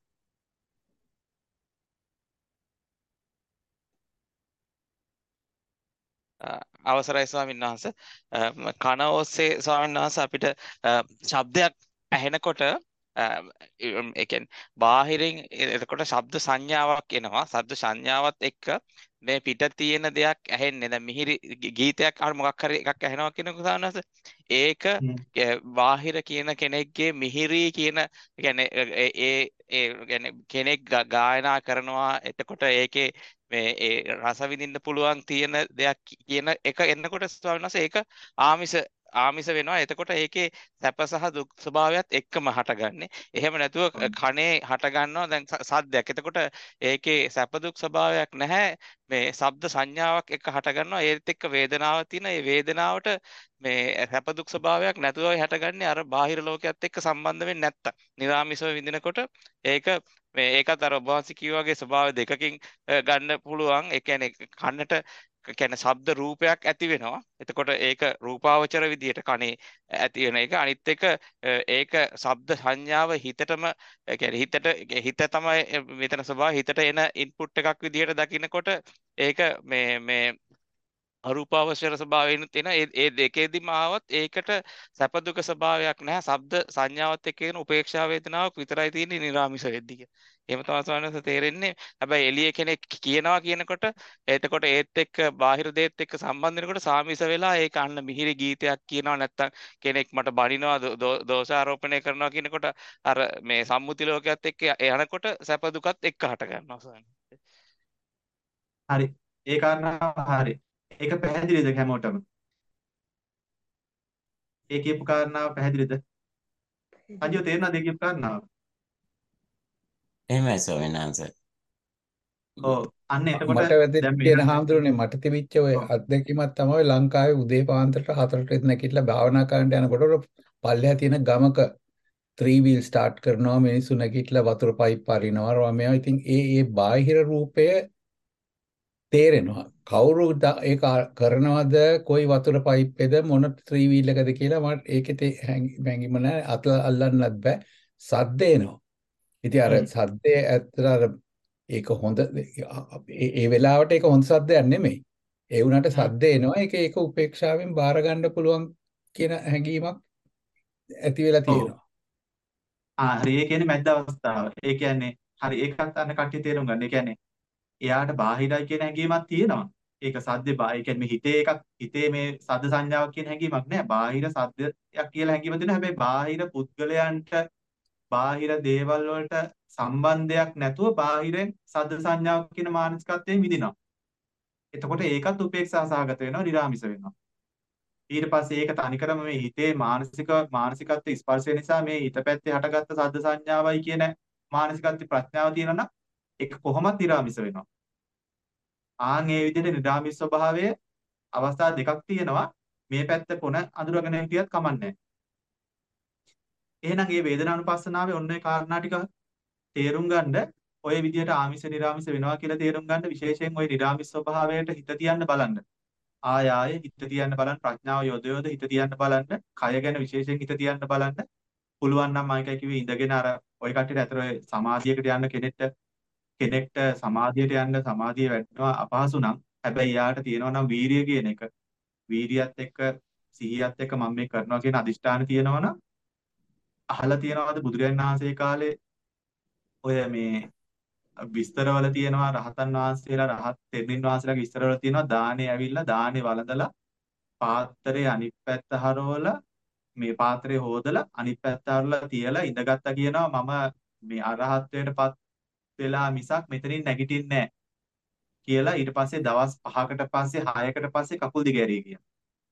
අවසරයි ස්වාමීන් වහන්සේ. කන ඔස්සේ ස්වාමීන් වහන්සේ අපිට ශබ්දයක් ඇහෙනකොට ඒ කියන්නේ බාහිරින් එතකොට ශබ්ද සංඥාවක් එනවා. ශබ්ද සංඥාවත් එක්ක මේ පිට තියෙන දෙයක් ඇහෙන්නේ. දැන් මිහිරි ගීතයක් අර මොකක් හරි එකක් ඇහෙනවා කියනකොට සානස ඒක බාහිර කියන කෙනෙක්ගේ මිහිරි කියන කියන්නේ ඒ ඒ කියන්නේ කෙනෙක් ගායනා කරනවා. එතකොට ඒකේ මේ ඒ රස විඳින්න පුළුවන් තියෙන දෙයක් කියන එක එන්නකොට ස්වාමීන් වහන්සේ ඒක ආමිස ආමිස වෙනවා. එතකොට ඒකේ සැප සහ දුක් ස්වභාවයත් එක්කම හටගන්නේ. එහෙම නැතුව කනේ හටගන්නවා දැන් සද්දයක්. එතකොට ඒකේ සැප දුක් ස්වභාවයක් නැහැ. මේ ශබ්ද සංඥාවක් එක්ක හටගන්නවා. ඒත් එක්ක වේදනාවක් තියෙන. ඒ වේදනාවට මේ සැප දුක් ස්වභාවයක් නැතුවයි හටගන්නේ. අර බාහිර ලෝකයක් එක්ක සම්බන්ධ වෙන්නේ නැත්තම්. නිරාමිසව විඳිනකොට ඒක මේ ඒකත් අර ඔබ වහන්සේ කිව්වා වගේ ස්වභාව දෙකකින් ගන්න පුළුවන්. ඒ කියන්නේ කන්නට කියන්නේ ශබ්ද රූපයක් ඇති වෙනවා. එතකොට ඒක රූපාවචර විදියට කනේ ඇති වෙන එක. අනිත් එක ඒක ශබ්ද සංඥාව හිතටම කියන්නේ හිතට හිත තමයි මෙතන ස්වභාවය හිතට එන ඉන්පුට් එකක් විදියට දකින්නකොට ඒක මේ මේ අරූපාවචර ස්වභාවයෙන් තියෙන ඒ ඒ දෙකේදීම ආවත් ඒකට සැප දුක ස්වභාවයක් නැහැ. ශබ්ද සංඥාවත් එක්ක එන උපේක්ෂා වේදනාවක් විතරයි තියෙන්නේ නිරාමිස වෙද්දී කියලා. එහෙම තමයි සවනස තේරෙන්නේ. හැබැයි එළිය කෙනෙක් කියනවා කියනකොට එතකොට ඒත් එක්ක බාහිර දේත් එක්ක සම්බන්ධ වෙනකොට සාමිස වෙලා ඒක අන්න මිහිරි ගීතයක් කියනවා නැත්තම් කෙනෙක් මට බනිනවා දෝෂාරෝපණය කරනවා කියනකොට අර මේ සම්මුති ලෝකයක් එක්ක යනකොට සැප දුකත් එක්ක හට ගන්නවා සවනස. හරි. ඒ කාරණාව හරි. ඒක පැහැදිලිද හැමෝටම? ඒ කියපු කාරණාව පැහැදිලිද? අජිය තේරෙනවද ඒ කියපු කාරණාව? එහෙමයි ස්වාමීන් වහන්සේ. ඔව්. අන්න එතකොට මට වැදෙච්ච දැන් තියෙන මෙහෙම හාමුදුරනේ මට තිබිච්ච ඔය ඔව්. අත්දැකීමක් තමයි ලංකාවේ උදේ පාන්දරට හතරට නැගිටලා භාවනා කරන්න යනකොට පල්ලෙහා තියෙන ගමක ත්‍රී වීල් ස්ටාර්ට් කරනවා මිනිස්සු නැගිටලා වතුර පයිප් අරිනවා රමයා. ඉතින් ඒ ඒ බාහිර රූපය තේරෙනවා. කවුරු ද- ඒක කරනවද කොයි වතුර පයිප්පේද මොන ත්‍රී වීල් එකද කියලා මට ඒකේ හැංගීම නැහැ. අත අල්ලන්නත් බෑ. සද්ද එනවා. ඉතින් අර හ්ම්. සද්දේ ඇත්තට අර ඒක හොඳ ඒ ඒ වෙලාවට ඒක හොඳ සද්දයක් නෙමෙයි. ඒ වුණාට හ්ම්. සද්ද එනවා. ඒක ඒක උපේක්ෂාවෙන් බාර ගන්න පුළුවන් කියන හැඟීමක් ඇති වෙලා ඔව්. තියෙනවා. ආ හරි. ඒ කියන්නේ මැද්ද අවස්ථාව. ඒ කියන්නේ හරි ඒකත් අන්න කට්ටිය තේරුම් ගන්න. ඒ කියන්නේ එයාට බාහිරයි කියන හැඟීමක් තියෙනවා. ඒක සද්දේ බා ඒ කියන්නේ මේ හිතේ එකක් හිතේ මේ සද්ද සංඥාවක් කියන හැඟීමක් නෑ. බාහිර සද්දයක් කියලා හැඟීම තියෙනවා. හැබැයි බාහිර පුද්ගලයන්ට බාහිර දේවල් වලට සම්බන්ධයක් නැතුව බාහිරෙන් සද්ද සංඥාවක් කියන මානසිකත්වයෙන් විඳිනවා. එතකොට ඒකත් උපේක්ෂා සහගත වෙනවා, නිරාමිස වෙනවා. ඊට පස්සේ ඒක තනිකරම මේ හිතේ මානසික මානසිකත්ව ස්පර්ශය නිසා මේ හිත පැත්තේ හටගත්ත සද්ද සංඥාවයි කියන මානසිකත්ව ප්‍රඥාව තියෙනවා නම් ඒක කොහොමත් නිරාමිස වෙනවා. ආන් ඒ විදිහට නිරාමිස ස්වභාවය අවස්ථා දෙකක් තියෙනවා. මේ පැත්ත කොන අඳුරගෙන හිටියත් කමන්නේ. එහෙනම් මේ වේදනානුපස්සනාවේ ඔන්න ඔය කාරණා ටික තේරුම් ගන්න ඔය විදිහට ආමිෂ නිරාමිෂ වෙනවා කියලා තේරුම් ගන්න විශේෂයෙන් ওই නිරාමිෂ ස්වභාවයට හිත තියන්න බලන්න. ආය ආය හිත තියන්න බලන්න ප්‍රඥාව යොද යොද හිත තියන්න බලන්න. කය ගැන විශේෂයෙන් හිත තියන්න බලන්න. පුළුවන් නම් මම එකයි කිව්වේ ඉඳගෙන අර ඔය කට්ටියට අතර ඔය සමාධියකට යන්න කෙනෙක්ට කෙනෙක්ට සමාධියට යන්න සමාධිය වැඩිනවා අපහසු නම් හැබැයි යාට තියෙනවා නම් වීරිය කියන එක වීරියත් එක්ක සිහියත් එක්ක මම මේ කරනවා කියන අදිෂ්ඨාන තියෙනවා නම් අහලා තියෙනවද බුදුරජාණන් වහන්සේ කාලේ ඔය මේ විස්තරවල තියෙනවා රහතන් වහන්සේලා රහත් තෙරණින් වහන්සේලාගේ විස්තරවල තියෙනවා දානේ ඇවිල්ලා දානේ වළඳලා පාත්‍රයේ අනිත් පැත්ත හරවලා මේ පාත්‍රය හොදලා අනිත් පැත්ත හරවලා තියලා ඉඳගත්තා කියනවා මම මේ අරහත්ත්වයටපත් වෙලා මිසක් මෙතනින් නැගිටින්නේ නැහැ කියලා ඊට පස්සේ දවස් පහකට පස්සේ හයකට පස්සේ කකුල් දිගෑරිය කියනවා.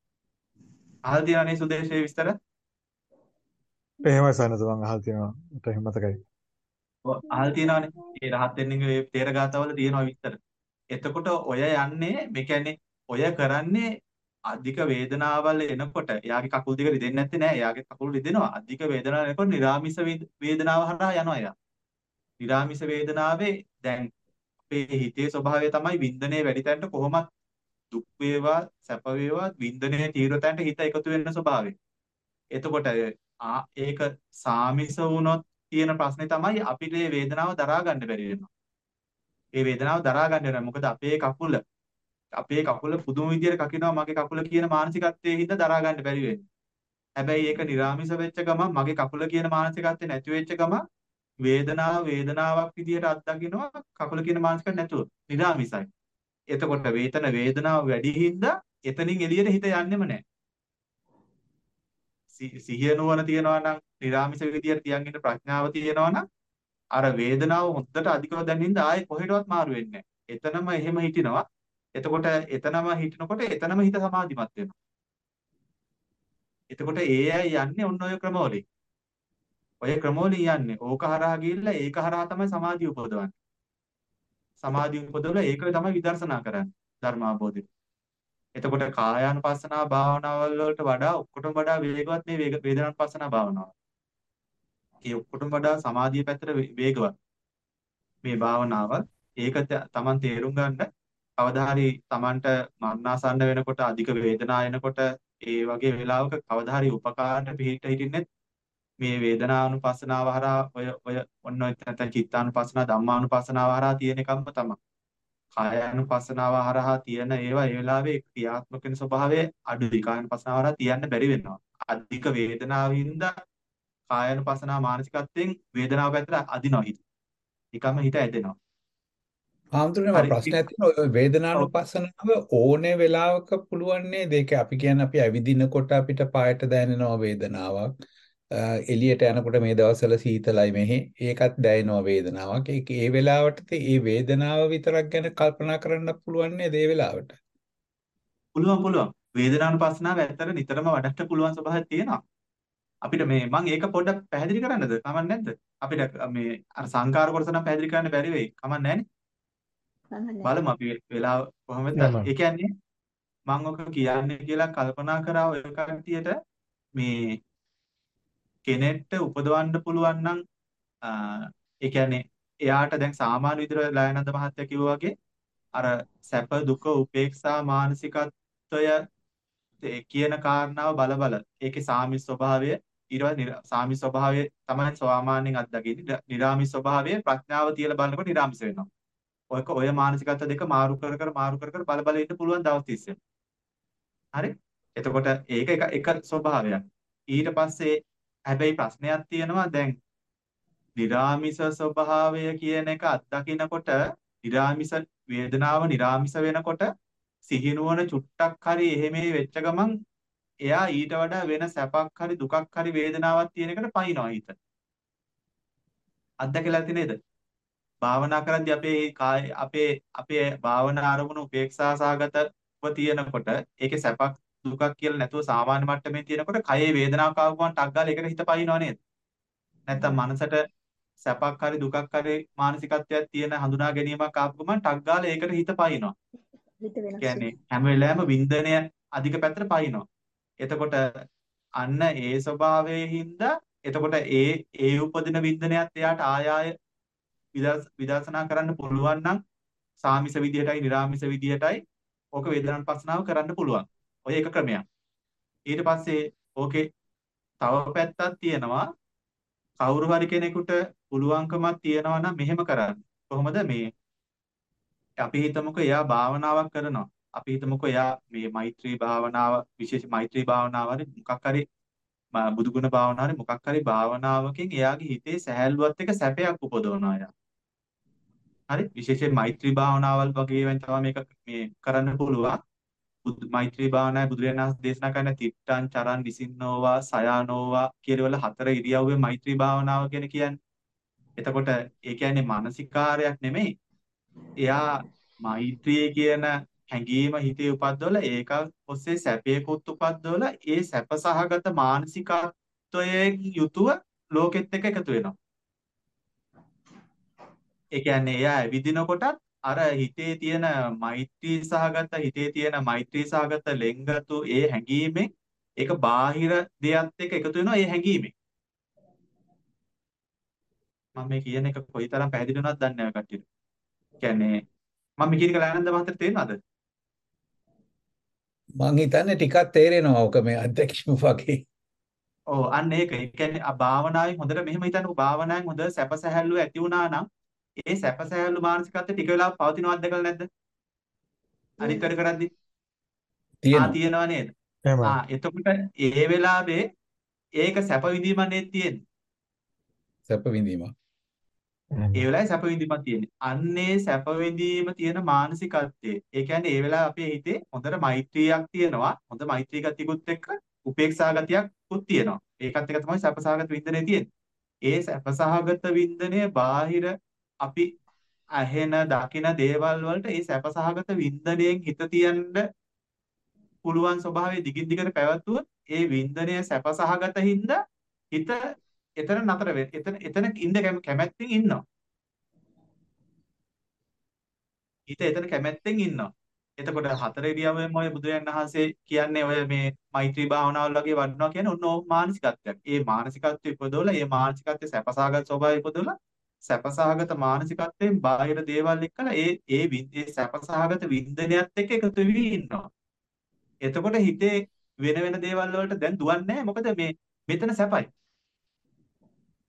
අහලා තියෙනවනේ සුදේශයේ විස්තර? එහෙමයි සනස මම අහලා තියෙනවා මට එහෙම මතකයි. ඔව් අහලා තියෙනවනේ. ඒ රහත් වෙන්නගේ මේ තේර ගාතවල තියෙනවා විස්තර. එතකොට ඔය යන්නේ මේ කියන්නේ ඔය කරන්නේ අධික වේදනාවල් එනකොට එයාගේ කකුල් දෙක රිදෙන්නේ නැත්තේ නෑ. එයාගේ කකුල් රිදෙනවා. අධික වේදනාව එනකොට නිරාමිස වේදනාව හරහා යනවා එයා. නිරාමිස වේදනාවේ දැන් අපේ හිතේ ස්වභාවය තමයි වින්දනයේ වැඩි තැනට කොහොමත් දුක් වේවා සැප වේවා වින්දනයේ තීව්‍ර තැනට හිත එකතු වෙන්න ස්වභාවය. එතකොට ආ ඒක සාමිස වුණොත් තියෙන ප්‍රශ්නේ තමයි අපිට මේ වේදනාව දරා ගන්න බැරි වෙනවා. මේ වේදනාව දරා ගන්න වෙනවා. මොකද අපේ කකුල අපේ කකුල පුදුම විදියට කකිනවා මගේ කකුල කියන මානසිකත්වයේ හින්දා දරා ගන්න බැරි වෙන්නේ. හැබැයි ඒක නිරාමිස වෙච්ච ගමන් මගේ කකුල කියන මානසිකත්වය නැති වෙච්ච ගමන් වේදනාව වේදනාවක් විදියට අත්දකින්නවා කකුල කියන මානසිකත්වය නැතුව නිරාමිසයි. එතකොට වේතන වේදනාව වැඩි හින්දා එතනින් එළියට හිත යන්නෙම නැහැ. සිහිය නුවණ තියනවා නම් නිරාමිස විදියට තියන් ඉන්න ප්‍රඥාව තියනවා නම් අර වේදනාව හොද්දට අධිකව දැනෙන හින්දා ආයේ කොහෙටවත් මාරු වෙන්නේ නැහැ. එතනම එහෙම හිටිනවා. එතකොට එතනම හිටිනකොට එතනම හිත සමාධිමත් වෙනවා. එතකොට ඒ අය යන්නේ ඔන්න ඔය ක්‍රමවලින්. ඔය ක්‍රමවලින් යන්නේ. ඕක හරහා ගිහිල්ලා ඒක හරහා තමයි සමාධිය උපදවන්නේ. සමාධිය උපදවලා ඒක තමයි විදර්ශනා කරන්නේ. ධර්මාභෝධය. එතකොට කායානුපස්සනා භාවනාවල් වලට වඩා ඔක්කොටම වඩා වේගවත් මේ වේදනානුපස්සනා භාවනාව. ඒ ඔක්කොටම වඩා සමාධිය පැත්තට වේගවත් මේ භාවනාව. ඒක තමන් තේරුම් ගන්න කවදා හරි තමන්ට මරණාසන්න වෙනකොට අධික වේදනාව එනකොට ඒ වගේ වෙලාවක කවදා හරි උපකාරයට පිහිට හිටින්නේ මේ වේදනානුපස්සනාව හරහා ඔය ඔය ඔන්න ඔය නැත්නම් චිත්තානුපස්සනාව ධම්මානුපස්සනාව හරහා තියෙන එකම තමයි. කායානුපස්සනාව හරහා තියෙන ඒවා ඒ වෙලාවේ ක්‍රියාත්මක වෙන ස්වභාවය අඩුයි. කායානුපස්සනාව හරහා තියන්න බැරි වෙනවා. අධික වේදනාවින්ද කායානුපස්සනාව මානසිකත්වයෙන් වේදනාව පැත්තට අදිනවා හිත. නිකම්ම හිත ඇදෙනවා. ආම්තුනේ මම හරි. ප්‍රශ්නයක් තියෙනවා ඔය වේදනානුපස්සනාව ඕනේ වෙලාවක පුළුවන් නේද? ඒක අපි කියන්නේ අපි ඇවිදිනකොට අපිට පායට දැනෙනවා වේදනාවක්. අ, එළියට යනකොට මේ දවස්වල සීතලයි මෙහි ඒකත් දැනෙනවා වේදනාවක්. ඒක ඒ වෙලාවට ඒ වේදනාව විතරක් ගැන කල්පනා කරන්න පුළුවන් නේද ඒ වෙලාවට? පුළුවන් පුළුවන්. වේදනානුපස්සනාව ඇත්තට නිතරම වඩන්න පුළුවන් ස්වභාවයක් තියෙනවා. අපිට මේ මම ඒක පොඩ්ඩක් පැහැදිලි කරන්නද? කමක් නැද්ද? අපිට මේ අර සංකාර කොටස නම් පැහැදිලි කරන්න බැරි වෙයි. කමක් නැහැනේ. කමන්නේ. බලමු අපි වෙලාව කොහොමද? යමන්. ඒ කියන්නේ මම ඔක කියන්නේ කියලා කල්පනා කරා ඔය කට්ටියට මේ කෙනෙක්ට උපදවන්න පුළුවන් නම් අ, ඒ කියන්නේ එයාට දැන් සාමාන්‍ය විදිහට ලයනන්ද මහත්තයා කිව්වා වගේ අර සැප දුක උපේක්ෂා මානසිකත්වය ඒ කියන කාරණාව බල බල ඒකේ සාමි ස්වභාවය ඊළඟ සාමි ස්වභාවය තමයි සාමාන්‍යයෙන් අත්දකින්නේ. නිරාමි ස්වභාවය ප්‍රඥාව තියලා බලනකොට නිරාමිස වෙනවා. ඔයක ඔය මානසිකත්ව දෙක මාරු කර කර මාරු කර කර බල බල ඉන්න පුළුවන් දවස් තිස්සේ. හරි? එතකොට ඒක එක එක ස්වභාවයක්. ඊට පස්සේ හැබැයි ප්‍රශ්නයක් තියෙනවා දැන් නිරාමිස ස්වභාවය කියන එක අත්දකිනකොට නිරාමිස වේදනාව නිරාමිස වෙනකොට සිහිනුවන චුට්ටක් හරි එහෙම වෙච්ච ගමන් එයා ඊට වඩා වෙන සැපක් හරි දුකක් හරි වේදනාවක් තියෙන එකට පයින්නවා හිත. අත්දකලා ඇති නේද? භාවනා කරද්දී අපේ කාය අපේ අපේ භාවනා අරමුණු උපේක්ෂා සහගතව තියෙනකොට ඒකේ සැපක් දුකක් කියලා නැතුව සාමාන්‍ය මට්ටමේ තියෙනකොට කයේ වේදනාවක් ආව ගමන් ටක් ගාලා ඒකට හිත පයින්නවා නේද? නැත්තම් මනසට සැපක් හරි දුකක් හරි මානසිකත්වයක් තියෙන හඳුනා ගැනීමක් ආපු ගමන් ටක් ගාලා ඒකට හිත පයින්නවා. හිත වෙනස් කියන්නේ හැම වෙලාවෙම වින්දනය අධික පැත්තට පයින්නවා. එතකොට අන්න ඒ ස්වභාවයේ හින්දා එතකොට ඒ ඒ උපදින වින්දනයත් එයාට ආය ආය විදර්ශ- විදර්ශනා කරන්න පුළුවන් නම් සාමිස විදියටයි නිරාමිස විදියටයි ඕක වේදනානුපස්සනාව කරන්න පුළුවන්. ඔය එක ක්‍රමයක්. ඊට පස්සේ ඕකේ තව පැත්තක් තියෙනවා. කවුරු හරි කෙනෙකුට පුළුවන්කමක් තියෙනවා නම් මෙහෙම කරන්න. කොහොමද මේ අපි හිතමුකෝ එයා භාවනාවක් කරනවා. අපි හිතමුකෝ එයා මේ මෛත්‍රී භාවනාව විශේෂ මෛත්‍රී භාවනාව හරි මොකක් හරි ම- බුදුගුණ භාවනාව හරි මොකක් හරි භාවනාවකින් එයාගේ හිතේ සැහැල්ලුවත් එක්ක සැපයක් උපදවනවා එයා. හරි විශේෂයෙන් මෛත්‍රී භාවනාවල් වගේ වෙන තමයි මේක මේ කරන්න පුළුවන්. බුදු මෛත්‍රී භාවනාවේ බුදුරජාණන් වහන්සේ දේශනා කරන තිත්තං චරන් විසින්නෝවා සයානෝවා කියලවල හතර ඉරියව්වේ මෛත්‍රී භාවනාව කියන කියන්නේ. එතකොට ඒ කියන්නේ මානසිකාරයක් නෙමෙයි. එයා මෛත්‍රිය කියන හැඟීම හිතේ උපද්දවලා ඒක ඔස්සේ සැපේකුත් උපද්දවලා ඒ සැපසහගත මානසිකත්වයෙන් යුතුව ලෝකෙත් එක්ක එකතු වෙනවා. ඒ කියන්නේ එයා ඇවිදිනකොටත් අර හිතේ තියෙන මෛත්‍රී සහගත හිතේ තියෙන මෛත්‍රී සහගත ලෙන්ගතු ඒ හැඟීමෙන් ඒක බාහිර දෙයත් එක්ක එකතු වෙනවා ඒ හැඟීමෙන්. මම මේ කියන එක කොයිතරම් පැහැදිලි වුණාද දන්නේ නැහැ කට්ටියට. කියන්නේ මම මේ කියන එක ආනන්ද මහත්තයට තේරෙනවද? මං හිතන්නේ ටිකක් තේරෙනවා ඔක මේ අත්දැකීම වගේ. ඔව් අන්න ඒක. ඒ කියන්නේ ආ භාවනාවෙන් හොඳට මෙහෙම හිතන්නකෝ භාවනාවෙන් හොඳ සැප සැහැල්ලුව ඇති වුණා නම් ඒ සැප සැහැල්ලු මානසිකත්වය ටික වෙලාවක් පවතිනවද දැකලා නැද්ද? අනිත් වැඩ කරද්දී. ආ තියෙනවා. තියෙනව නේද? එහෙමයි. ආ එතකොට ඒ වෙලාවේ ඒක සැප විඳීම නේද තියෙන්නේ. සැප විඳීම. ඒ වෙලාවේ සැප විඳීමක් තියෙන්නේ. අන්නේ සැප විඳීම තියෙන මානසිකත්වයේ. ඒ කියන්නේ ඒ වෙලාවේ අපේ හිතේ හොඳට මෛත්‍රියක් තියෙනවා. හොඳ මෛත්‍රී ගතියකුත් එක්ක උපේක්ෂා ගතියකුත් තියෙනවා. ඒකත් එක තමයි සැපසහගත වින්දනය තියෙන්නේ. ඒ සැපසහගත වින්දනය බාහිර අපි ඇහෙන දකින දේවල් වලට ඒ සැපසහගත වින්දනයෙන් හිත තියන්න පුළුවන් ස්වභාවය දිගින් දිගට පැවතුවොත් ඒ වින්දනය සැපසහගත හින්දා හිත එතන නතර වෙයි. එතන එතන ඉන්න කැම- කැමැත්තෙන් ඉන්නවා. හිත එතන කැමැත්තෙන් ඉන්නවා. එතකොට හතර ඉරියව්වෙම ඔය බුදුරජාණන් වහන්සේ කියන්නේ ඔය මේ මෛත්‍රී භාවනාවල් වගේ වඩනවා කියන්නේ ඔන්න ඕක මානසිකත්වයක්. ඒ මානසිකත්වය ඉපදවලා ඒ මානසිකත්වයේ සැපසහගත ස්වභාවය ඉපදවලා සැපසහගත මානසිකත්වයෙන් බාහිර දේවල් එක්කලා ඒ ඒ වින්- ඒ සැපසහගත වින්දනයත් එක්ක එකතු වෙවි ඉන්නවා. එතකොට හිතේ වෙන වෙන දේවල් වලට දැන් දුවන්නේ නැහැ. මොකද මේ මෙතන සැපයි.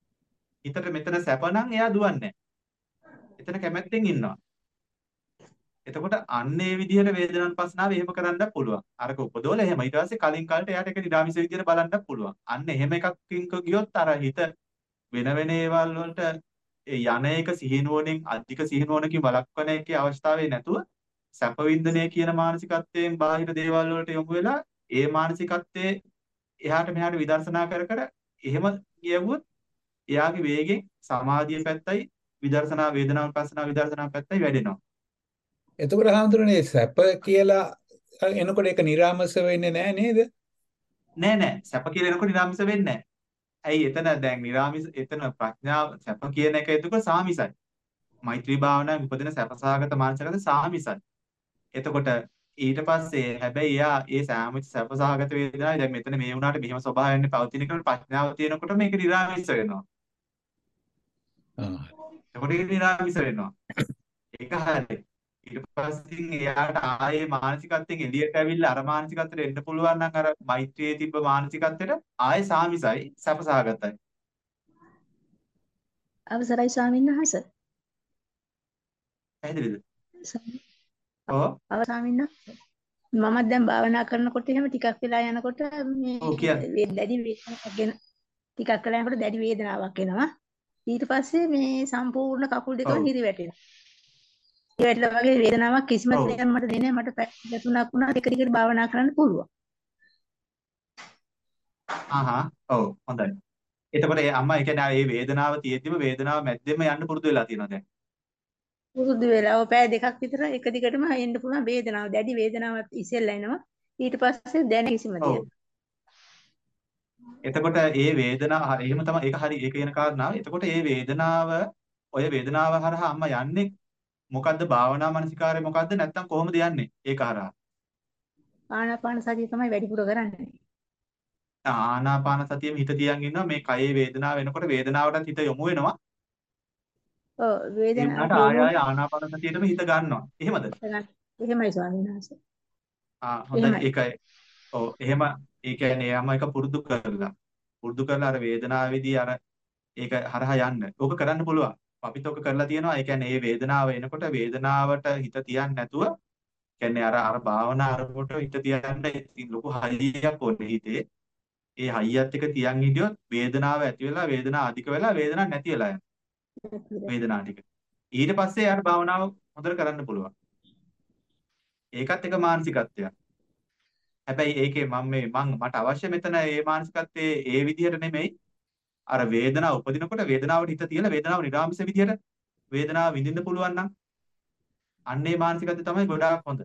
හිතට මෙතන සැප නම් එයා දුවන්නේ නැහැ. එතන කැමැත්තෙන් ඉන්නවා. එතකොට අන්න ඒ විදිහට වේදනානුපස්සනාව එහෙම කරන්නත් පුළුවන්. අරක උපදවල එහෙම ඊට පස්සේ කලින් කාලට එයාට ඒක නිරාමිස විදිහට බලන්නත් පුළුවන්. අන්න එහෙම එකකින් ගියොත් අර හිත වෙන වෙන ඒවල් වලට ඒ යන එක සිහිනුවණින් අධික සිහිනුවණකින් වළක්වන එකේ අවස්ථාවේ නැතුව සැප වින්දනය කියන මානසිකත්වයෙන් බාහිර දේවල් වලට යොමු වෙලා ඒ මානසිකත්වයේ එහාට මෙහාට විදර්ශනා කර කර එහෙම ගියවුවොත් එයාගේ වේගෙන් සමාධිය පැත්තයි විදර්ශනා වේදනානුපස්සනා විදර්ශනා පැත්තයි වැඩෙනවා. එතකොට හාමුදුරනේ සැප කියලා එනකොට ඒක නිරාමස වෙන්නේ නැහැ නේද? නෑ නෑ සැප කියලා එනකොට නිරාමිස වෙන්නේ නැහැ. ඇයි එතන දැන් නිරාමිස එතන ප්‍රඥාව සැප කියන එක එතකොට සාමිසයි. මෛත්‍රී භාවනාවේ උපදින සැපසහගත මානසිකත සාමිසයි. එතකොට ඊට පස්සේ හැබැයි එයා ඒ සාමිත සැපසහගත වේදනාවේ දැන් මෙතන මේ වුණාට මෙහෙම ස්වභාවයෙන් පවතින කෙනෙකුට ප්‍රඥාව තියෙනකොට මේක නිරාමිස වෙනවා. එතකොට ඒක නිරාමිස වෙනවා. ඒක හරියි. ඊට පස්සේ එයාට ආයේ මානසිකත්වයෙන් එළියට ඇවිල්ලා අර මානසිකත්වයට එන්න පුළුවන් නම් අර මෛත්‍රියේ තිබ්බ මානසිකත්වයට ආයේ සාමිසයි සැපසහගතයි. අවසරයි ස්වාමීන් වහන්සේ. පැහැදිලිද? ස්වාමී- ඔව්. අව ස්වාමීන් වහන්සේ. මම දැන් භාවනා කරනකොට එහෙම ටිකක් වෙලා යනකොට මේ ඔව් කියන්න. වේ- දැඩි වේදනාවක් ගෙන ටිකක් වෙලා යනකොට දැඩි වේදනාවක් එනවා. ඊට පස්සේ මේ සම්පූර්ණ කකුල් දෙකම ඔව්. හිරි වැටෙනවා. හිරි වැටලා වගේ වේදනාවක් කිසිම ඔව්. දෙයක් මට දෙන්නේ නැහැ. මට පැය දෙක තුනක් වුණා එක දිගට භාවනා කරන්න පුළුවන්. ආහා. ඔව්. හොඳයි. එතකොට ඒ අම්මා ඒ කියන්නේ ඒ වේදනාව තියෙද්දිම වේදනාව මැද්දෙම යන්න පුරුදු වෙලා තියෙනවා දැන්. පුරුදු වෙලා ඔය පැය දෙකක් විතර එක දිගටම එන්න පුළුවන් වේදනාව. දැඩි වේදනාවක් ඉස්සෙල්ලා එනවා. ඊට පස්සේ දැනෙන කිසිම ඔව්. දෙයක්. එතකොට ඒ වේදනාව හරි එහෙම තමයි ඒක හරි ඒක කියන කාරණාව. එතකොට ඒ වේදනාව ඔය වේදනාව හරහා අම්මා යන්නේ මොකද්ද භාවනා මනසිකාරය මොකද්ද නැත්තම් කොහොමද යන්නේ ඒක හරහා? ආනාපාන සතිය තමයි වැඩිපුර කරන්නේ. ආනාපාන සතියෙම හිත තියන් ඉන්නවා මේ කයේ වේදනාව වෙනකොට වේදනාවටත් හිත යොමු වෙනවා. ඔව් ඒ වේදනාව වුණාට ආය ආය ආනාපාන සතියෙම හිත ගන්නවා. එහෙමද? එහෙමයි ස්වාමීන් වහන්සේ. ආ හොඳයි එහෙමයි. ඒකයි. ඔව් එහෙම ඒ කියන්නේ යම එක පුරුදු කරලා පුරුදු කරලා අර වේදනාවේදී අර ඒක හරහා යන්න. ඕක කරන්න පුළුවන්. අපිත් ඕක කරලා තියෙනවා. ඒ කියන්නේ මේ වේදනාව එනකොට වේදනාවට හිත තියන්නේ නැතුව කියන්නේ අර අර භාවනා අරමුණට හිත තියන්න ඉතින් ලොකු හයියක් ඕනේ හිතේ. ඒ හයියත් එක තියන් හිටියොත් වේදනාව ඇති වෙලා වේදනාව අධික වෙලා වේදනාවක් නැති වෙලා යනවා. වේදනාව ටික. ඊට පස්සේ යාර භාවනාව හොඳට කරන්න පුළුවන්. ඒකත් එක මානසිකත්වයක්. හැබැයි ඒකේ මම මේ මම මට අවශ්‍ය මෙතන මේ මානසිකත්වයේ ඒ විදිහට නෙමෙයි අර වේදනාව උපදිනකොට වේදනාවට හිත තියලා වේදනාව නිරාමිස විදිහට වේදනාව විඳින්න පුළුවන් නම් අන්නේ මානසිකත්වය තමයි ගොඩාක් හොඳ.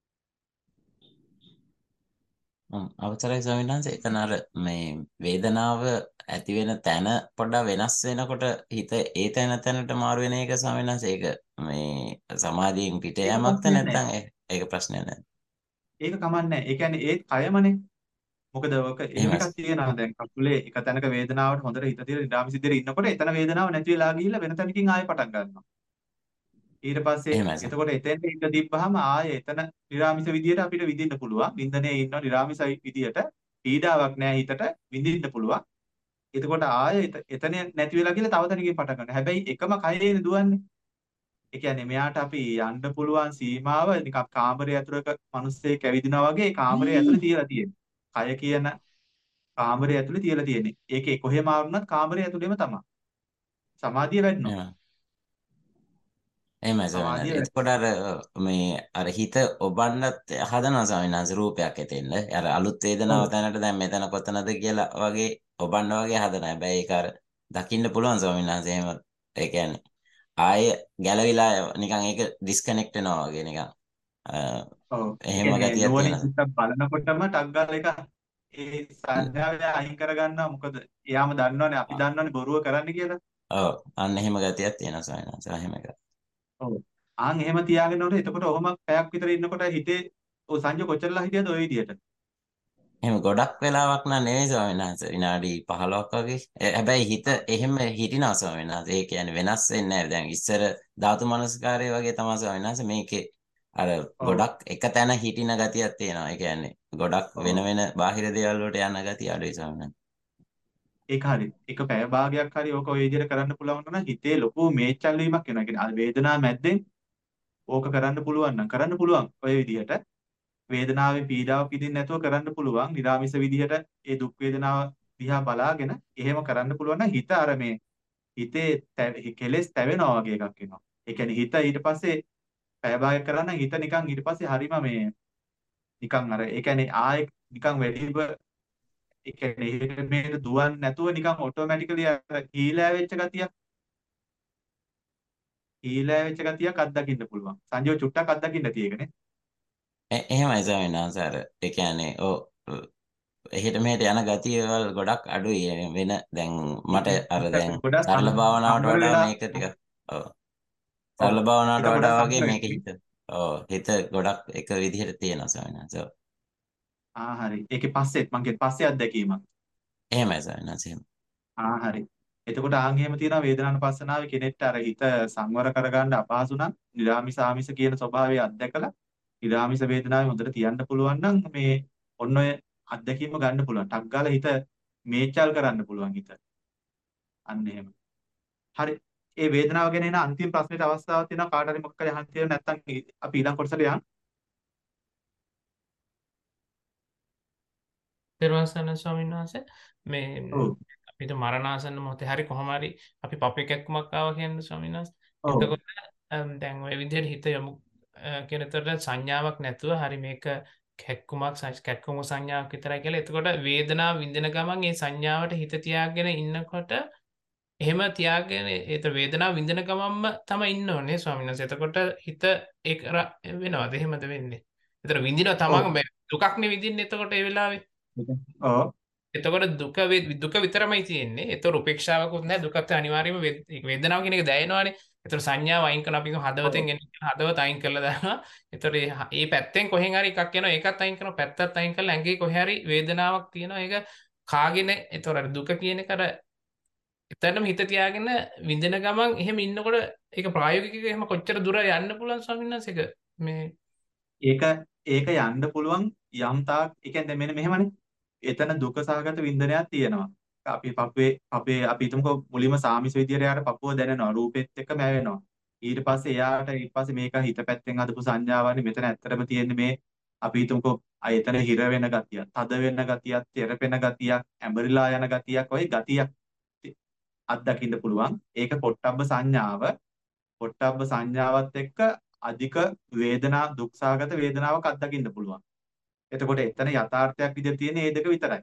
හ්ම් අවසරයි ස්වාමීන් වහන්සේ එතන අර මේ වේදනාව ඇති වෙන තැන පොඩ්ඩක් වෙනස් වෙනකොට හිත ඒ තැන තැනට මාරු වෙන එක ස්වාමීන් වහන්සේ ඒක මේ සමාධියෙන් පිට ඒක යෑමක්ද ප්‍රශ්නයක් නෑ. නැත්නම් ඒ- ඒක ප්‍රශ්නයක් නෑ. ඒක කමන්නේ නෑ. ඒ කියන්නේ ඒත් කයමනේ. මොකද ඔක එහෙම එහෙමයි. එකක් තියෙනවා දැන් කකුලේ එක තැනක වේදනාවට හොඳට හිත තියලා නිරාමිස විදිහට ඉන්නකොට එතන වේදනාව නැති වෙලා ගිහිල්ලා වෙන තැනකින් ආයෙ පටන් ගන්නවා. ඊට පස්සේ එහෙමයි සර්. එතකොට එතෙන්ට හිත තිබ්බහම ආයෙ එතන නිරාමිස විදියට අපිට විඳින්න පුළුවන්. වින්දනයේ ඉන්න නිරාමිස විදියට පීඩාවක් නෑ හිතට විඳින්න පුළුවන්. එතකොට ආයෙ එත- එතන නැති වෙලා කියලා තව තැනකින් පටන් ගන්නවා. හැබැයි එකම කයේනේ දුවන්නේ. ඒ කියන්නේ මෙයාට අපි යන්න පුළුවන් සීමාව නිකන් කාමරය ඇතුළක මිනිස්සෙක් ඇවිදිනා වගේ ඒ කාමරය ඇතුළේ තියලා තියෙන්නේ. කය කියන කාමරය ඇතුළේ තියලා තියෙන්නේ. ඒකේ කොහෙම ආවුණත් කාමරය ඇතුළේම තමයි. සමාධිය වැඩිනවා. එහෙමයි. එහෙමයි ස්වාමීන් සමාධිය වහන්සේ. එතකොට අර මේ අර හිත ඔබන්නත් හදනවා ස්වාමීන් වහන්සේ රූපයක් ඇතෙන්න. අර අලුත් වේදනාව ඔව්. තැනට දැන් මෙතන කොතනද කියලා වගේ ඔබන්න වගේ හදනවා. හැබැයි ඒක අර දකින්න පුළුවන් ස්වාමීන් වහන්සේ එහෙම ඒ කියන්නේ ආයේ ගැලවිලා නිකන් ඒක ඩිස්කනෙක්ට් වෙනවා වගේ නිකන් අ, ඔව්. එහෙම කියන්නේ ගතියක් නුවණින් තියෙනවා. චුට්ටක් බලනකොටම ටක් ගාලා එක ඒ සංඥාව අයින් කරගන්නවා. මොකද එයාම දන්නවනේ අපි දන්නවනේ බොරුව කරන්න කියලා. ඔව් අන්න එහෙම ගතියක් තියෙනවා ස්වාමීන් වහන්සේ. එහෙම එකක්. ඔව්. ආන් එහෙම තියාගෙන උනොත් එතකොට ඔහොම පැයක් විතර ඉන්නකොට හිතේ ඔය සංජය කොච්චරලා හිටියද ඔය විදියට. එහෙම ගොඩක් වෙලාවක් නෑ නෙවෙයි ස්වාමීන් වහන්සේ. විනාඩි පහළොවක් වගේ. ඒ- හැබැයි හිත එහෙම හිටිනවා ස්වාමීන් වහන්සේ. ඒ කියන්නේ වෙනස් වෙන්නේ නැහැ. දැන් ඉස්සර ධාතු මනස්කාරය වගේ තමයි ස්වාමීන් වහන්සේ මේකේ අර ඔව්. ගොඩක් එක තැන හිටින ගතියක් තියෙනවා. ඒ කියන්නේ ගොඩක් ඔව්. වෙන වෙන බාහිර දේවල් වලට යන ගතිය අඩුයි ස්වාමීන් වහන්සේ. ඒක හරි. එක පැය භාගයක් හරි ඕක ඔය විදිහට කරන්න පුළුවන් නම් හිතේ ලොකු මේචල් වීමක් වෙනවා. ඒ කියන්නේ අර වේදනාව මැද්දෙන් ඕක කරන්න පුළුවන් නම් කරන්න පුළුවන් ඔය විදිහට වේදනාවේ පීඩාවක් විඳින්න නැතුව කරන්න පුළුවන් නිරාමිස විදිහට ඒ දුක් වේදනාව දිහා බලාගෙන එහෙම කරන්න පුළුවන් නම් හිත අර මේ හිතේ තැ- කෙලෙස් තැවෙනවා වගේ එකක් එනවා. ඒ කියන්නේ හිත ඊට පස්සේ පැය භාගයක් කරා නම් හිත නිකන් ඊට පස්සේ හරිම මේ නිකන් අර ඒ කියන්නේ ආයෙ නිකන් වැඩිව ඒ කියන්නේ එහෙට මෙහෙට දුවන්නේ නැතුව නිකන් ඔටෝමැටිකලි අර හීලෑ වෙච්ච ගතියක් හීලෑ වෙච්ච ගතියක් අත්දකින්න පුළුවන්. සංජීව චුට්ටක් අත්දකින්න තියෙකනේ. එ- එහෙමයි ස්වාමීන් වහන්සේ අර ඒ කියන්නේ ඔව් එහෙට මෙහෙට යන ගතියවල් ගොඩක් අඩුයි ඒ වෙන දැන් මට අර දැන් ගොඩක් සරල භාවනාවට සංවර වඩා වෙලා මේක ටිකක් ඔව් ඔව් සරල භාවනාවට හිත වඩා ගොඩක් වගේ සංවර මේක වෙනවා. හිත ඔව් හිත ගොඩක් එක විදිහට තියෙනවා ස්වාමීන් වහන්සේ ඔව්. ආ හරි. ඒකේ පස්සෙත් මං කියන්නේ පස්සේ අත්දැකීමක්. එහෙමයි ස්වාමීන් වහන්සේ එහෙම. ආ හරි. එතකොට ආන් එහෙම තියෙනවා වේදනානුපස්සනාවේ කෙනෙක්ට අර හිත සංවර කරගන්න අපහසු නම් නිරාමිස ආමිස කියන ස්වභාවය අත්දැකලා නිරාමිස වේදනාවේ හොඳට තියන්න පුළුවන් නම් මේ ඔන්න ඔය අත්දැකීම ගන්න පුළුවන්. ටක් ගාලා හිත මේචල් කරන්න පුළුවන් හිත. අන්න එහෙම. හරි. ඒ වේදනාව ගැන එන අන්තිම ප්‍රශ්නෙට අවස්ථාවක් තියෙනවා කාට හරි මොකක් හරි අහන්න තියෙනවා නැත්නම් අපි ඊළඟ කොටසට යන්න. තෙරුවන් සරණයි ස්වාමීන් වහන්සේ මේ ඔව්. අපිට මරණාසන්න මොහොතේ හරි කොහොම හරි අපි පපේ කැක්කමක් ආවා කියන්නේ ස්වාමීන් වහන්සේ. ඔව්. එතකොට අම්, දැන් ওই විදිහට හිත යොමු අ, කියනතර සංඥාවක් නැතුව හරි මේක කැක්කුමක් සං- කැක්කුම සංඥාවක් විතරයි කියලා. එතකොට වේදනාව විඳින ගමන් ඒ සංඥාවට හිත තියාගෙන ඉන්නකොට එහෙම තියාගෙන ඒත වේදනාව විඳින ගමන්ම තමයි ඉන්න ඕනේ ස්වාමීන් වහන්සේ. එතකොට හිත ඒක ර- වෙනවද? එහෙමද වෙන්නේ? එතකොට විඳිනවා ඔව්. තමන් දුකක් නේ විඳින්නේ එතකොට ඒ වෙලාවේ. ඔව්. එතකොට දුක වේ- දුක විතරමයි තියෙන්නේ. ඒතර උපේක්ෂාවකුත් නැහැ. දුකත් අනිවාර්යයෙන්ම වේද- වේදනාව කියන එක දැනෙනවානේ. ඒතර සංඥාව අයින් කරන අපි හිතමු හදවතෙන් ඔව්. එන හදවත අයින් කරලා දානවා. ඒතර ඒ හ- ඒ පැත්තෙන් කොහෙන් හරි එකක් එනවා. ඒකත් අයින් කරනවා. පැත්තත් අයින් කරලා ඇඟේ කොහේ හරි වේදනාවක් තියෙනවා. ඒක කාගෙන ඒතර අර දුක කියන එක අර එතනම හිත තියාගෙන විඳින ගමන් එහෙම ඉන්නකොට ඒක ප්‍රායෝගිකව එහෙම කොච්චර දුර යන්න පුළුවන් ස්වාමීන් වහන්සේ ඒක මේ ඒක ඒක යන්න පුළුවන් යම් තාක් ඒ කියන්නේ මෙන්න මෙහෙමනේ. එතන දුක සහගත වින්දනයක් තියෙනවා. අපි පපුවේ අපේ අපි හිතමුකෝ මුලින්ම සාමිස විදියට යාට පපුව දැනෙනවා. රූපෙත් එක්ක මැවෙනවා. ඊට පස්සේ එයාට ඊට පස්සේ මේක හිත පැත්තෙන් හදපු සංඥාවන්නේ මෙතන ඇත්තටම තියෙන්නේ මේ අපි හිතමුකෝ අය එතන හිර වෙන ගතියක්, තද වෙන ගතියක්, තෙරපෙන ගතියක්, ඇඹරිලා යන ගතියක් වගේ ගතියක් ති- අත්දකින්න පුළුවන්. ඒක පොට්ටබ්බ සංඥාව. පොට්ටබ්බ සංඥාවත් එක්ක අධික වේදනා දුක්සහගත වේදනාවක් අත්දකින්න පුළුවන්. එතකොට එතන යථාර්ථයක් විදිහට තියෙන මේ දෙක විතරයි.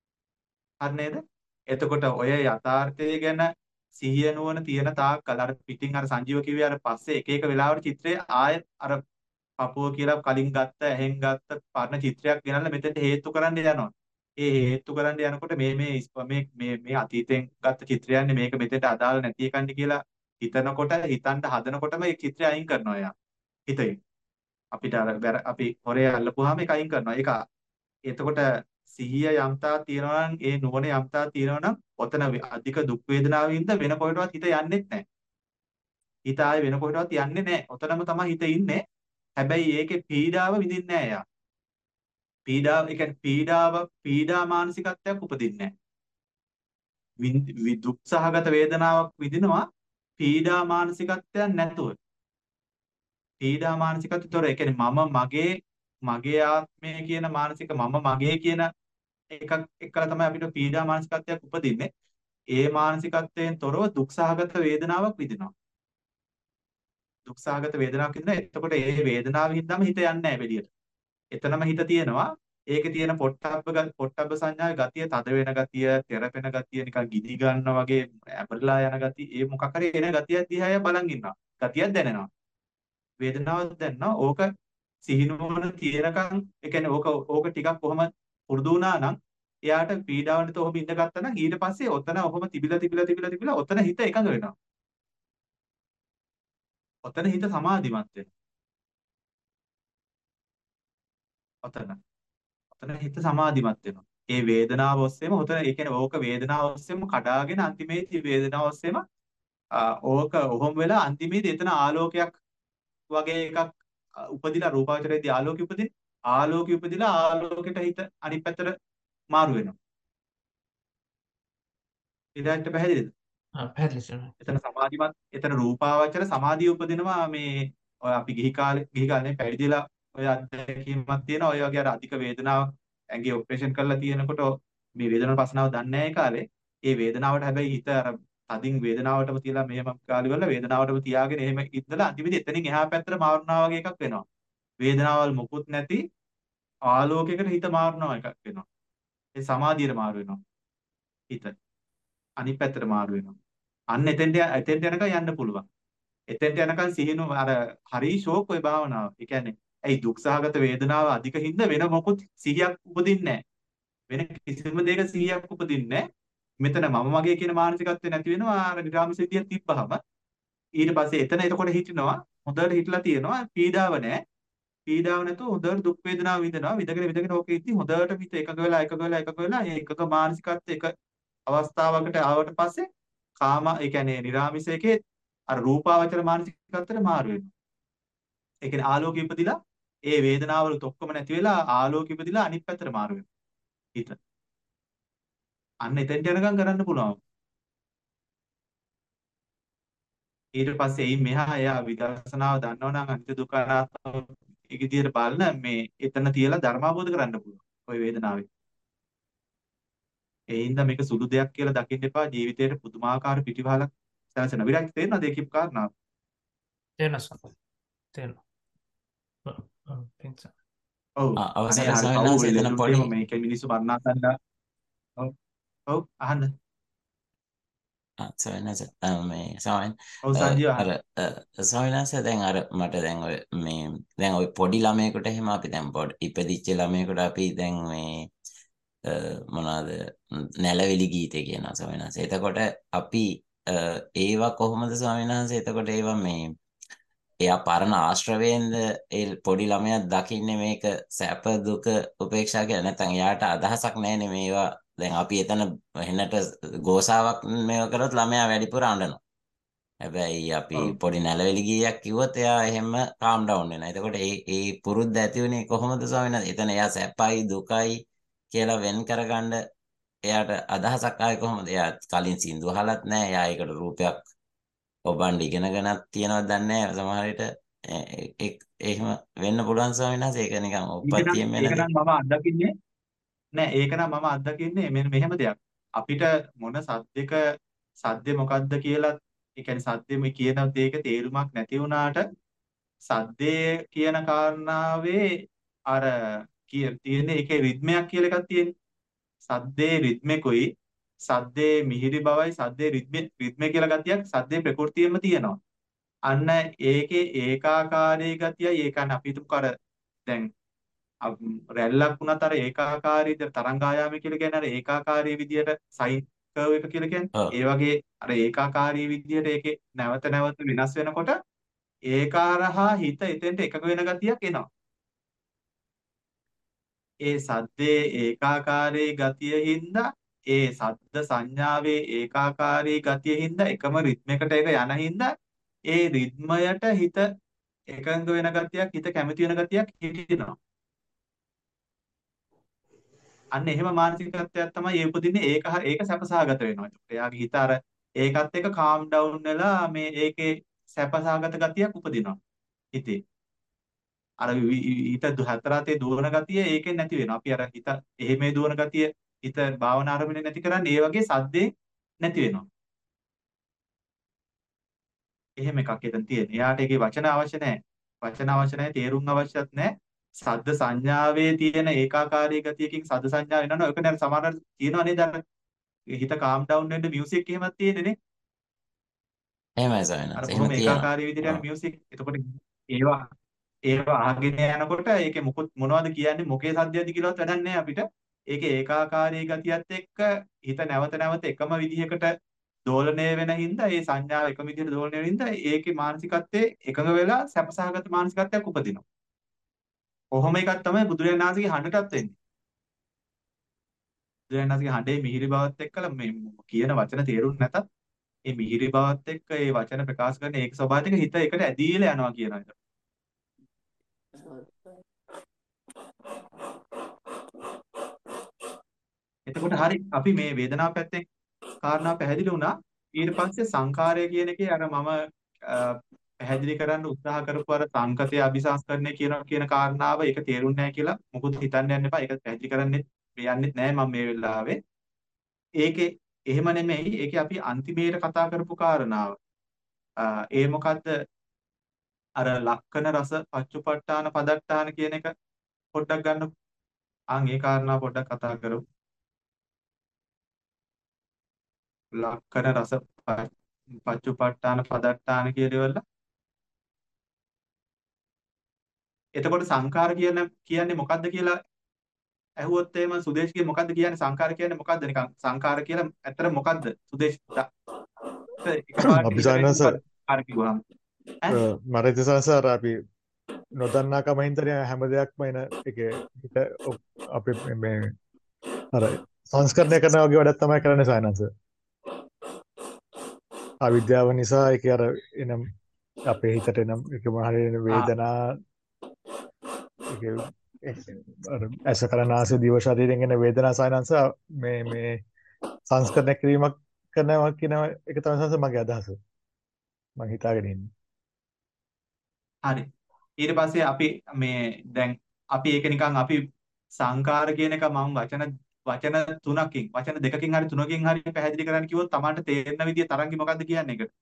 හරි නේද? එතකොට ඔය යථාර්ථය ගැන සිහිය නුවණ තියෙන තාක් කල අර පිටින් අර සංජීව කිව්වේ අර පස්සේ එක එක වෙලාවට චිත්‍රය ආයෙත් අර පපුව කියලා කලින් ගත්ත ඇහෙන් ගත්ත පරණ චිත්‍රයක් ගෙනල්ලා මෙතෙන්ට හේතු කරන්න යනවා. ඒ හේතු කරන්න යනකොට මේ මේ ඉස්ප- මේ මේ මේ අතීතෙන් ගත්ත චිත්‍රයන්නේ මේක මෙතෙන්ට අදාළ නැති එකන්නේ කියලා හිතනකොට හිතන්න හදනකොටම ඒ චිත්‍රය අයින් කරනවා එයා. හිතේ. අපිට අර වැර- අපි හොරේ අල්ලපුවාම ඒක අයින් කරනවා. ඒක එතකොට සිහිය යම්තා තියෙනවා නම් ඒ නුවණ යම්තා තියෙනවා නම් ඔතන වే- අධික දුක් වේදනාවින්ද වෙන කොහෙටවත් හිත යන්නෙත් නැහැ. හිත ආයේ වෙන කොහෙටවත් යන්නේ නැහැ. ඔතනම තමයි හිත ඉන්නේ. හැබැයි ඒකේ පීඩාව විඳින්නේ නැහැ එයා. පීඩාව ඒ කියන්නේ පීඩාව පීඩා මානසිකත්වයක් උපදින්නේ නැහැ. විඳ- වි- දුක් සහගත වේදනාවක් විඳිනවා පීඩා මානසිකත්වයක් නැතුව. පීඩා මානසිකත්වතොර ඒ කියන්නේ මම මගේ මගේ ආත්මය කියන මානසික මම මගේ කියන එකක් එක්කලා තමයි අපිට පීඩා මානසිකත්වයක් උපදින්නේ. ඒ මානසිකත්වයෙන් තොරව දුක්සහගත වේදනාවක් විඳිනවා. දුක්සහගත වේදනාවක් විඳිනවා. එතකොට ඒ වේදනාවෙන් හින්දාම හිත යන්නේ නැහැ එළියට. එතනම හිත තියෙනවා. ඒකේ තියෙන පොට්ටබ්බ ଗ- පොට්ටබ්බ සංඥාවේ ගතිය, තද වෙන ගතිය, තෙරපෙන ගතිය, නිකන් ගිනි ගන්නා වගේ ඇඹරලා යන ගතිය, ඒ මොකක් හරි එන ගතියක් දිහා බලන් ඉන්නවා. ගතියක් දැනෙනවා. වේදනාවක් දැනෙනවා. ඕක සිහිනුවන තියෙනකන් ඒ කියන්නේ ඕක ඕක ටිකක් කොහොම පුරුදු වුණා නම් එයාට පීඩාවන්ට ඔහොම ඉඳ ගත්තා නම් ඊට පස්සේ ඔතන ඔහොම තිබිලා තිබිලා තිබිලා තිබිලා ඔතන හිත එකඟ වෙනවා. ඔතන හිත සමාධිමත් වෙනවා. ඔතන. ඔතන හිත සමාධිමත් වෙනවා. ඒ වේදනාව ඔස්සේම ඔතන ඒ කියන්නේ ඕක වේදනාව ඔස්සේම කඩාගෙන අන්තිමේදී වේදනාව ඔස්සේම ආ, ඕක ඔහොම වෙලා අන්තිමේදී එතන ආලෝකයක් වගේ එකක් අ, උපදිලා රූපාවචරයේදී ආලෝකය උපදින ආලෝකය උපදිලා ආලෝකයට හිත අනිත් පැත්තට මාරු වෙනවා. ඊට පැහැදිලිද? ආ පැහැදිලි ස්වාමීන් එතන සමාධිමත් එතන රූපාවචර සමාධිය උපදිනවා මේ ඔය අපි ගිහි කාලේ ගිහි කාලේ පැවිදිලා ඔය අත්දැකීමක් තියෙනවා. ඔය වගේ අර අධික වේදනාවක් ඇඟේ ඔපරේෂන් කරලා තියෙනකොට මේ වේදනාවට පස්සනාව දන්නේ නැහැ ඒ කාලේ. ඒ වේදනාවට හැබැයි හිත අර තදින් වේදනාවටම තියලා මෙහෙම කාලි වල වේදනාවටම තියාගෙන එහෙම ඉඳලා අන්තිමේදී එතනින් එහා පැත්තට මාරුනා වගේ එකක් වෙනවා. වේදනාවල් මුකුත් නැති ආලෝකයකට හිත මාරුනා එකක් වෙනවා. ඒ සමාධියට මාරු වෙනවා හිත. අනිත් පැත්තට මාරු වෙනවා. අන්න එතෙන්ට එතෙන්ට යනකම් යන්න පුළුවන්. එතෙන්ට යනකම් සිහිනු අර හරි ෂෝක් ඔය භාවනාව. ඒ කියන්නේ ඇයි දුක්සහගත වේදනාව අධික හින්දා වෙන මොකුත් සිහියක් උපදින්නේ නැහැ. වෙන කිසිම දෙයක සිහියක් උපදින්නේ නැහැ. මෙතන මම මගේ කියන මානසිකත්වය නැති වෙනවා අර නිරාමිස විදියට තිබ්බහම. ඊට පස්සේ එතන එතකොට හිටිනවා හොඳට හිටලා තියෙනවා පීඩාව නැහැ. පීඩාව නැතුව හොඳට දුක් වේදනාව විඳිනවා. විඳගෙන විඳගෙන ඕකෙ ඉති හොඳට හිත එකඟ වෙලා එකඟ වෙලා එකඟ වෙලා ඒ එකක මානසිකත්වය එක අවස්ථාවකට ආවට පස්සේ කාම ඒ කියන්නේ නිරාමිසයේ අර රූපාවචර මානසිකත්වයට මාරු වෙනවා. ඒ කියන්නේ ආලෝකය ඉපදිලා ඒ වේදනාවලුත් ඔක්කොම නැති වෙලා ආලෝකය ඉපදිලා අනිත් පැත්තට මාරු වෙනවා. හිත. අන්න එතෙන්ට යනකම් කරන්න පුළුවන්. ඊට පස්සේ එයින් මෙහා එයා විදර්ශනාව දන්නවනම් අනිත්‍ය දුක්ඛ අනාත්ම ඒ විදිහට බලන මේ එතන තියලා ධර්මාබෝධ කරන්න පුළුවන්. ওই වේදනාවේ. ඒ හින්දා මේක සුළු දෙයක් කියලා දකින්න එපා. ජීවිතේට පුදුමාකාර පිටිවහලක් සැලසෙන. විරක් තේරෙනවද ඒ කියපු කාරණාව? තේරෙනවා. තේරෙනවා. තේරෙනවා. ඔව්. අවසර අනේ හරි සවිනාස පව් එතන පොඩි මේක මිනිස්සු මරණාසන්න. ඔව්. ඔව් අහන්න. සවිනාස මේ සමන් ඔව් සංජීව අර සවිනාස දැන් අර මට දැන් ඔය මේ දැන් ඔය පොඩි ළමයෙකුට එහෙම අපි දැන් පොඩි ඉපදිච්ච ළමයෙකුට අපි දැන් මේ මොනවාද නැලවිලි ගීතේ කියනවා සවිනාස. එතකොට අපි ඒවා කොහොමද සවිනාස? එතකොට ඒවා මේ එයා පරණ ආශ්‍රවයෙන්ද ඒ පොඩි ළමයා දකින්නේ මේක සැප දුක උපේක්ෂා කියලා? නැත්නම් එයාට අදහසක් නැහැනේ මේවා. දැන් අපි එතන වෙනට ගෝසාවක් මේව කරොත් ළමයා වැඩිපුර අඬනවා. හැබැයි අපි පොඩි නැලවිලි ගීයක් කිව්වොත් එයා එහෙම කාම් ඩවුන් වෙනවා. එතකොට ඒ ඒ පුරුද්ද ඇති වෙන්නේ කොහොමද ස්වාමීන් වහන්සේ? එතන එයා සැපයි දුකයි කියලා වෙන් කරගන්න එයාට අදහසක් ආවේ කොහොමද? එයා කලින් සින්දු අහලත් නැහැ. එයා ඒකට රූපයක් ඔබන් ඉගෙනගෙනත් තියනවද දන්නේ නැහැ. සමහර විට එහෙම වෙන්න පුළුවන් ස්වාමීන් වහන්සේ. ඒක නිකන් උපත්තියෙන් වෙන ඒක දෙයක්. නම් මම අත්දකින්නේ නෑ. ඒක නම් මම අත්දකින්නේ මෙන්න මෙහෙම දෙයක්. අපිට මොන සද්දක සද්දේ මොකද්ද කියලා ඒ කියන්නේ සද්දෙම කියන දෙයක තේරුමක් නැති වුණාට සද්දේ කියන කාරණාවේ අර කිය තියෙන ඒකේ රිද්මයක් කියලා එකක් තියෙන්නේ. සද්දේ රිද්මෙකුයි සද්දේ මිහිරි බවයි සද්දේ රිද්මෙ රිද්මෙ කියලා ගතියක් සද්දේ ප්‍රകൃතියෙම තියෙනවා. අන්න ඒකේ ඒකාකාරී ගතියයි ඒකන අපි හිතමු අර දැන් රැල්ලක් වුණත් අර ඒකාකාරී තරංග ආයාමය කියලා කියන්නේ අර ඒකාකාරී විදියට සයින් කර්ව් එක කියලා කියන්නේ. ඒ වගේ අර ඒකාකාරී විදියට ඒකේ නැවත නැවත වෙනස් වෙනකොට ඒකාරහා හිත එතෙන්ට එකඟ වෙන ගතියක් එනවා. ඒ සද්දේ ඒකාකාරී ගතිය හින්දා ඒ සද්ද සංඥාවේ ඒකාකාරී ගතිය හින්දා එකම රිද්මයකට එක යන හින්දා ඒ රිද්මයට හිත එකඟ වෙන ගතියක් හිත කැමති වෙන ගතියක් හිටිනවා. අන්න එහෙම මානසිකත්වයක් තමයි ඒ උපදින්නේ. ඒක ඒක සැපසහගත වෙනවා. ඒකට එයාගේ හිත අර ඒකත් එක්ක කාම් ඩවුන් වෙලා මේ ඒකේ සැපසහගත ගතියක් උපදිනවා හිතේ. අර හිත හතරතේ දුවන ගතිය ඒකෙන් නැති වෙනවා. අපි අර හිත එහෙමේ දුවන ගතිය හිත භාවනා ආරම්භනේ නැති කරන්නේ ඒ වගේ සද්දේ නැති වෙනවා. එහෙම එකක් එතන තියෙන. එයාට ඒකේ වචන අවශ්‍ය නැහැ. වචන අවශ්‍ය නැහැ, තේරුම් අවශ්‍යත් නැහැ. සද්ද සංඥාවේ තියෙන ඒකාකාරී ගතියකින් සද්ද සංඥා වෙනවනේ. ඔක නේද සමහරවල් තියෙනවා නේද? අර හිත කාම් ඩවුන් වෙන්න මියුසික් එහෙමත් තියෙන්නේ නේ. එහෙමයි සවිනාස. අර එහෙම කොහොම තියෙනවා. ඒකාකාරී විදිහට යන මියුසික්. එතකොට ඒවා ඒවා අහගෙන යනකොට ඒකේ මොකොත් මොනවද කියන්නේ මොකේ සද්දයක්ද කියලාවත් වැඩක් නැහැ අපිට. ඒකේ ඒකාකාරී ගතියත් එක්ක හිත නැවත නැවත එකම විදිහකට දෝලණය වෙන හින්දා ඒ සංඥාව එකම විදිහට දෝලණය වෙන හින්දා ඒකේ මානසිකත්වයේ එකඟ වෙලා සැපසහගත මානසිකත්වයක් උපදිනවා. කොහොම එකක් තමයි බුදුරජාණන් වහන්සේගේ හඬටත් වෙන්නේ. බුදුරජාණන් වහන්සේගේ හඬේ මිහිරි බවත් එක්කලා මේ කියන වචන තේරුම් නැතත් ඒ මිහිරි බවත් එක්ක ඒ වචන ප්‍රකාශ කරන ඒක ස්වභාවික හිත එකට ඇදීලා යනවා කියන එක. එතකොට හරි අපි මේ වේදනාව පැත්තෙන් කාරණා පැහැදිලි වුණා. ඊට පස්සේ සංඛාරය කියන එකේ අර මම පැහැදිලි කරන්න උත්සාහ කරපු අර සංකතය අபிසංස්කරණය කියන කියන කාරණාව ඒක තේරුන්නේ නැහැ කියලා මොකුත් හිතන්න යන්න එපා. ඒක පැහැදිලි කරන්නේ යන්නෙත් නැහැ මම මේ වෙලාවේ. ඒකේ එහෙම නෙමෙයි. ඒකේ අපි අන්තිමේට කතා කරපු කාරණාව. ආ, ඒ මොකද්ද? අර ලක්කන රස පච්චුපට්ඨාන පදට්ඨාන කියන එක පොඩ්ඩක් ගන්න. ආන් ඒ කාරණාව පොඩ්ඩක් කතා කරමු. ලක්කන රස ප- පච්චුපට්ඨාන පදට්ඨාන කියලවල. එතකොට සංඛාර කියන කියන්නේ මොකද්ද කියලා ඇහුවොත් එහෙම සුදේශ්ගේ මොකද්ද කියන්නේ සංඛාර කියන්නේ මොකද්ද නිකන් සංඛාර කියලා ඇත්තට මොකද්ද සුදේශ් එකපාරට අපි හිතට එන්නේ සායනස මොකද්ද සංඛාර කිව්වහම ඈ මට ඉතිසාර අපි නොදන්නා කම හින්දා හැම දෙයක්ම එන එක හිත අපි මේ අර සංස්කරණය කරනවා වගේ වැඩක් තමයි කරන්නේ සායනස. අවිද්‍යාව නිසා ඒක අර එනම් අපේ හිතට එනම් ඒක මහරි ආ වේදනා ඒක අර ඇස කරනාස දිව ශරීරයෙන් එන වේදනා සායනස මේ මේ සංස්කරණය කිරීමක් කරනවා කියන එක තමයි සංස මගේ අදහස. මම හිතාගෙන ඉන්නේ. හරි ඊට පස්සේ අපි මේ දැන් අපි ඒක නිකන් අපි සංඛාර කියන එක මම වචන වචන තුනකින් වචන දෙකකින් හරි තුනකින් හරි පැහැදිලි කරන්න කිව්වොත් Tamanට තේරෙන විදිය තරංගි මොකද්ද කියන්නේ ඒක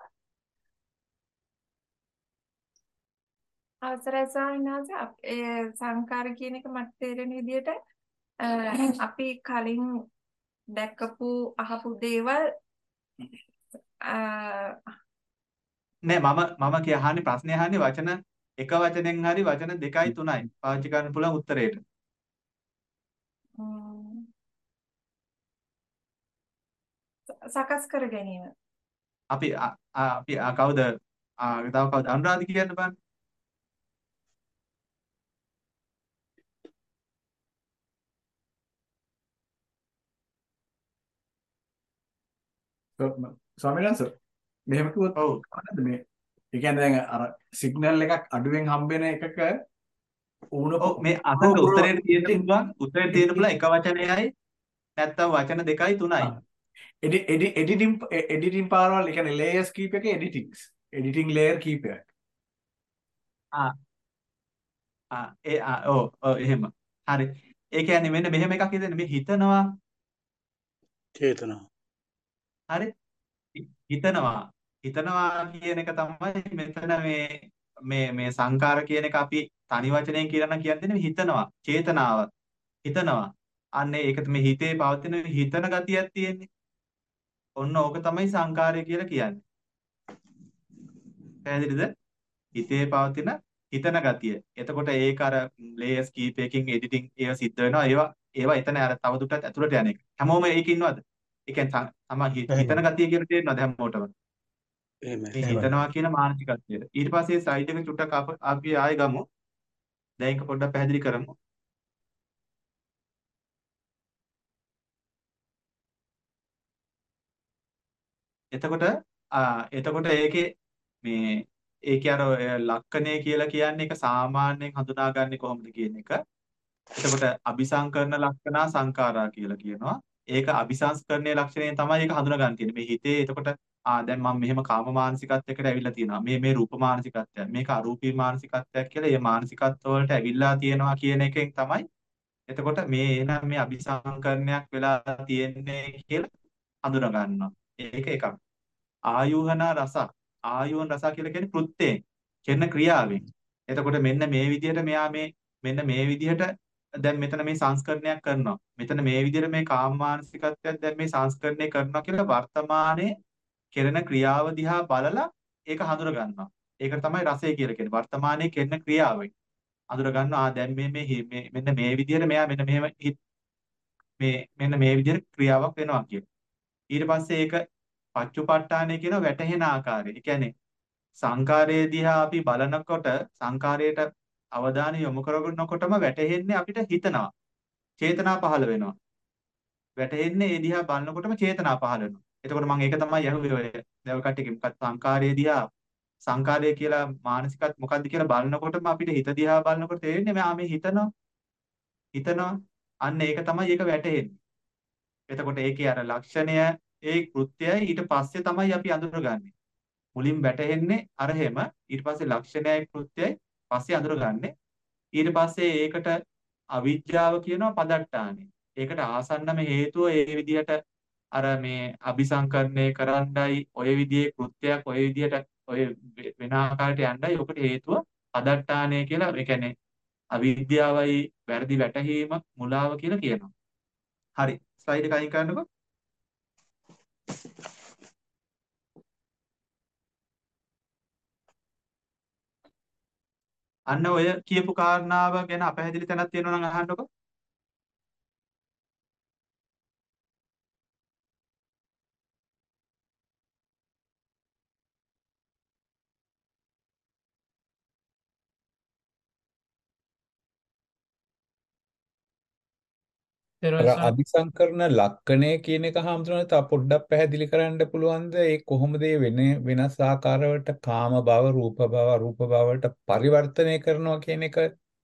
අවසරයි ස්වාමීන් වහන්සේ අප- ඒ සංකාර කියන එක මට තේරෙන විදිහට අ, අපි කලින් දැක්කපු අහපු දේවල් අ, නෑ මම මම කිය අහන්නේ ප්‍රශ්නේ අහන්නේ වචන එක වචනෙන් හරි වචන දෙකයි තුනයි පාවිච්චි කරන්න පුළුවන් උත්තරේට ම්, සකස් කර ගැනීම. අපි අ- අ- අපි අ, කවුද ආ, තව කවුද අනුරාධ කියන්න බෑ ස්වාමීන් වහන්සේ මෙහෙම කිව්වොත් ඔව් කවන්නද මේ ඒ කියන්නේ දැන් අර සිග්නල් එකක් අඩුවෙන් හම්බෙන එකක ඌණ ඔව් මේ අසන්න උත්තරේට තියෙන්න පුළුවන් උත්තරේ තියෙන්න පුළුවන් එක වචනයයි නැත්තම් වචන දෙකයි තුනයි එඩි එඩි එඩිටින් එඩිටින් පාරවල් ඒ කියන්නේ ලේයර්ස් කීප එකේ එඩිටින්ග්ස් එඩිටින් ලේයර් කීපයක් ආ ආ ඒ ආ ඔව් ඔව් එහෙම හරි ඒ කියන්නේ මෙන්න මෙහෙම එකක් ඉතින් මේ හිතනවා චේතනා හරි හි- හිතනවා හිතනවා කියන එක තමයි මෙතන මේ මේ මේ සංකාර කියන එක අපි තනි වචනයෙන් කියලා නම් කියන්නේ නෙමෙයි හිතනවා චේතනාව හිතනවා අන්නේ ඒක මේ හිතේ පවතින හිතන ගතියක් තියෙන්නේ ඔන්න ඕක තමයි සංකාරය කියලා කියන්නේ පැහැදිලිද හිතේ පවතින හිතන ගතිය එතකොට ඒක අර ලේයර්ස් කීපයකින් එඩිටිං ඒවා සිද්ධ වෙනවා ඒවා ඒවා එතන අර තවදුරටත් ඇතුළට යන එක හැමෝම ඒක ඉන්නවද ඒ කියන්නේ තමයි හිතන ගතිය කියලා තේරෙනවද හැමෝටම එහෙමයි මේ හිතනවා කියන මානසිකත්වයට. ඊට පස්සේ ස්ලයිඩ් එක චුට්ටක් අප- අපි ආයෙ ගමු. දැන් ඒක පොඩ්ඩක් පැහැදිලි කරමු. එතකොට ආ එතකොට ඒකේ මේ ඒකේ අර ඔය ලක්ෂණය කියලා කියන්නේ ඒක සාමාන්‍යයෙන් හඳුනාගන්නේ කොහොමද කියන එක. එතකොට අபிසංකරණ ලක්ෂණා සංඛාරා කියලා කියනවා. ඒක අபிසංස්කරණයේ ලක්ෂණයෙන් තමයි ඒක හඳුනාගන්න තියෙන්නේ. මේ හිතේ එතකොට ආ දැන් මම මෙහෙම කාම මානසිකත්වයකට ඇවිල්ලා තියෙනවා. මේ මේ රූප මානසිකත්වයක්. මේක අරූපී මානසිකත්වයක් කියලා මේ මානසිකත්ව වලට ඇවිල්ලා තියෙනවා කියන එකෙන් තමයි එතකොට මේ එන මේ අபிසංකරණයක් වෙලා තියෙන්නේ කියලා හඳුනා ගන්නවා. ඒක එකක්. ආයෝහන රස ආයෝහන රස කියලා කියන්නේ කෘත්‍යයෙන් කරන ක්‍රියාවෙන්. එතකොට මෙන්න මේ විදිහට මෙයා මේ මෙන්න මේ විදිහට දැන් මෙතන මේ සංස්කරණයක් කරනවා. මෙතන මේ විදිහට මේ කාම මානසිකත්වයක් දැන් මේ සංස්කරණය කරනවා කියලා වර්තමානයේ කෙරෙන ක්‍රියාව දිහා බලලා ඒක හඳුනා ගන්නවා. ඒක තමයි රසය කියලා කියන්නේ. වර්තමානයේ කෙරෙන ක්‍රියාවෙන් හඳුනා ගන්නවා. ආ දැන් මේ මේ මේ- මෙන්න මේ විදිහට මෙයා මෙන්න මෙහෙම හිත- මේ මෙන්න මේ විදිහට ක්‍රියාවක් වෙනවා කියලා. ඊට පස්සේ ඒක පච්චුපට්ඨානය කියන වැටහෙන ආකාරය. ඒ කියන්නේ සංකාරයේ දිහා අපි බලනකොට සංකාරයට අවධානය යොමු කරනකොටම වැටහෙන්නේ අපිට හිතනවා. චේතනා පහළ වෙනවා. වැටහෙන්නේ ඒ දිහා බලනකොටම චේතනා පහළ වෙනවා. එතකොට මම ඒක තමයි යහුවේ ඔය දැව කට්ටියගේ මොකක්ද සංකාරයේ දිහා සංකාරය කියලා මානසිකත් මොකද්ද කියලා බලනකොටම අපිට හිත දිහා බලනකොට තේරෙන්නේ මම මේ හිතනවා හිතනවා අන්න ඒක තමයි ඒක වැටහෙන්නේ. එතකොට ඒකේ අර ලක්ෂණය ඒ කෘත්‍යයයි ඊට පස්සේ තමයි අපි අඳුරගන්නේ. මුලින් වැටෙන්නේ අර හැම ඊට පස්සේ ලක්ෂණයයි කෘත්‍යයයි පස්සේ අඳුරගන්නේ ඊට පස්සේ ඒකට අවිද්‍යාව කියනවා පදට්ටානෙ. ඒකට ආසන්නම හේතුව ඒ විදිහට අර මේ අபிසංකරණය කරන්නයි ඔය විදිහේ කෘත්‍යයක් ඔය විදිහට ඔය වෙන ආකාරයට යන්නයි ඔකට හේතුව පදට්ටානය කියලා ඒ කියන්නේ අවිද්‍යාවයි වැරදි වැටහීම මුලාව කියලා කියනවා. හරි ස්ලයිඩ් එක අයින් කරන්නකෝ. අන්න ඔය කියපු කාරණාව ගැන අපහැදිලි තැනක් තියෙනවා නම් අහන්නකෝ. අර අபிසංකරණ ලක්ෂණය කියන එක හාමුදුරනේ තා පොඩ්ඩක් පැහැදිලි කරන්න පුළුවන්ද? ඒ කොහොමද ඒ වෙන වෙනස් ආකාරවලට කාම භව, රූප භව, අරූප භවවලට පරිවර්තනය කරනවා කියන එක?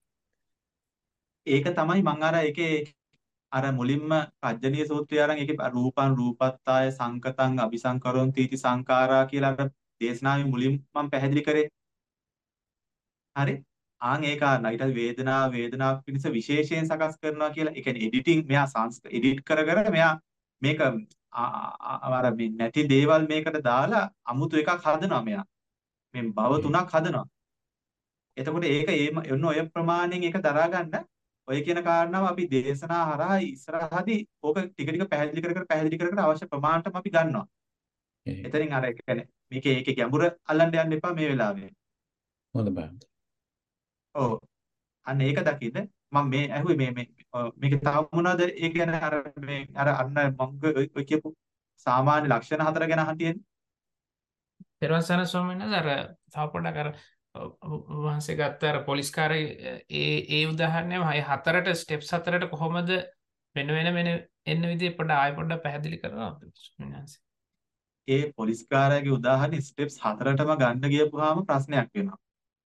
ඒක තමයි මම අර ඒකේ අර මුලින්ම පජ්ජනීය සූත්‍රය අරන් ඒකේ රූපං රූපත්තාය සංකතං අபிසංකරොන්ති इति සංඛාරා කියලා අර දේශනාවේ මුලින් මම පැහැදිලි කරේ. හරි? ආන් ඒ කාරණා ඊට පස්සේ වේදනාව වේදනාව පිණිස විශේෂයෙන් සකස් කරනවා කියලා. ඒ කියන්නේ එඩිටිං මෙයා සංස්ක එඩිට් කර කර මෙයා මේක අර මේ නැති දේවල් මේකට දාලා අමුතු එකක් හදනවා මෙයා. මේ භව තුනක් හදනවා. එතකොට ඒක ඒම ඔන්න ඔය ප්‍රමාණයෙන් ඒක දරා ගන්න ඔය කියන කාරණාව අපි දේශනා හරහා ඉස්සරහදී ඕක ටික ටික පැහැදිලි කර කර පැහැදිලි කර කර අවශ්‍ය ප්‍රමාණයටම අපි ගන්නවා. එතනින් අර ඒ කියන්නේ මේකේ ඒකේ ගැඹුර අල්ලන්න යන්න එපා මේ වෙලාවේ. හොඳ බෑ. ඔව්. අන්න ඒක දකින්න මම මේ ඇහුවේ මේ මේ මේක තව මොනවද ඒ කියන්නේ අර මේ අර අන්න මම ඔය කියපු සාමාන්‍ය ලක්ෂණ හතර ගැන අහන් තියෙන්නේ. පෙරවසන ස්වාමීන් වහන්සේ අර තව පොඩ්ඩක් අර වහන්සේ ගත්ත අර පොලිස් කාර්ය ඒ ඒ උදාහරණයම හය හතරට ස්ටෙප්ස් හතරට කොහොමද වෙන වෙන වෙන එන්න විදිහ පොඩ්ඩක් ආයෙ පොඩ්ඩක් පැහැදිලි කරනවා ස්වාමීන් වහන්සේ. ඒ පොලිස් කාර්යයේ උදාහරණ ස්ටෙප්ස් හතරටම ගන්න ගියපුවාම ප්‍රශ්නයක් වෙනවා.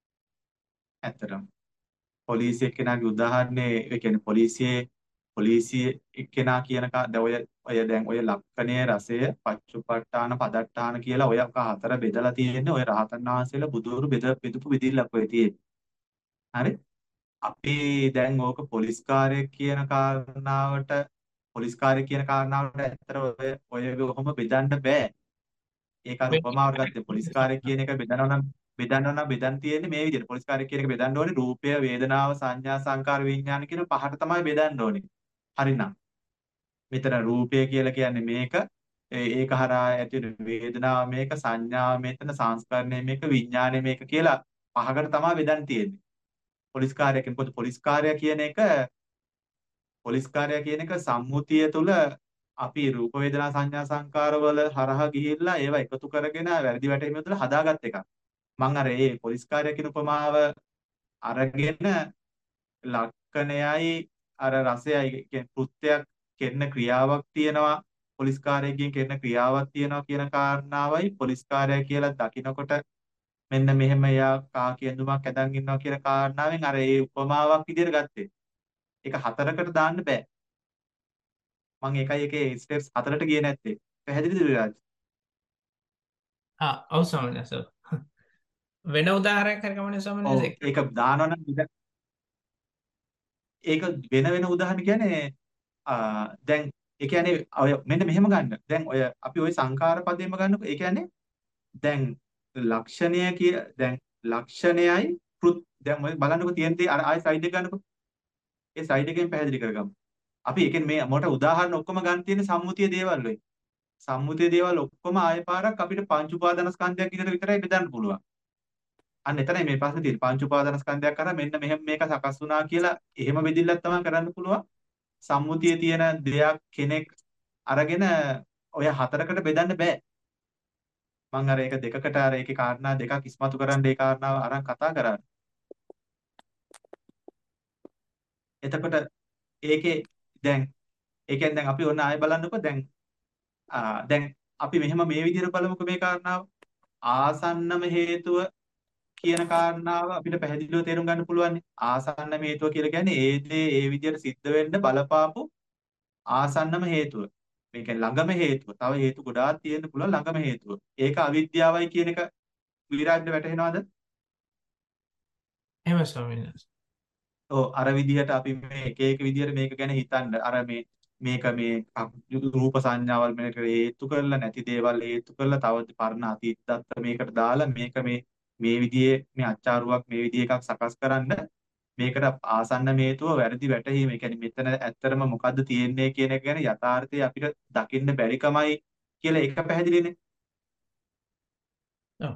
ඇත්තටම පොලිසිය එක්කෙනාගේ උදාහරණේ ඒ කියන්නේ පොලිසියේ පොලිසිය එක්කෙනා කියන දැන් ඔය ඔය දැන් ඔය ලක්ෂණය රසය පච්චුපට්ඨාන පදට්ඨාන කියලා ඔය හතර බෙදලා තියෙන්නේ ඔය රහතන් වහන්සේලා බුදුරු බෙද බෙදපු බෙදිල්ලක් ඔය තියෙන්නේ. හරි? අපි දැන් ඕක පොලිස් කාර්යයක් කියන කාරණාවට පොලිස් කාර්ය කියන කාරණාවට ඇත්තට ඔය ඔය කොහොම බෙදන්න බෑ. ඒක අර උපමාවට ගත්තේ පොලිස් කාර්ය කියන එක බෙදනවා නම් බෙදනවා නම් බෙදන් තියෙන්නේ මේ විදිහට. පොලිස් කාර්ය කියන එක බෙදන්න ඕනේ රූපය, වේදනාව, සංඥා, සංකාර, විඥාන කියන පහට තමයි බෙදන්න ඕනේ. හරිනම් මෙතන රූපය කියලා කියන්නේ මේක ඒක හරහා ඇති වෙන වේදනාව මේක සංඥාව මෙතන සංස්කරණය මේක විඥානය මේක කියලා පහකට තමයි බෙදන් තියෙන්නේ. පොලිස් කාර්යය කියන්නේ මොකද පොලිස් කාර්යය කියන එක පොලිස් කාර්යය කියන එක සම්මුතිය තුළ අපි රූප වේදනා සංඥා සංකාර වල හරහා ගිහිල්ලා ඒවා එකතු කරගෙන වැරදි වැටීම තුළ හදාගත් එකක්. මම අර ඒ පොලිස් කාර්යය කියන උපමාව අරගෙන ලක්ෂණයයි අර රසයයි කියන්නේ කෘත්‍යයක් කරන ක්‍රියාවක් තියෙනවා පොලිස් කාර්යයෙන් කරන ක්‍රියාවක් තියෙනවා කියන කාරණාවයි පොලිස් කාර්යය කියලා දකිනකොට මෙන්න මෙහෙම යා කා කියඳුමක් ඇදන් ඉන්නවා කියන කාරණාවෙන් අර ඒ උපමාවක් විදිහට ගත්තේ. ඒක හතරකට දාන්න බෑ. මම ඒකයි ඒකේ ස්ටෙප්ස් හතරට ගියේ නැත්තේ. පැහැදිලිද විරාජ්? ආ ඔව් ස්වාමීන් වහන්සේ. වෙන උදාහරණයක් හරි කමන්නේ ස්වාමීන් වහන්සේ. ඒක දානවනම් ඒක වෙන වෙන උදාහරණ කියන්නේ දැන් ඒ කියන්නේ ඔය මෙන්න මෙහෙම ගන්න. දැන් ඔය අපි ওই සංඛාර පදේම ගන්නකො. ඒ කියන්නේ දැන් ලක්ෂණය කිය දැන් ලක්ෂණයයි කෘත් දැන් ඔය බලන්නකො තියෙන දේ අර ආයි සයිඩ් එක ගන්නකො. ඒ සයිඩ් එකෙන් පැහැදිලි කරගමු. අපි ඒ කියන්නේ මේ මොකට උදාහරණ ඔක්කොම ගන්න තියෙන සම්මුතිය දේවල් වලින්. සම්මුතිය දේවල් ඔක්කොම ආයෙ පාරක් අපිට පංච උපාදානස්කන්ධයක් විතර විතරයි බෙදන්න පුළුවන්. අන්න එතනයි මේ ප්‍රශ්නේ තියෙන්නේ. පංච උපාදානස්කන්ධයක් කරා මෙන්න මෙහෙම මේක සකස් වුණා කියලා එහෙම බෙදිල්ලක් තමයි කරන්න පුළුවන්. සම්මුතියේ තියෙන දෙයක් කෙනෙක් අරගෙන ඔය හතරකට බෙදන්න බෑ. මම අර ඒක දෙකකට අර ඒකේ කාරණා දෙකක් ඉස්මතු කරන්න ඒ කාරණාව අරන් කතා කරා. එතකොට ඒකේ දැන් ඒ කියන්නේ දැන් අපි ඔන්න ආයෙ බලන්නකො දැන් දැන් අපි මෙහෙම මේ විදිහට බලමුකෝ මේ කාරණාව. ආසන්නම හේතුව කියන කාරණාව අපිට පැහැදිලිව තේරුම් ගන්න පුළුවන්. ආසන්නම හේතුව කියලා කියන්නේ ඒ දේ ඒ විදිහට සිද්ධ වෙන්න බලපාපු ආසන්නම හේතුව. මේ කියන්නේ ළඟම හේතුව. තව හේතු ගොඩාක් තියෙන්න පුළුවන් ළඟම හේතුව. ඒක අවිද්‍යාවයි කියන එක විරාජ්ට වැටහෙනවද? එහෙම ස්වාමීන් වහන්සේ. ඔව් අර විදිහට අපි මේ එක එක විදිහට මේක ගැන හිතන්න අර මේ මේක මේ අ- රූප සංඥාවල් මේකට හේතු කරලා නැති දේවල් හේතු කරලා තව පරණ අතීත දත්ත මේකට දාලා මේක මේ මේ විදිහේ මේ අච්චාරුවක් මේ විදිහ එකක් සකස් කරන්න මේකට ආසන්න හේතුව වැරදි වැටහීම. ඒ කියන්නේ මෙතන ඇත්තටම මොකද්ද තියෙන්නේ කියන එක ගැන යථාර්ථය අපිට දකින්න බැරිකමයි කියලා ඒක පැහැදිලිනේ. ඔව්.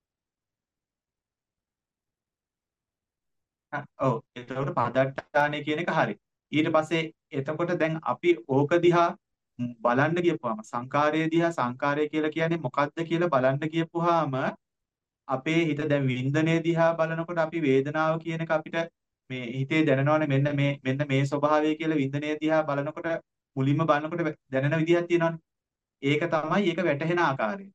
හා, ඔව් එතකොට පදට්ටානේ කියන එක හරි. ඊට පස්සේ එතකොට දැන් අපි ඕක දිහා ම්, බලන්න ගියපුවාම සංකාරය දිහා සංකාරය කියලා කියන්නේ මොකක්ද කියලා බලන්න ගියපුවාම අපේ හිත දැන් වින්දනය දිහා බලනකොට අපි වේදනාව කියන එක අපිට මේ හිතේ දැනනවනේ මෙන්න මේ මෙන්න මේ ස්වභාවය කියලා වින්දනය දිහා බලනකොට මුලින්ම බලනකොට දැනෙන විදිහක් තියෙනවනේ. ඒක තමයි ඒක වැටහෙන ආකාරය.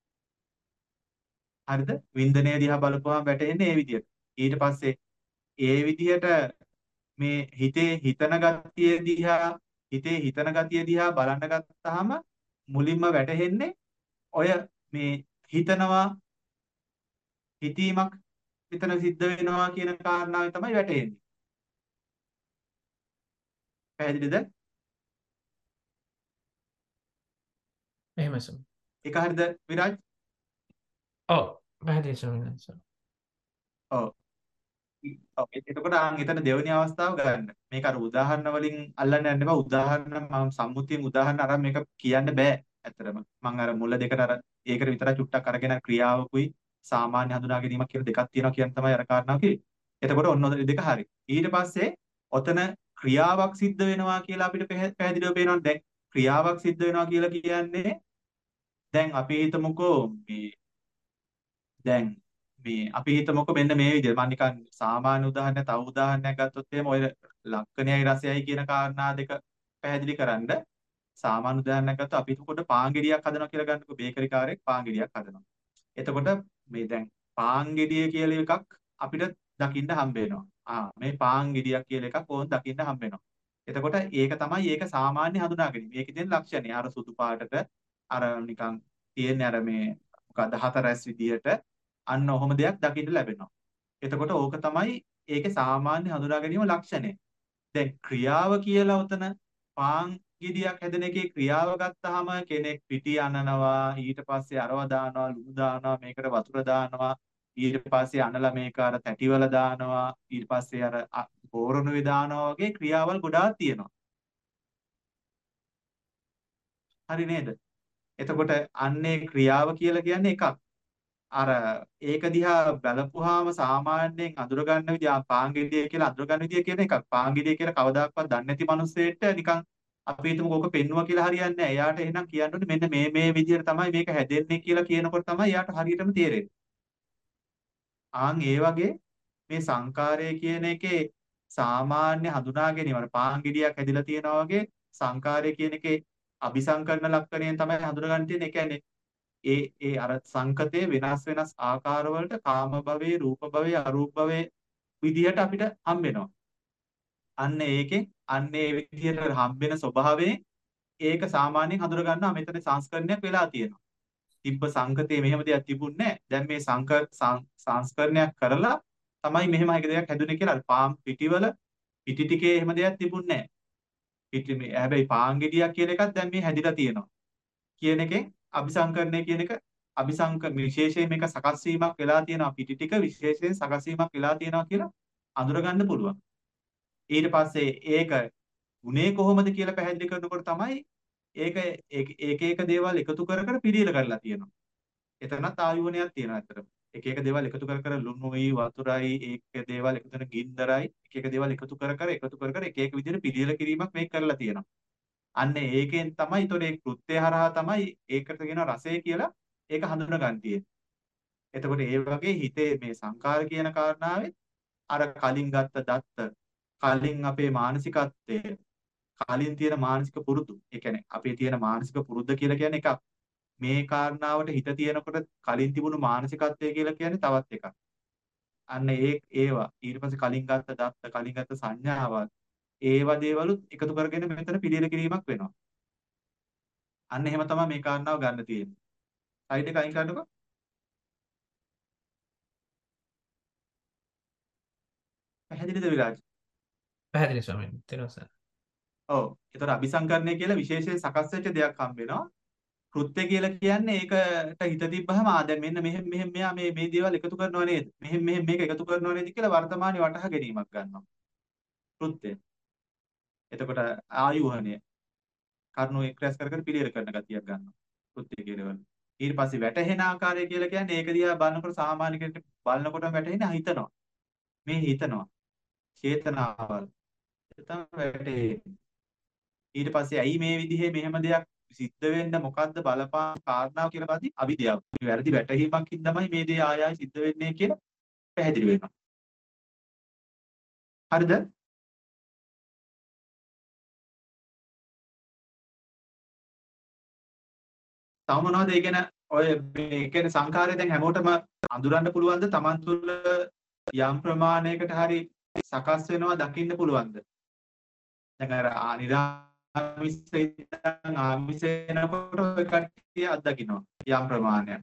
හරිද? වින්දනය දිහා බලපුවාම වැටෙන්නේ ඒ විදිහට. ඊට පස්සේ ඒ විදිහට මේ හිතේ හිතන ගතිය දිහා හිතේ හිතන ගතිය දිහා බලන්න ගත්තාම මුලින්ම වැටහෙන්නේ ඔය මේ හිතනවා හිතීමක් විතර සිද්ධ වෙනවා කියන කාරණාවෙන් තමයි වැටෙන්නේ. පැහැදිලිද? එහෙම ස්වාමීන්. ඒක හරිද විරාජ්? ඔව් පැහැදිලි ස්වාමීන් වහන්සේ. ඔව්. ඔව් එතකොට ආන් එතන දෙවෙනි අවස්ථාව ගන්න. මේක අර උදාහරණ වලින් අල්ලන්න යන්න එපා. උදාහරණ මම සම්මුතියෙන් උදාහරණ අරන් මේක කියන්න බෑ. ඇත්තටම මම අර මුල දෙකට අර ඒකට විතරයි චුට්ටක් අරගෙන ක්‍රියාවකුයි සාමාන්‍ය හඳුනා ගැනීමක් කියලා දෙකක් තියෙනවා කියන තමයි අර කාරණාව කිව්වේ. එතකොට ඔන්න ඔය දෙක හරි. ඊට පස්සේ ඔතන ක්‍රියාවක් සිද්ධ වෙනවා කියලා අපිට පැහැ- පැහැදිලිව පේනවා. දැන් ක්‍රියාවක් සිද්ධ වෙනවා කියලා කියන්නේ දැන් අපි හිතමුකෝ මේ දැන් මේ අපි හිතමුකෝ මෙන්න මේ විදිහට මම නිකන් සාමාන්‍ය උදාහරණයක් තව උදාහරණයක් ගත්තොත් එහෙම ඔය ලක්ෂණයයි රසයයි කියන කාරණා දෙක පැහැදිලි කරන්න සාමාන්‍ය උදාහරණයක් ගත්තොත් අපි හිතමුකෝ පාන් ගෙඩියක් හදනවා කියලා ගන්නකො බේකරි කාරයෙක් පාන් ගෙඩියක් හදනවා. එතකොට මේ දැන් පාන් ගෙඩිය කියලා එකක් අපිට දකින්න හම්බ වෙනවා. ආ මේ පාන් ගෙඩියක් කියලා එකක් ඕන් දකින්න හම්බ වෙනවා. එතකොට ඒක තමයි ඒක සාමාන්‍ය හඳුනා ගැනීම. මේකේ තියෙන ලක්ෂණය අර සුදු පාටට අර නිකන් තියෙන අර මේ මොකක්ද හතරැස් විදියට අන්න ඔහොම දෙයක් දකින්න ලැබෙනවා. එතකොට ඕක තමයි ඒකේ සාමාන්‍ය හඳුනා ගැනීම ලක්ෂණය. දැන් ක්‍රියාව කියලා උතන පාන් ගෙඩියක් හැදෙන එකේ ක්‍රියාව ගත්තාම කෙනෙක් පිටි අනනවා ඊට පස්සේ අරව දානවා ලුණු දානවා මේකට වතුර දානවා ඊට පස්සේ අනලා මේක අර තැටිවල දානවා ඊට පස්සේ අර අ- බෝරණුවේ දානවා වගේ ක්‍රියාවල් ගොඩාක් තියෙනවා. හරි නේද? එතකොට අන්නේ ක්‍රියාව කියලා කියන්නේ එකක්. අර ඒක දිහා බලපුවාම සාමාන්‍යයෙන් අඳුර ගන්න විදිය ආ, පාන් ගෙඩිය කියලා අඳුර ගන්න විදිය කියන එකක්. පාන් ගෙඩිය කියලා කවදාකවත් දන්නේ නැති මිනිස්සෙට නිකන් අපි හිතමු ඕක පෙන්නුවා කියලා හරියන්නේ නැහැ. එයාට එහෙනම් කියන්න ඕනේ මෙන්න මේ මේ විදියට තමයි මේක හැදෙන්නේ කියලා කියනකොට තමයි එයාට හරියටම තේරෙන්නේ. ආන් ඒ වගේ මේ සංකාරය කියන එකේ සාමාන්‍ය හඳුනා ගැනීම අර පාන් ගෙඩියක් හැදිලා තියෙනවා වගේ සංකාරය කියන එකේ අபிසංකරණ ලක්ෂණයෙන් තමයි හඳුනගන්න තියෙන්නේ. ඒ කියන්නේ ඒ ඒ අර සංකතයේ වෙනස් වෙනස් ආකාරවලට කාම භවයේ රූප භවයේ අරූප භවයේ විදිහට අපිට හම්බ වෙනවා. අන්න ඒකෙන් අන්න ඒ විදිහට හම්බෙන ස්වභාවයෙන් ඒක සාමාන්‍යයෙන් හඳුන ගන්නවා මෙතන සංස්කරණයක් වෙලා තියෙනවා. තිබ්බ සංකතේ මෙහෙම දෙයක් තිබුණේ නැහැ. දැන් මේ සංක සං- සංස්කරණයක් කරලා තමයි මෙහෙම එක දෙයක් හැදුනේ කියලා. අර පාම් පිටිවල පිටි ටිකේ එහෙම දෙයක් තිබුණේ නැහැ. පිටි මේ හැබැයි පාන් ගෙඩියක් කියන එකක් දැන් මේ හැදිලා තියෙනවා. කියන එකෙන් අபிසංකරණය කියන එක අபிසංක විශේෂයෙන් මේක සකස් වීමක් වෙලා තියෙනවා පිටි ටික විශේෂයෙන් සකස් වීමක් වෙලා තියෙනවා කියලා අඳුර ගන්න පුළුවන්. ඊට පස්සේ ඒක ගුණේ කොහොමද කියලා පැහැදිලි කරනකොට තමයි ඒක ඒක එක එක දේවල් එකතු කර කර පිළියෙල කරලා තියෙනවා. එතනත් ආයෝනයක් තියෙනවා ඇත්තටම. එක එක දේවල් එකතු කර කර ලුණුයි වතුරයි ඒක දේවල් එකතු කරන ගින්දරයි එක එක දේවල් එකතු කර කර එකතු කර කර එක එක විදිහට පිළියෙල කිරීමක් මේක කරලා තියෙනවා. අන්න ඒකෙන් තමයි ඒතොර ඒ කෘත්‍ය හරහා තමයි ඒකට කියන රසය කියලා ඒක හඳුනා ගන්න තියෙන්නේ. එතකොට ඒ වගේ හිතේ මේ සංකාර කියන කාරණාවේ අර කලින් ගත්ත දත්ත කලින් අපේ මානසිකත්වය කලින් තියෙන මානසික පුරුදු ඒ කියන්නේ අපේ තියෙන මානසික පුරුද්ද කියලා කියන්නේ එකක්. මේ කාරණාවට හිත තියෙනකොට කලින් තිබුණු මානසිකත්වය කියලා කියන්නේ තවත් එකක්. අන්න ඒ ඒවා ඊට පස්සේ කලින් ගත්ත දත්ත කලින් ගත්ත සංඥාවත් ඒවා දේවලුත් එකතු කරගෙන මෙතන පිළියෙල කිරීමක් වෙනවා. අන්න එහෙම තමයි මේ කාරණාව ගන්න තියෙන්නේ. සයිඩ් එක අයින් කරන්නකො. පැහැදිලිද විරාජ්? පැහැදිලි ස්වාමීනි. තේරුණා සර්. ඔව්. ඒතර අபிසංකරණය කියලා විශේෂයෙන් සකස් වෙච්ච දෙයක් හම්බ වෙනවා. කෘත්‍ය කියලා කියන්නේ ඒකට හිත තිබ්බහම ආ දැන් මෙන්න මෙහෙම මෙහෙම මෙයා මේ මේ දේවල් එකතු කරනව නේද? මෙහෙම මෙහෙම මේක එකතු කරනව නේද කියලා වර්තමානයේ වටහා ගැනීමක් ගන්නවා. කෘත්‍ය. එතකොට ආයුහණය කරුණු එක් රැස් කර කර පිළියෙල කරන ගතියක් ගන්නවා. කෘත්‍ය කියනවල. ඊට පස්සේ වැටහෙන ආකාරය කියලා කියන්නේ ඒක දිහා බලනකොට සාමාන්‍ය කෙනෙක්ට බලනකොටම වැටහෙන්නේ හිතනවා. මේ හිතනවා. චේතනාවල්. තමයි වැටහෙන්නේ. ඊට පස්සේ ඇයි මේ විදිහේ මෙහෙම දෙයක් සිද්ධ වෙන්න මොකද්ද බලපාන කාරණාව කියලා බලද්දි අවිද්‍යාව. මේ වැරදි වැටහීමකින් තමයි මේ දේ ආය ආය සිද්ධ වෙන්නේ කියලා පැහැදිලි වෙනවා. හරිද? තව මොනවද ඒ කියන ඔය මේ කියන්නේ සංඛාරය දැන් හැමෝටම අඳුරන්න පුළුවන්ද? Taman තුල යම් ප්‍රමාණයකට හරි සකස් වෙනවා දකින්න පුළුවන්ද? දැන් අර නිරාමිෂේ ඉඳන් ආමිෂේ එනකොට ඔය කට්ටිය අත්දකින්නවා යම් ප්‍රමාණයක්.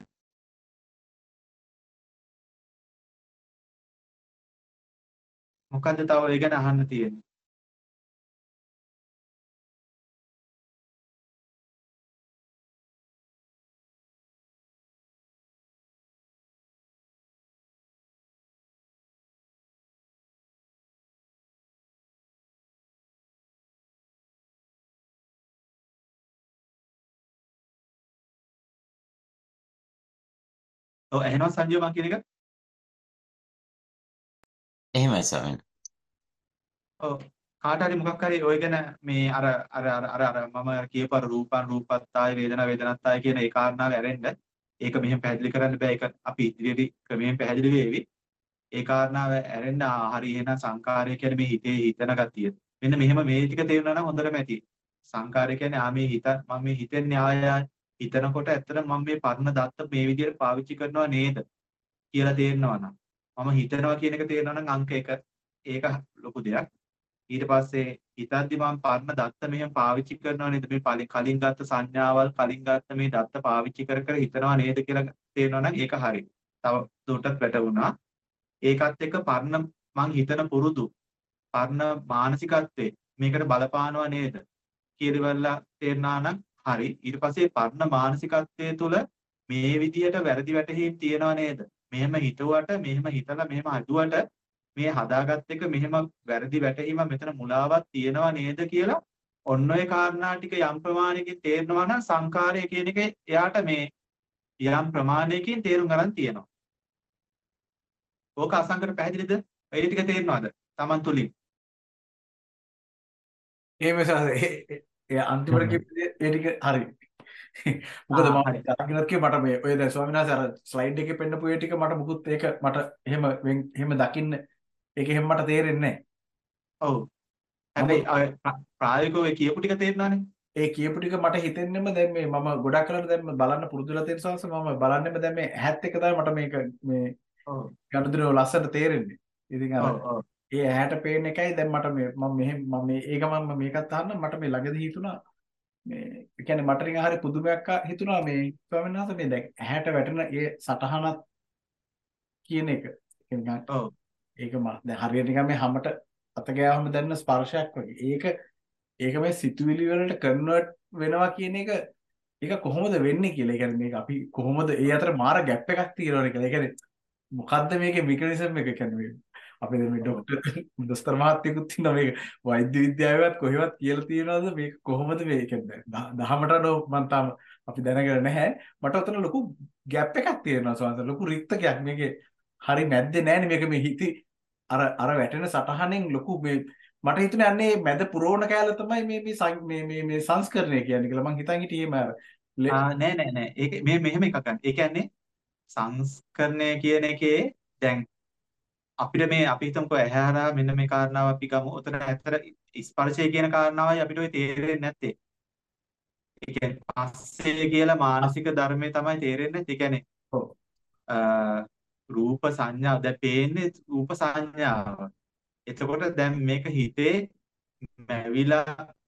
මොකද්ද තව ඒ ගැන අහන්න තියෙන්නේ? ඔව් එහෙනම් සංජය මං කියන එක එහෙමයි ස්වාමීනි. ඔව් කාට හරි මොකක් හරි ඔය ගැන මේ අර අර අර අර අර මම කියපු අර රූපං රූපත්තාය වේදනා වේදනත්තාය කියන ඒ කාරණාව ඇරෙන්න ඒක මෙහෙම පැහැදිලි කරන්න බෑ. ඒක අපි ඉදිරියට ක්‍රමයෙන් පැහැදිලි වෙවි. ඒ කාරණාව ඇරෙන්න හරි එහෙනම් සංකාරය කියන්නේ මේ හිතේ හිතන ගතිය. මෙන්න මෙහෙම මේ ටික තේරුණා නම් හොඳටම ඇති. සංකාරය කියන්නේ ආ මේ හිත මම මේ හිතන්නේ ආය ආය හිතනකොට ඇත්තට මම මේ පරණ දත්ත මේ විදිහට පාවිච්චි කරනවා නේද කියලා තේරෙනවා නම් මම හිතනවා කියන එක තේරෙනවා නම් අංක එක ඒක ලොකු දෙයක්. ඊට පස්සේ හිතද්දි මම පරණ දත්ත මෙහෙම පාවිච්චි කරනවා නේද මේ කලින් කලින් ගත්ත සංඥාවල් කලින් ගත්ත මේ දත්ත පාවිච්චි කර කර හිතනවා නේද කියලා තේරෙනවා නම් ඒක හරි. තව දුරටත් වැටුණා. ඒකත් එක්ක පරණ මං හිතන පුරුදු පරණ මානසිකත්වයේ මේකට බලපානවා නේද කියලා තේරුණා නම් හරි. ඊට පස්සේ පරණ මානසිකත්වයේ තුල මේ විදියට වැරදි වැටහීම් තියනවා නේද? මෙහෙම හිතුවට මෙහෙම හිතලා මෙහෙම හදුවට මේ හදාගත්ත එක මෙහෙම වැරදි වැටහීම මෙතන මුලාවක් තියනවා නේද කියලා ඔන්න ඔය කාරණා ටික යම් ප්‍රමාණයකින් තේරෙනවා නම් සංකාරය කියන එක එයාට මේ යම් ප්‍රමාණයකින් තේරුම් ගන්න තියෙනවා. ඕක අසංකර පැහැදිලිද? ඒ ටික තේරෙනවද? Taman තුලින්. එහෙම ඒ අන්තිමට කිව්වේ ඒ ටික හරි. මොකද මම අරගෙනත් කිව්ව මට මේ ඔය දැන් ස්වාමීන් වහන්සේ අර ස්ලයිඩ් එකේ පෙන්නපු ඒ ටික මට මුකුත් ඒක මට එහෙම එහෙම දකින්න ඒක එහෙම මට තේරෙන්නේ නැහැ. ඔව්. හැබැයි ප්‍රායෝගිකව කියපු ටික තේරෙනවනේ. ඒ කියපු ටික මට හිතෙන්නෙම දැන් මේ මම ගොඩක් කලකට දැන් බලන්න පුරුදුලා තියෙන සංස මම බලන්නෙම දැන් මේ ඇහත් එක තමයි මට මේක මේ ඔව් ගනුදෙනු ලස්සට තේරෙන්නේ. ඉතින් අර ඔව් ඔව්. ඒ ඇහැට පේන එකයි දැන් මට මේ මම මෙහෙම මම මේ ඒක මම මේකත් අහන්න මට මේ ළඟදී හිතුණා මේ ඒ කියන්නේ මට නිකන් හරි පුදුමයක් හිතුණා මේ ස්වාමීන් වහන්සේ මේ දැන් ඇහැට වැටෙන ඒ සටහනක් කියන එක නිකන් ඔව් ඒක මම දැන් හරියට නිකන් මේ හැමත අත ගෑවම දැනෙන ස්පර්ශයක් වගේ. ඒක ඒක මේ සිතුවිලි වලට කන්වර්ට් වෙනවා කියන එක ඒක කොහොමද වෙන්නේ කියලා. ඒ කියන්නේ මේක අපි කොහොමද ඒ අතර මාර ગેප් එකක් තියෙනවනේ කියලා. ඒ කියන්නේ මොකද්ද මේකේ මෙකනිසම් එක කියන්නේ අපි දැන් මේ ડોක්ටර් දොස්තර මහත්තයෙකුත් ඉන්නවා මේක වෛද්‍ය විද්‍යාවේවත් කොහෙවත් කියලා තියනවද මේක කොහොමද මේ කියන්නේ දහමට නෝ මම තාම අපි දැනගෙන නැහැ. මට උතන ලොකු ગેප් එකක් තියෙනවා සමහර ලොකු රික්තකයක් මේකේ හරි නැද්දේ නැහනේ මේක මේ හිති අර අර වැටෙන සටහනෙන් ලොකු මේ මට හිතුනේ අන්නේ මැද පුරෝණ කෑල්ල තමයි මේ මේ මේ මේ සංස්කරණය කියන්නේ කියලා මං හිතන් හිටියේ මාර ආ නෑ නෑ නෑ ඒක මේ මෙහෙම එකක් ගන්න. ඒ කියන්නේ සංස්කරණය කියන එකේ දැන් අපිට මේ අපි හිතමුකෝ ඇහැ හරහා මෙන්න මේ කාරණාව අපි ගමු. උතන ඇත්තට ස්පර්ශය කියන කාරණාවයි අපිට ඔය තේරෙන්නේ නැත්තේ. ඒ කියන්නේ පස්සේ කියලා මානසික ධර්මයේ තමයි තේරෙන්නේ. ඒ කියන්නේ ඔව් රූප සංඥා දැන් පේන්නේ රූප සංඥාව. එතකොට දැන් මේක හිතේ මැවිලා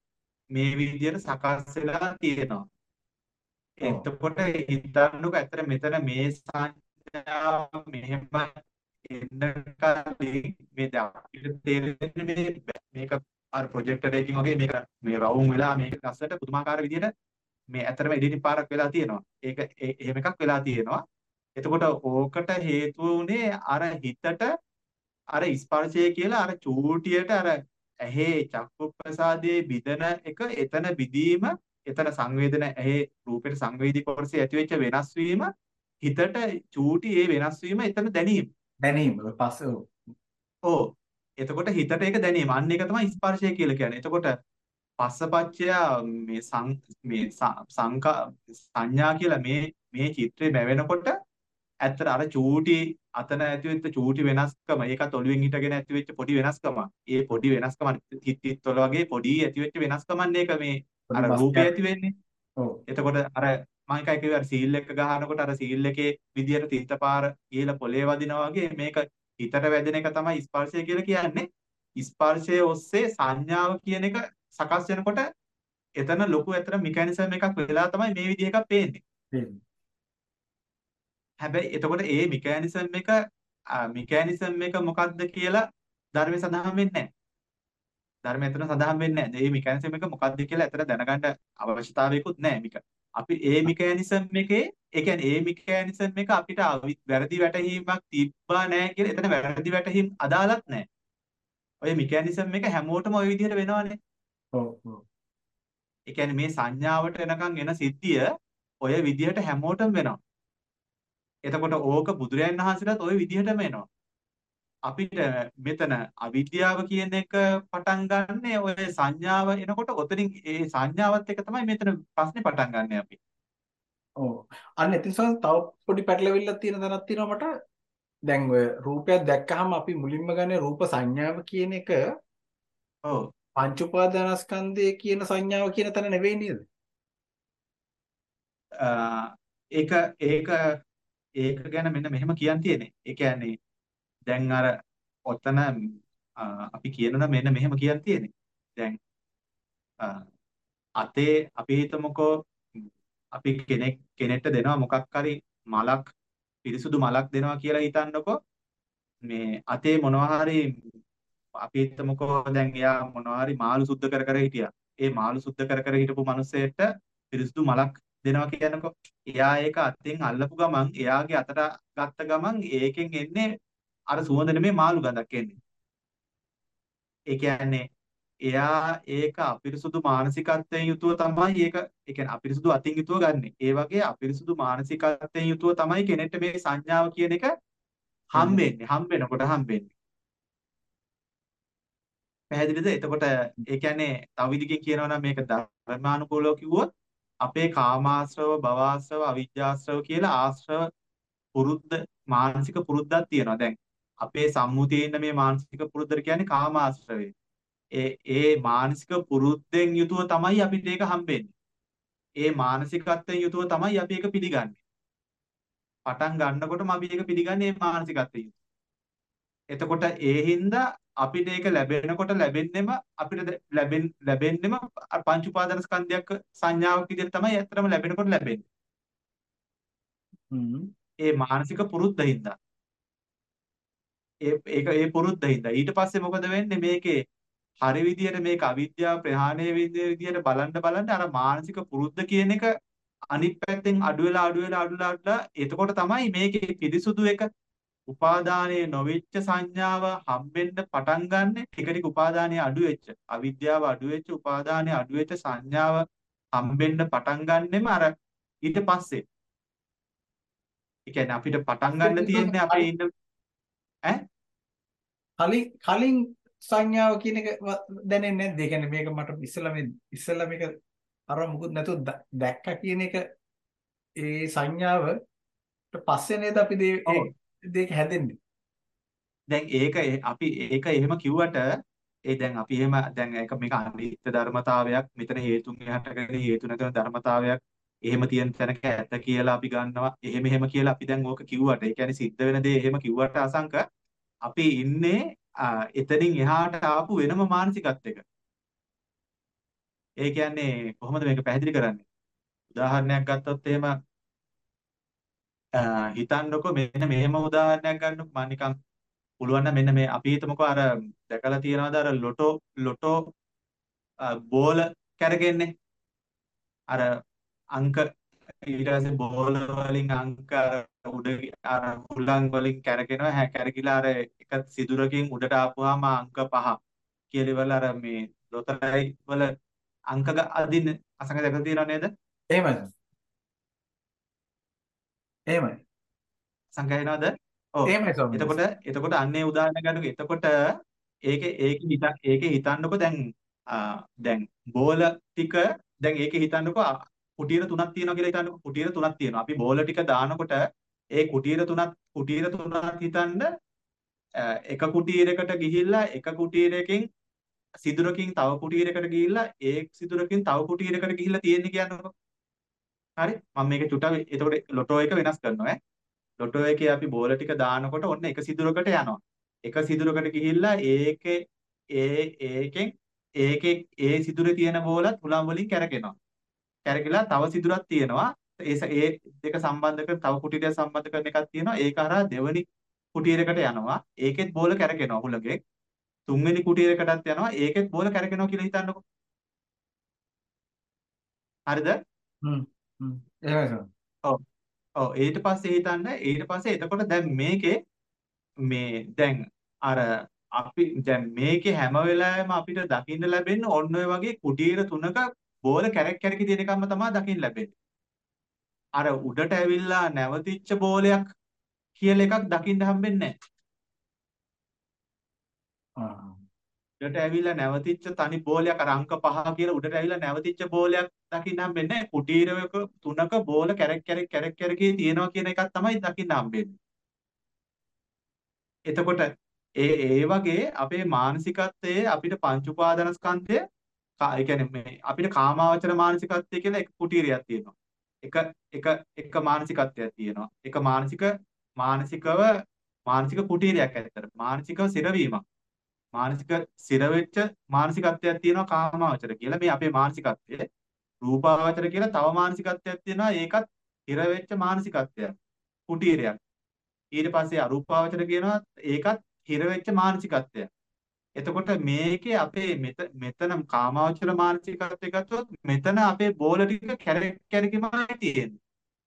මේ විදිහට සකස් වෙලා තියෙනවා. ඔව් එතකොට හිතන්නකො ඇත්තට මෙතන මේ සංඥාව මෙහෙම එන්න කලින් මේ දැන් අපිට තේරෙන්නේ මේ මේක අර ප්‍රොජෙක්ටර් එකකින් වගේ මේක මේ රවුම් වෙලා මේක ගස්සට පුදුමාකාර විදිහට මේ ඇත්තටම එඩිටින් පාරක් වෙලා තියෙනවා. ඒක ඒ- එහෙම එකක් වෙලා තියෙනවා. එතකොට ඕකට හේතුව උනේ අර හිතට අර ස්පර්ශය කියලා අර චූටියට අර ඇහි චක්කු ප්‍රසාදයේ බිඳන එක එතන බිඳීම එතන සංවේදන ඇහි රූපෙට සංවේදී කොටසේ ඇතිවෙච්ච වෙනස් වීම හිතට චූටි ඒ වෙනස් වීම එතන දැනීම. දැනීම පස්සේ ඔව් ඕ එතකොට හිතට ඒක දැනීම. අන්න ඒක තමයි ස්පර්ශය කියලා කියන්නේ. එතකොට පස්සපච්චය මේ සං මේ ස- සංකා සංඥා කියලා මේ මේ චිත්‍රය බැවෙනකොට ඇත්තට අර චූටි අතන ඇතිවෙච්ච චූටි වෙනස්කම ඒකත් ඔළුවෙන් හිටගෙන ඇතිවෙච්ච පොඩි වෙනස්කම ඒ පොඩි වෙනස්කම හිත හිත වල වගේ පොඩි ඇතිවෙච්ච වෙනස්කමන්නේ ඒක මේ පොඩි අර රූපේ බස්යක් ඇති වෙන්නේ. ඔව් එතකොට අර මම එකයි කිව්වේ අර සීල් එක ගහනකොට අර සීල් එකේ විදියට තිත්තපාර කියලා පොලේ වදිනවා වගේ මේක හිතට වැදෙන එක තමයි ස්පර්ශය කියලා කියන්නේ. ස්පර්ශයේ ඔස්සේ සංඥාව කියන එක සකස් වෙනකොට එතන ලොකු ඇතර මෙකැනිසම් එකක් වෙලා තමයි මේ විදිහ එකක් පේන්නේ. තේරෙනවා. හැබැයි එතකොට ඒ මෙකැනිසම් එක මෙකැනිසම් එක මොකක්ද කියලා ධර්මයේ සඳහන් වෙන්නේ නැහැ. ධර්මයේ එතන සඳහන් වෙන්නේ නැහැ. මේ මෙකැනිසම් එක මොකක්ද කියලා එතන දැනගන්න අවශ්‍යතාවයකුත් නැහැ මේක. අපි ඒ මෙකැනිසම් එකේ ඒ කියන්නේ ඒ මෙකැනිසම් එක අපිට අවි- වැරදි වැටහීමක් තිබ්බා නැහැ කියලා එතන වැරදි වැටහීම් අදාළත් නැහැ. ඔය මෙකැනිසම් එක හැමෝටම ওই විදිහට වෙනවනේ. ඔව් ඔව් ඒ කියන්නේ මේ සංඥාවට එනකන් එන සිද්ධිය ඔය විදිහට හැමෝටම වෙනවා. එතකොට ඕක බුදුරයන් වහන්සේලාත් ওই විදිහටම එනවා. අපිට මෙතන අවිද්‍යාව කියන එක පටන් ගන්න ඔය සංඥාව එනකොට ඔතනින් ඒ සංඥාවත් එක තමයි මෙතන ප්‍රශ්නේ පටන් ගන්න අපි. ඔව් අන්න එතන සම තව පොඩි පැටලවිල්ලක් තියෙන තැනක් තියෙනවා මට දැන් ඔය රූපයක් දැක්කහම අපි මුලින්ම ගන්නේ රූප සංඥාව කියන එක ඔව්. පංච උපාදානස්කන්ධය කියන සංඥාව කියන තැන නෙවෙයි නේද? අ, ඒක ඒක ඒක ගැන මෙන්න මෙහෙම කියන් තියෙන්නේ. ඒ කියන්නේ දැන් අර ඔතන අ, අපි කියනවා මෙන්න මෙහෙම කියන් තියෙන්නේ. දැන් අ, අතේ අපි හිතමුකෝ ම්, අපි කෙනෙක් කෙනෙක්ට දෙනවා මොකක් හරි මලක් පිරිසුදු මලක් දෙනවා කියලා හිතන්නකෝ මේ අතේ මොනවා හරි අපි හිතමුකෝ දැන් එයා මොනවා හරි මාළු සුද්ධ කර කර හිටියා. ඒ මාළු සුද්ධ කර කර හිටපු මිනිස්සෙට පිරිසුදු මලක් දෙනවා කියනකො එයා ඒක අතෙන් අල්ලපු ගමන් එයාගේ අතට ගත්ත ගමන් ඒකෙන් එන්නේ අර සුවඳ නෙමෙයි මාළු ගඳක් එන්නේ. ඒ කියන්නේ එයා ඒක අපිරිසුදු මානසිකත්වයෙන් යුතුව තමයි ඒක ඒ කියන්නේ අපිරිසුදු අතින් යුතුව ගන්නෙ. ඒ වගේ අපිරිසුදු මානසිකත්වයෙන් යුතුව තමයි කෙනෙක්ට මේ සංඥාව කියන එක හම්බෙන්නේ. හම්බෙනකොට හම්බෙන්නේ. පැහැදිලිද? එතකොට ඒ කියන්නේ තව විදිහකින් කියනවා නම් මේක ධර්මානුකූලව කිව්වොත් අපේ කාමාශ්‍රව, භවආශ්‍රව, අවිජ්ජාශ්‍රව කියලා ආශ්‍රව පුරුද්ද මානසික පුරුද්දක් තියෙනවා. දැන් අපේ සම්මුතියේ ඉන්න මේ මානසික පුරුද්දට කියන්නේ කාමාශ්‍රවය. ඒ ඒ මානසික පුරුද්දෙන් යුතුව තමයි අපිට ඒක හම්බෙන්නේ. ඒ මානසිකත්වයෙන් යුතුව තමයි අපි ඒක පිළිගන්නේ. පටන් ගන්නකොටම අපි ඒක පිළිගන්නේ මේ මානසිකත්වයෙන්. එතකොට ඒ හින්දා අපිට ඒක ලැබෙනකොට ලැබෙන්නෙම අපිට ද- ලැබෙන් ලැබෙන්නෙම අර පංච උපාදාන ස්කන්ධයක් සංඥාවක් විදිහට තමයි ඇත්තටම ලැබෙනකොට ලැබෙන්නේ. හ්ම් ඒ මානසික පුරුද්ද හින්දා. ඒ ඒක ඒ පුරුද්ද හින්දා. ඊට පස්සේ මොකද වෙන්නේ මේකේ හරි විදියට මේක අවිද්‍යාව ප්‍රහාණය විදිය විදියට බලන්න බලන්න අර මානසික පුරුද්ද කියන එක අනිත් පැත්තෙන් අඩු වෙලා අඩු වෙලා අඩු වෙලා අඩු වෙලා එතකොට තමයි මේකේ පිරිසුදු එක උපාදානයේ නොවෙච්ච සංඥාව හම්බෙන්න පටන් ගන්න ටික ටික උපාදානයේ අඩු වෙච්ච අවිද්‍යාව අඩු වෙච්ච උපාදානයේ අඩු වෙච්ච සංඥාව හම්බෙන්න පටන් ගන්නෙම අර ඊට පස්සේ ඒ කියන්නේ අපිට පටන් ගන්න තියෙන්නේ අපේ ඉන්න ඈ කලින් කලින් සංඥාව කියන එක ව- දැනෙන්නේ නැද්ද? ඒ කියන්නේ මේක මට ඉස්සෙල්ලා මේ ඉස්සෙල්ලා මේක අර මුකුත් නැතුව ද- දැක්කා කියන එක ඒ සංඥාවට පස්සේ නේද අපි දේ ඔව් ඒ දෙක හැදෙන්නේ. දැන් ඒක එ- අපි ඒක එහෙම කිව්වට ඒ දැන් අපි එහෙම දැන් ඒක මේක අනිත්‍ය ධර්මතාවයක් මෙතන හේතුන් යහටගෙන හේතු නැතන ධර්මතාවයක් එහෙම තියෙන තැනක ඇත කියලා අපි ගන්නවා එහෙම එහෙම කියලා අපි දැන් ඕක කිව්වට ඒ කියන්නේ සිද්ධ වෙන දේ එහෙම කිව්වට අසංක අපි ඉන්නේ ආ, එතනින් එහාට ආපු වෙනම මානසිකත්වයක ඒ කියන්නේ කොහොමද මේක පැහැදිලි කරන්නේ? උදාහරණයක් ගත්තොත් එහෙම අ, හිතන්නකො මෙන්න මෙහෙම උදාහරණයක් ගන්නකො මම නිකන් පුළුවන් නම් මෙන්න මේ අපි හිතමුකෝ අර දැකලා තියෙනවද අර ලොටෝ ලොටෝ අ, බෝල කැරකෙන්නේ අර අංක ඊට පස්සේ බෝල වලින් අංක අර උඩ අර හුලං වලින් කැරකෙනවා හැ කැරකිලා අර එක සිදුරකින් උඩට ආපුවාම අංක පහ කියලා ඉවරලා අර මේ ලොතරැයි වල අංක ග- අදින්න අසංග දැකලා තියෙනව නේද? එහෙමයි. එහෙමයි. සංකේතනවද? ඔව්. එහෙමයි ස්වාමීන් එතකොට වහන්සේ. එතකොට අන්නේ උදාහරණ ගන්නකො. එතකොට ඒකේ ඒකේ හිත ඒකේ හිතන්නකො දැන් ආ, දැන් බෝල ටික දැන් ඒකේ හිතන්නකො ආ, කුටීර තුනක් තියෙනවා කියලා හිතන්නකො. කුටීර තුනක් තියෙනවා. අපි බෝල ටික දානකොට ඒ කුටීර තුනක් කුටීර තුනක් හිතන්න ආ, එක කුටීරයකට ගිහිල්ලා එක කුටීරයකින් සිදුරකින් තව කුටීරයකට ගිහිල්ලා ඒ සිදුරකින් තව කුටීරයකට ගිහිල්ලා තියෙන්නේ කියන්නකො. හරි? මම මේක චුට්ටක් එතකොට ලොටෝ එක වෙනස් කරනවා ඈ. ලොටෝ එකේ අපි බෝල ටික දානකොට ඔන්න එක සිදුරකට යනවා. එක සිදුරකට ගිහිල්ලා ඒකේ ඒ ඒකෙන් ඒකේ ඒ සිදුරේ තියෙන බෝලත් හුලම් වලින් කැරකෙනවා. කැරකිලා තව සිදුරක් තියෙනවා. ඒ ස- ඒ දෙක සම්බන්ධ කර තව කුටීරයක් සම්බන්ධ කරන එකක් තියෙනවා. ඒක හරහා දෙවෙනි කුටීරයකට යනවා. ඒකෙත් බෝල කැරකෙනවා හුලඟේ. තුන්වෙනි කුටීරයකටත් යනවා. ඒකෙත් බෝල කැරකෙනවා කියලා හිතන්නකො. හරිද? හ්ම් හ්ම් එහෙමයි ස්වාමීන්. ඔව්. ඔව් ඊට පස්සේ හිතන්න ඊට පස්සේ එතකොට දැන් මේකේ මේ දැන් අර අපි දැන් මේකේ හැම වෙලාවෙම අපිට දකින්න ලැබෙන්නේ ඔන්න ඔය වගේ කුටීර තුනක බෝල කැරක් කැරකි තියෙන එකම තමයි දකින්න ලැබෙන්නේ. අර උඩට ඇවිල්ලා නැවතිච්ච බෝලයක් කියලා එකක් දකින්න හම්බෙන්නේ නැහැ. ආ. උඩට ඇවිල්ලා නැවතිච්ච තනි බෝලයක් අර අංක පහ කියලා උඩට ඇවිල්ලා නැවතිච්ච බෝලයක් දකින්න හම්බෙන්නේ නැහැ. කුටීරයක තුනක බෝල කැරක් කැරක් කැරක් කැරකී තියෙනවා කියන එකක් තමයි දකින්න හම්බෙන්නේ. එතකොට ඒ ඒ වගේ අපේ මානසිකත්වයේ අපිට පංච උපාදානස්කන්ධය කා- ඒ කියන්නේ මේ අපිට කාමාවචර මානසිකත්වය කියලා එක කුටීරයක් තියෙනවා. එක එක එක මානසිකත්වයක් තියෙනවා. එක මානසික මානසිකව මානසික කුටීරයක් ඇත්තට. මානසිකව සිරවීමක්. මානසික සිර වෙච්ච මානසිකත්වයක් තියෙනවා කාමාවචර කියලා. මේ අපේ මානසිකත්වයේ රූපාවචර කියලා තව මානසිකත්වයක් තියෙනවා. ඒකත් හිර වෙච්ච මානසිකත්වයක්. කුටීරයක්. ඊට පස්සේ අරූපාවචර කියනවා ඒකත් හිර වෙච්ච මානසිකත්වයක්. එතකොට මේකේ අපේ මෙත මෙතන කාමාවචර මානසිකත්වය ගත්තොත් මෙතන අපේ බෝල ටික කැරක් කැරකිමයි තියෙන්නේ.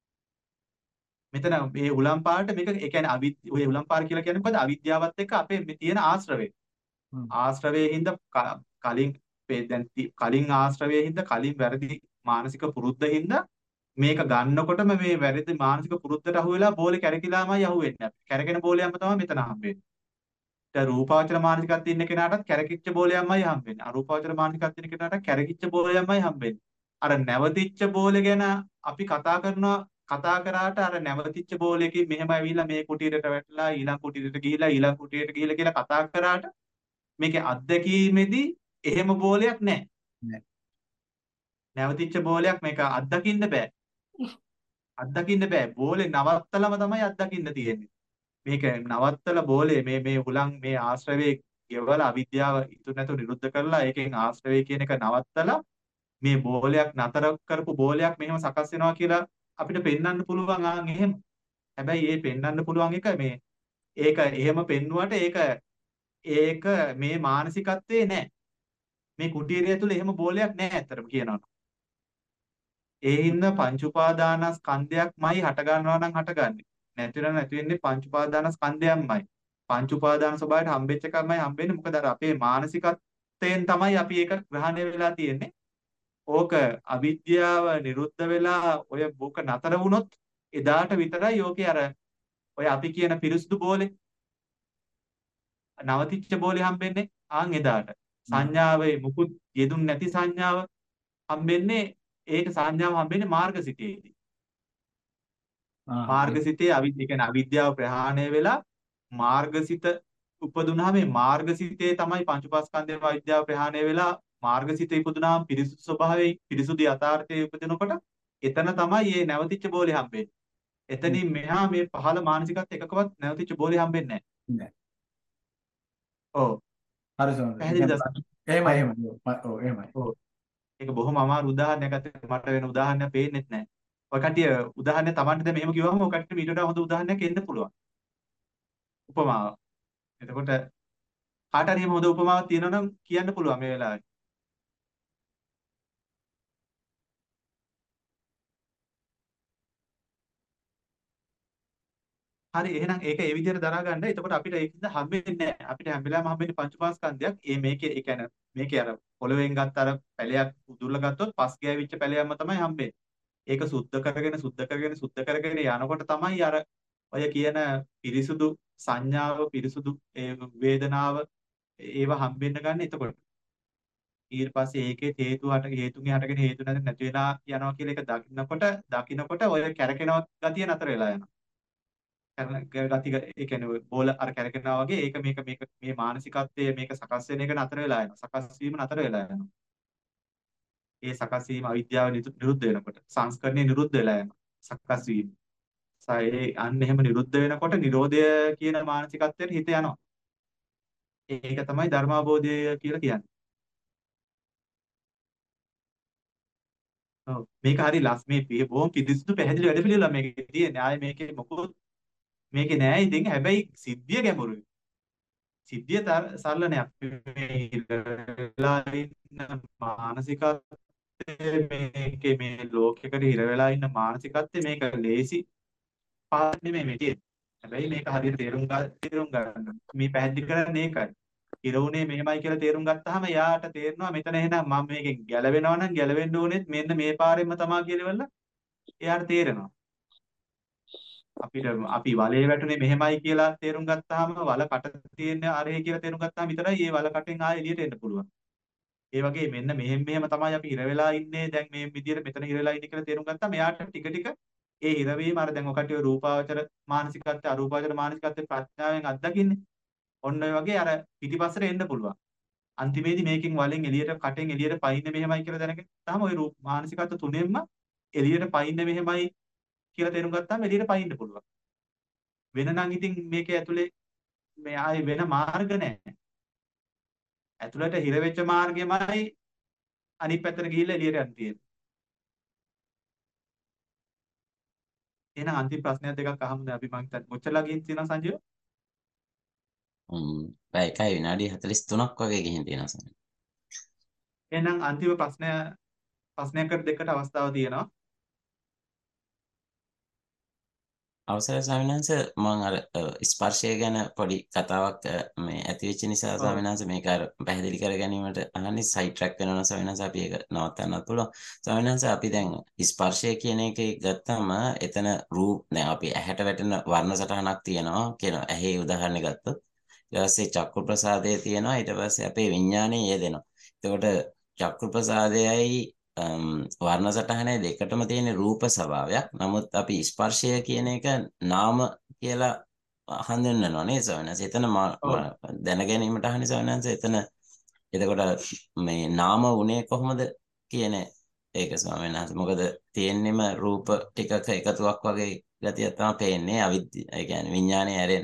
මෙතන මේ උලම් පාට මේක ඒ කියන්නේ අවි ඔය උලම් පාර කියලා කියන්නේ මොකද අවිද්‍යාවත් එක්ක අපේ මේ තියෙන ආශ්‍රවය. හ්ම්. ආශ්‍රවයේ හින්දා ක- කලින් මේ දැන් ති- කලින් ආශ්‍රවයේ හින්දා කලින් වැරදි මානසික පුරුද්ද හින්දා මේක ගන්නකොටම මේ වැරදි මානසික පුරුද්දට අහු වෙලා බෝලේ කැරකිලාමයි අහු වෙන්නේ. කැරකෙන බෝලයක්ම තමයි මෙතන හම්බෙන්නේ. දැන් රූපාවචර මානසිකත්වයේ ඉන්න කෙනාටත් කැරකිච්ච බෝලයක්මයි හම්බෙන්නේ. අරූපාවචර මානසිකත්වයේ ඉන්න කෙනාට කැරකිච්ච බෝලයක්මයි හම්බෙන්නේ. අර නැවතිච්ච බෝලේ ගැන අපි කතා කරනවා කතා කරාට අර නැවතිච්ච බෝලයකින් මෙහෙම ඇවිල්ලා මේ කුටීරයට වැටලා ඊළඟ කුටීරයට ගිහිලා ඊළඟ කුටීරයට ගිහිලා කියලා කතා කරාට මේකේ අත්දැකීමේදී එහෙම බෝලයක් නැහැ. නෑ. නැවතිච්ච බෝලයක් මේක අත්දකින්න බෑ. අත්දකින්න බෑ. බෝලේ නවත්තලම තමයි අත්දකින්න තියෙන්නේ. මේක නවත්තල බෝලේ මේ මේ හුලං මේ ආශ්‍රවයේ ගෙවලා අවිද්‍යාව ඉතුරු නැතුව නිරුද්ධ කරලා ඒකෙන් ආශ්‍රවය කියන එක නවත්තලා මේ බෝලයක් නතර කරපු බෝලයක් මෙහෙම සකස් වෙනවා කියලා අපිට පෙන්වන්න පුළුවන් ආන් එහෙම. හැබැයි ඒ පෙන්වන්න පුළුවන් එක මේ ඒක එහෙම පෙන්නුවට ඒක ඒක මේ මානසිකත්වයේ නෑ. මේ කුටීරය තුල එහෙම බෝලයක් නෑ ඇත්තටම කියනවා. ඒ හින්දා පංච උපාදානස්කන්ධයක්මයි හට ගන්නවා නම් හටගන්නේ. නැතිනම් නැති වෙන්නේ පංච උපාදානස්කන්ධයක්මයි. පංච උපාදාන ස්වභාවයට හම්බෙච්ච එකමයි හම්බෙන්නේ. මොකද අර අපේ මානසිකත්වයෙන් තමයි අපි ඒක ග්‍රහණය වෙලා තියෙන්නේ. ඕක අවිද්‍යාව නිරුද්ධ වෙලා ඔය බෝක නතර වුණොත් එදාට විතරයි ඕකේ අර ඔය අපි කියන පිරිසුදු බෝලේ නවතිච්ච බෝලේ හම්බෙන්නේ ආන් එදාට. සංඥාවේ මුකුත් යෙදුන් නැති සංඥාව හම්බෙන්නේ ඒක සංඥාව හම්බෙන්නේ මාර්ගසිතේදී. ආ. මාර්ගසිතේ අවිද්‍ය කියන්නේ අවිද්‍යාව ප්‍රහාණය වෙලා මාර්ගසිත උපදුනහම මේ මාර්ගසිතේ තමයි පංචපාස්කන්ධයේ අවිද්‍යාව ප්‍රහාණය වෙලා මාර්ගසිත ඉපදුනාම පිරිසුදු ස්වභාවයේ පිරිසුදු යථාර්ථයේ උපදිනකොට එතන තමයි මේ නැවතිච්ච බෝලේ හම්බෙන්නේ. එතනින් මෙහා මේ පහළ මානසිකත් එකකවත් නැවතිච්ච බෝලේ හම්බෙන්නේ නැහැ. නෑ. ඔව්. හරි ස්වාමීන් පැහැදිලිද? වහන්සේ. එහෙමයි එහෙමයි. ඔව් ඔව්, එහෙමයි. ඔව්. ඒක බොහොම අමාරු උදාහරණයක් අතේ මට වෙන උදාහරණයක් පේන්නෙත් නැහැ. ඔය කට්ටිය උදාහරණය Tamanට දැන් මෙහෙම කිව්වම ඔය කට්ටියට ඊට වඩා හොඳ උදාහරණයක් එන්න පුළුවන්. උපමාව. එතකොට කාට හරි එහෙම හොඳ උපමාවක් තියෙනවා නම් කියන්න පුළුවන් මේ වෙලාවේ. හරි එහෙනම් ඒක ඒ විදිහට දරා ගන්න. එතකොට අපිට ඒකද හම්බෙන්නේ නැහැ. අපිට හැම වෙලාවෙම හම්බෙන්නේ පංච පාස්කන්ධයක්. ඒ මේකේ ඒ කියන්නේ මේකේ අර පොළවෙන් ගත්ත අර පැලයක් උදුරලා ගත්තොත් පස් ගෑවිච්ච පැලයක්ම තමයි හම්බෙන්නේ. ඒක සුද්ධ කරගෙන සුද්ධ කරගෙන සුද්ධ කරගෙන යනකොට තමයි අර ඔය කියන පිරිසුදු සංඥාව පිරිසුදු ඒ වේදනාව ඒව හම්බෙන්න ගන්න. එතකොට ඊට පස්සේ ඒකේ හේතු හට හේතුන්ගේ හටගෙන හේතු නැති නැති වෙලා යනවා කියලා ඒක දකින්නකොට දකින්නකොට ඔය කැරකෙන ගතිය නතර වෙලා යනවා. කරන ගති ඒ කියන්නේ ඔය බෝල අර කැරකෙනවා වගේ ඒක මේක මේක මේ මානසිකත්වයේ මේක සකස් වෙන එක නතර වෙලා යනවා. සකස් වීම නතර වෙලා යනවා. ඒ සකස් වීම අවිද්‍යාව නිරුද්ධ වෙනකොට සංස්කරණය නිරුද්ධ වෙලා යනවා. සකස් වීම. ඒ අන්න එහෙම නිරුද්ධ වෙනකොට Nirodha කියන මානසිකත්වයට හිත යනවා. ඒක තමයි ධර්මාබෝධය කියලා කියන්නේ. ඔව් මේක හරි ලස් මේ බොහොම පිරිසිදු පැහැදිලි වැඩ පිළිවෙල මේකේ තියෙන්නේ. ආයේ මේකේ මොකද මේකේ නෑ ඉතින් හැබැයි සිද්ධිය ගැඹුරුයි. සිද්ධිය සරල නෑ. අපි මේ ඉරලා ඉන්න මානසිකත්වයේ මේකේ මේ ලෝකයකට හිර වෙලා ඉන්න මානසිකත්වයේ මේක ලේසි පාඩම් නෙමෙයි මේ තියෙන්නේ. හැබැයි මේක හරියට තේරුම් ගන්න තේරුම් ගන්න. මේ පැහැදිලි කරන්නේ ඒකයි. ඉරුණේ මෙහෙමයි කියලා තේරුම් ගත්තාම යාට තේරෙනවා මෙතන එහෙනම් මම මේකෙන් ගැලවෙනවා නම් ගැලවෙන්න ඕනෙත් මෙන්න මේ පාරෙන්ම තමයි කියලාවල එයාට තේරෙනවා. අපිට අපි වලේ වැටුනේ මෙහෙමයි කියලා තේරුම් ගත්තාම වල කට තියෙන අරේ කියලා තේරුම් ගත්තාම විතරයි මේ වල කටෙන් ආයෙ එළියට එන්න පුළුවන්. ඒ වගේ මෙන්න මෙහෙම මෙහෙම තමයි අපි හිර වෙලා ඉන්නේ දැන් මේ විදියට මෙතන හිර වෙලා ඉන්නේ කියලා තේරුම් ගත්තාම එයාට ටික ටික ඒ හිරවීම අර දැන් ඔකට රූපාවචර මානසිකත්වය අරූපාවචර මානසිකත්වය ප්‍රඥාවෙන් අත්දකින්නේ. ඔන්න ඔය වගේ අර පිටිපස්සට එන්න පුළුවන්. අන්තිමේදී මේකෙන් වලෙන් එළියට කටෙන් එළියට පයින්නේ මෙහෙමයි කියලා දැනගත්තාම ওই රූප මානසිකත්ව තුනෙන්ම එළියට පයින්නේ මෙහෙමයි කියලා තේරුම් ගත්තාම එළියට පයින්න පුළුවන්. වෙන නම් ඉතින් මේකේ ඇතුලේ මේ ආයේ වෙන මාර්ග නැහැ. ඇතුලට හිර වෙච්ච මාර්ගෙමයි අනිත් පැත්තට ගිහිල්ලා එළියට යන්න තියෙන්නේ. එහෙනම් අන්තිම ප්‍රශ්නයක් දෙකක් අහමුද අපි මං හිතන්නේ කොච්චරලා ගිහින් තියෙනවද සංජීව? හ්ම් පැය එකයි විනාඩි හතළිස් තුනක් වගේ ගිහින් තියෙනවා සමහර. එහෙනම් අන්තිම ප්‍රශ්නය ප්‍රශ්නයකට දෙකට අවස්ථාව තියෙනවා. අවසරයි ස්වාමීන් වහන්සේ මම අර ස්පර්ශය ගැන පොඩි කතාවක් මේ ඇති වෙච්ච නිසා ඔව්. ස්වාමීන් වහන්සේ මේක අර පැහැදිලි කර ගැනීමට අහන්නේ සයිඩ් ට්‍රැක් වෙනවා ස්වාමීන් වහන්සේ අපි ඒක නවත්තන්නත් පුළුවන්. ස්වාමීන් වහන්සේ අපි දැන් ස්පර්ශය කියන එකේ ගත්තම එතන රූප දැන් අපි ඇහැට වැටෙන වර්ණ සටහනක් තියෙනවා කියන ඇහි උදාහරණයක් ගත්තොත් ඊට පස්සේ චක්කු ප්‍රසාදය තියෙනවා ඊට පස්සේ අපේ විඥානය යෙදෙනවා. එතකොට චක්කු ප්‍රසාදයයි වර්ණ සටහනේ දෙකටම තියෙන රූප ස්වභාවයක්. නමුත් අපි ස්පර්ශය කියන එක නාම කියලා හඳුන්වනවා නේද ස්වාමීන් වහන්සේ? එතන ඔව්. දැන ගැනීමට අහන්නේ ස්වාමීන් වහන්සේ එතන එතකොට මේ නාම උනේ කොහොමද කියන ඒක ස්වාමීන් වහන්සේ. මොකද තියෙන්නේම රූප ටිකක එකතුවක් වගේ ගතියක් තමයි පේන්නේ අවිද්‍ය ඒ කියන්නේ විඥානය ඇරෙන.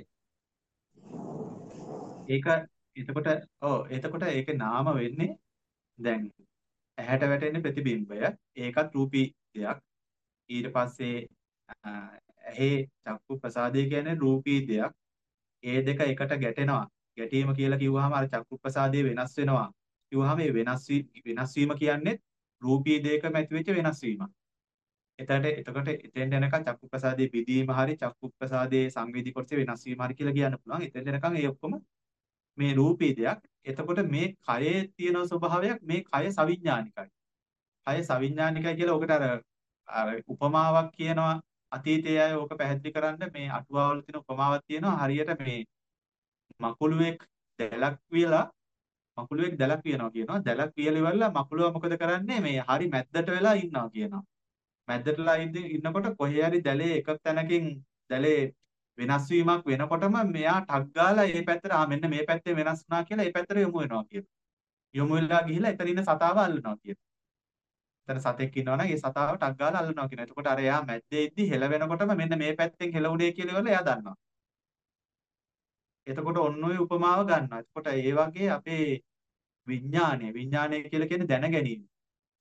ඒක එතකොට ඔව් එතකොට ඒකේ නාම වෙන්නේ දැන් ඇහැට වැටෙන ප්‍රතිබිම්බය ඒකත් රූපී දෙයක්. ඊට පස්සේ අ, ඇහි චක්කු ප්‍රසාදය කියන්නේ රූපී දෙයක්. ඒ දෙක එකට ගැටෙනවා. ගැටීම කියලා කිව්වහම අර චක්කු ප්‍රසාදය වෙනස් වෙනවා. කිව්වහම මේ වෙනස් වී වෙනස් වීම කියන්නේ රූපී දෙයකම ඇති වෙච්ච වෙනස් වීමක්. එතකොට එතකොට එතෙන් යනකම් චක්කු ප්‍රසාදයේ බෙදීම හරි චක්කු ප්‍රසාදයේ සංවේදී කොටසේ වෙනස් වීම හරි කියලා කියන්න පුළුවන්. එතෙන් යනකම් ඒ ඔක්කොම මේ රූපී දෙයක්. එතකොට මේ කයේ තියෙන ස්වභාවයක් මේ කය සවිඥානිකයි. කය සවිඥානිකයි කියලා ඔකට අර අර උපමාවක් කියනවා අතීතයේ අය ඕක පැහැදිලි කරන්න මේ අටුවාවල තියෙන උපමාවක් තියෙනවා හරියට මේ මකුළුවෙක් දැලක් වියලා මකුළුවෙක් දැලක් වියනවා කියනවා දැලක් වියලා ඉවරලා මකුළුවා මොකද කරන්නේ මේ හරි මැද්දට වෙලා ඉන්නවා කියනවා මැද්දටලා ඉන්නකොට කොහේ හරි දැලේ එක තැනකින් දැලේ වෙනස් වීමක් වෙනකොටම මෙයා ටක් ගාලා මේ පැත්තට ආ මෙන්න මේ පැත්තේ වෙනස් වුණා කියලා මේ පැත්තට යොමු වෙනවා කියනවා යොමු වෙලා ගිහිල්ලා එතන ඉන්න සතාව අල්ලනවා කියනවා එතන සතෙක් ඉන්නවනම් ඒ සතාව ටක් ගාලා අල්ලනවා කියනවා. එතකොට අර එයා මැද්දේ ඉද්දි හෙල වෙනකොටම මෙන්න මේ පැත්තෙන් හෙලුනේ කියලා ඉවරලා එයා දන්නවා. එතකොට ඔන්න ඔය උපමාව ගන්නවා. එතකොට ඒ වගේ අපේ විඥානය විඥානය කියලා කියන්නේ දැන ගැනීම.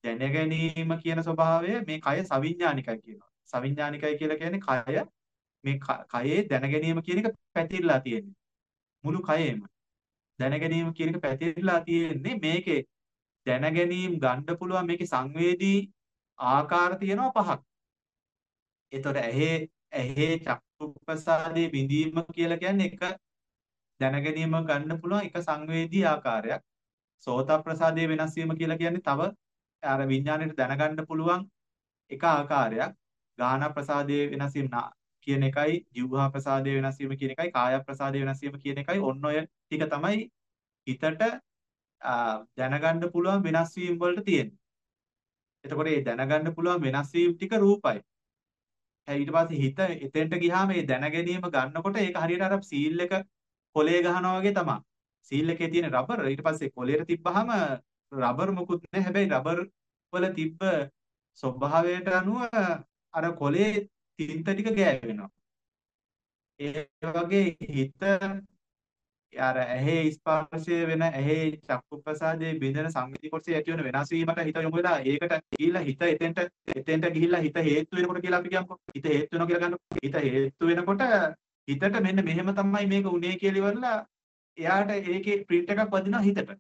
දැන ගැනීම කියන ස්වභාවය මේ කය සවිඥානිකයි කියනවා. සවිඥානිකයි කියලා කියන්නේ කය මේ ක- කයේ දැන ගැනීම කියන එක පැතිරලා තියෙන්නේ. මුළු කයෙම දැන ගැනීම කියන එක පැතිරලා තියෙන්නේ මේකේ දැන ගැනීම ගන්න පුළුවන් මේකේ සංවේදී ආකාර තියෙනවා පහක්. ඒතකොට ඇහි ඇහි චක්කු ප්‍රසාදේ විඳීම කියලා කියන්නේ එක දැන ගැනීම ගන්න පුළුවන් එක සංවේදී ආකාරයක්. සෝත ප්‍රසාදේ වෙනස් වීම කියලා කියන්නේ තව අර විඥාණයට දැනගන්න පුළුවන් එක ආකාරයක්. ගාහන ප්‍රසාදයේ වෙනස් වීම නා- කියන එකයි, ජීවහා ප්‍රසාදයේ වෙනස් වීම කියන එකයි, කාය ප්‍රසාදයේ වෙනස් වීම කියන එකයි ඔන්න ඔය ටික තමයි හිතට ආ, දැනගන්න පුළුවන් වෙනස් වීම වලට තියෙන්නේ. එතකොට මේ දැනගන්න පුළුවන් වෙනස් වීම ටික රූපයි. ඊට පස්සේ හිත එතෙන්ට ගියාම මේ දැන ගැනීම ගන්නකොට ඒක හරියට අර සීල් එක කොලේ ගහනවා වගේ තමයි. සීල් එකේ තියෙන රබර් ඊට පස්සේ කොලේට තිබ්බහම රබර් මොකුත් නැහැ. හැබැයි රබර් වල තිබ්බ ස්වභාවයට අනුව අර කොලේ තින්ත ටික ගෑවෙනවා. ඒ වගේ හිත අර ඇහි ස්පර්ශය වෙන ඇහි චක්කු ප්‍රසාදයේ බින්දන සංවේදී කොටසේ ඇති වෙන වෙනස් වීමට හිත යොමු වෙලා ඒකට ගිහිල්ලා හිත එතෙන්ට එතෙන්ට ගිහිල්ලා හිත හේතු වෙනකොට කියලා අපි කියමුකෝ. හිත හේතු වෙනවා කියලා ගන්නකො. හිත හේතු වෙනකොට හිතට මෙන්න මෙහෙම තමයි මේක උනේ කියලා ඉවරලා එයාට ඒකේ print එකක් වදිනවා හිතට.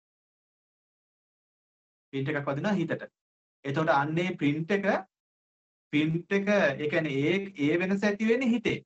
print එකක් වදිනවා හිතට. එතකොට අන්නේ print එක print එක ඒ කියන්නේ ඒ ඒ වෙනස ඇති වෙන්නේ හිතේ.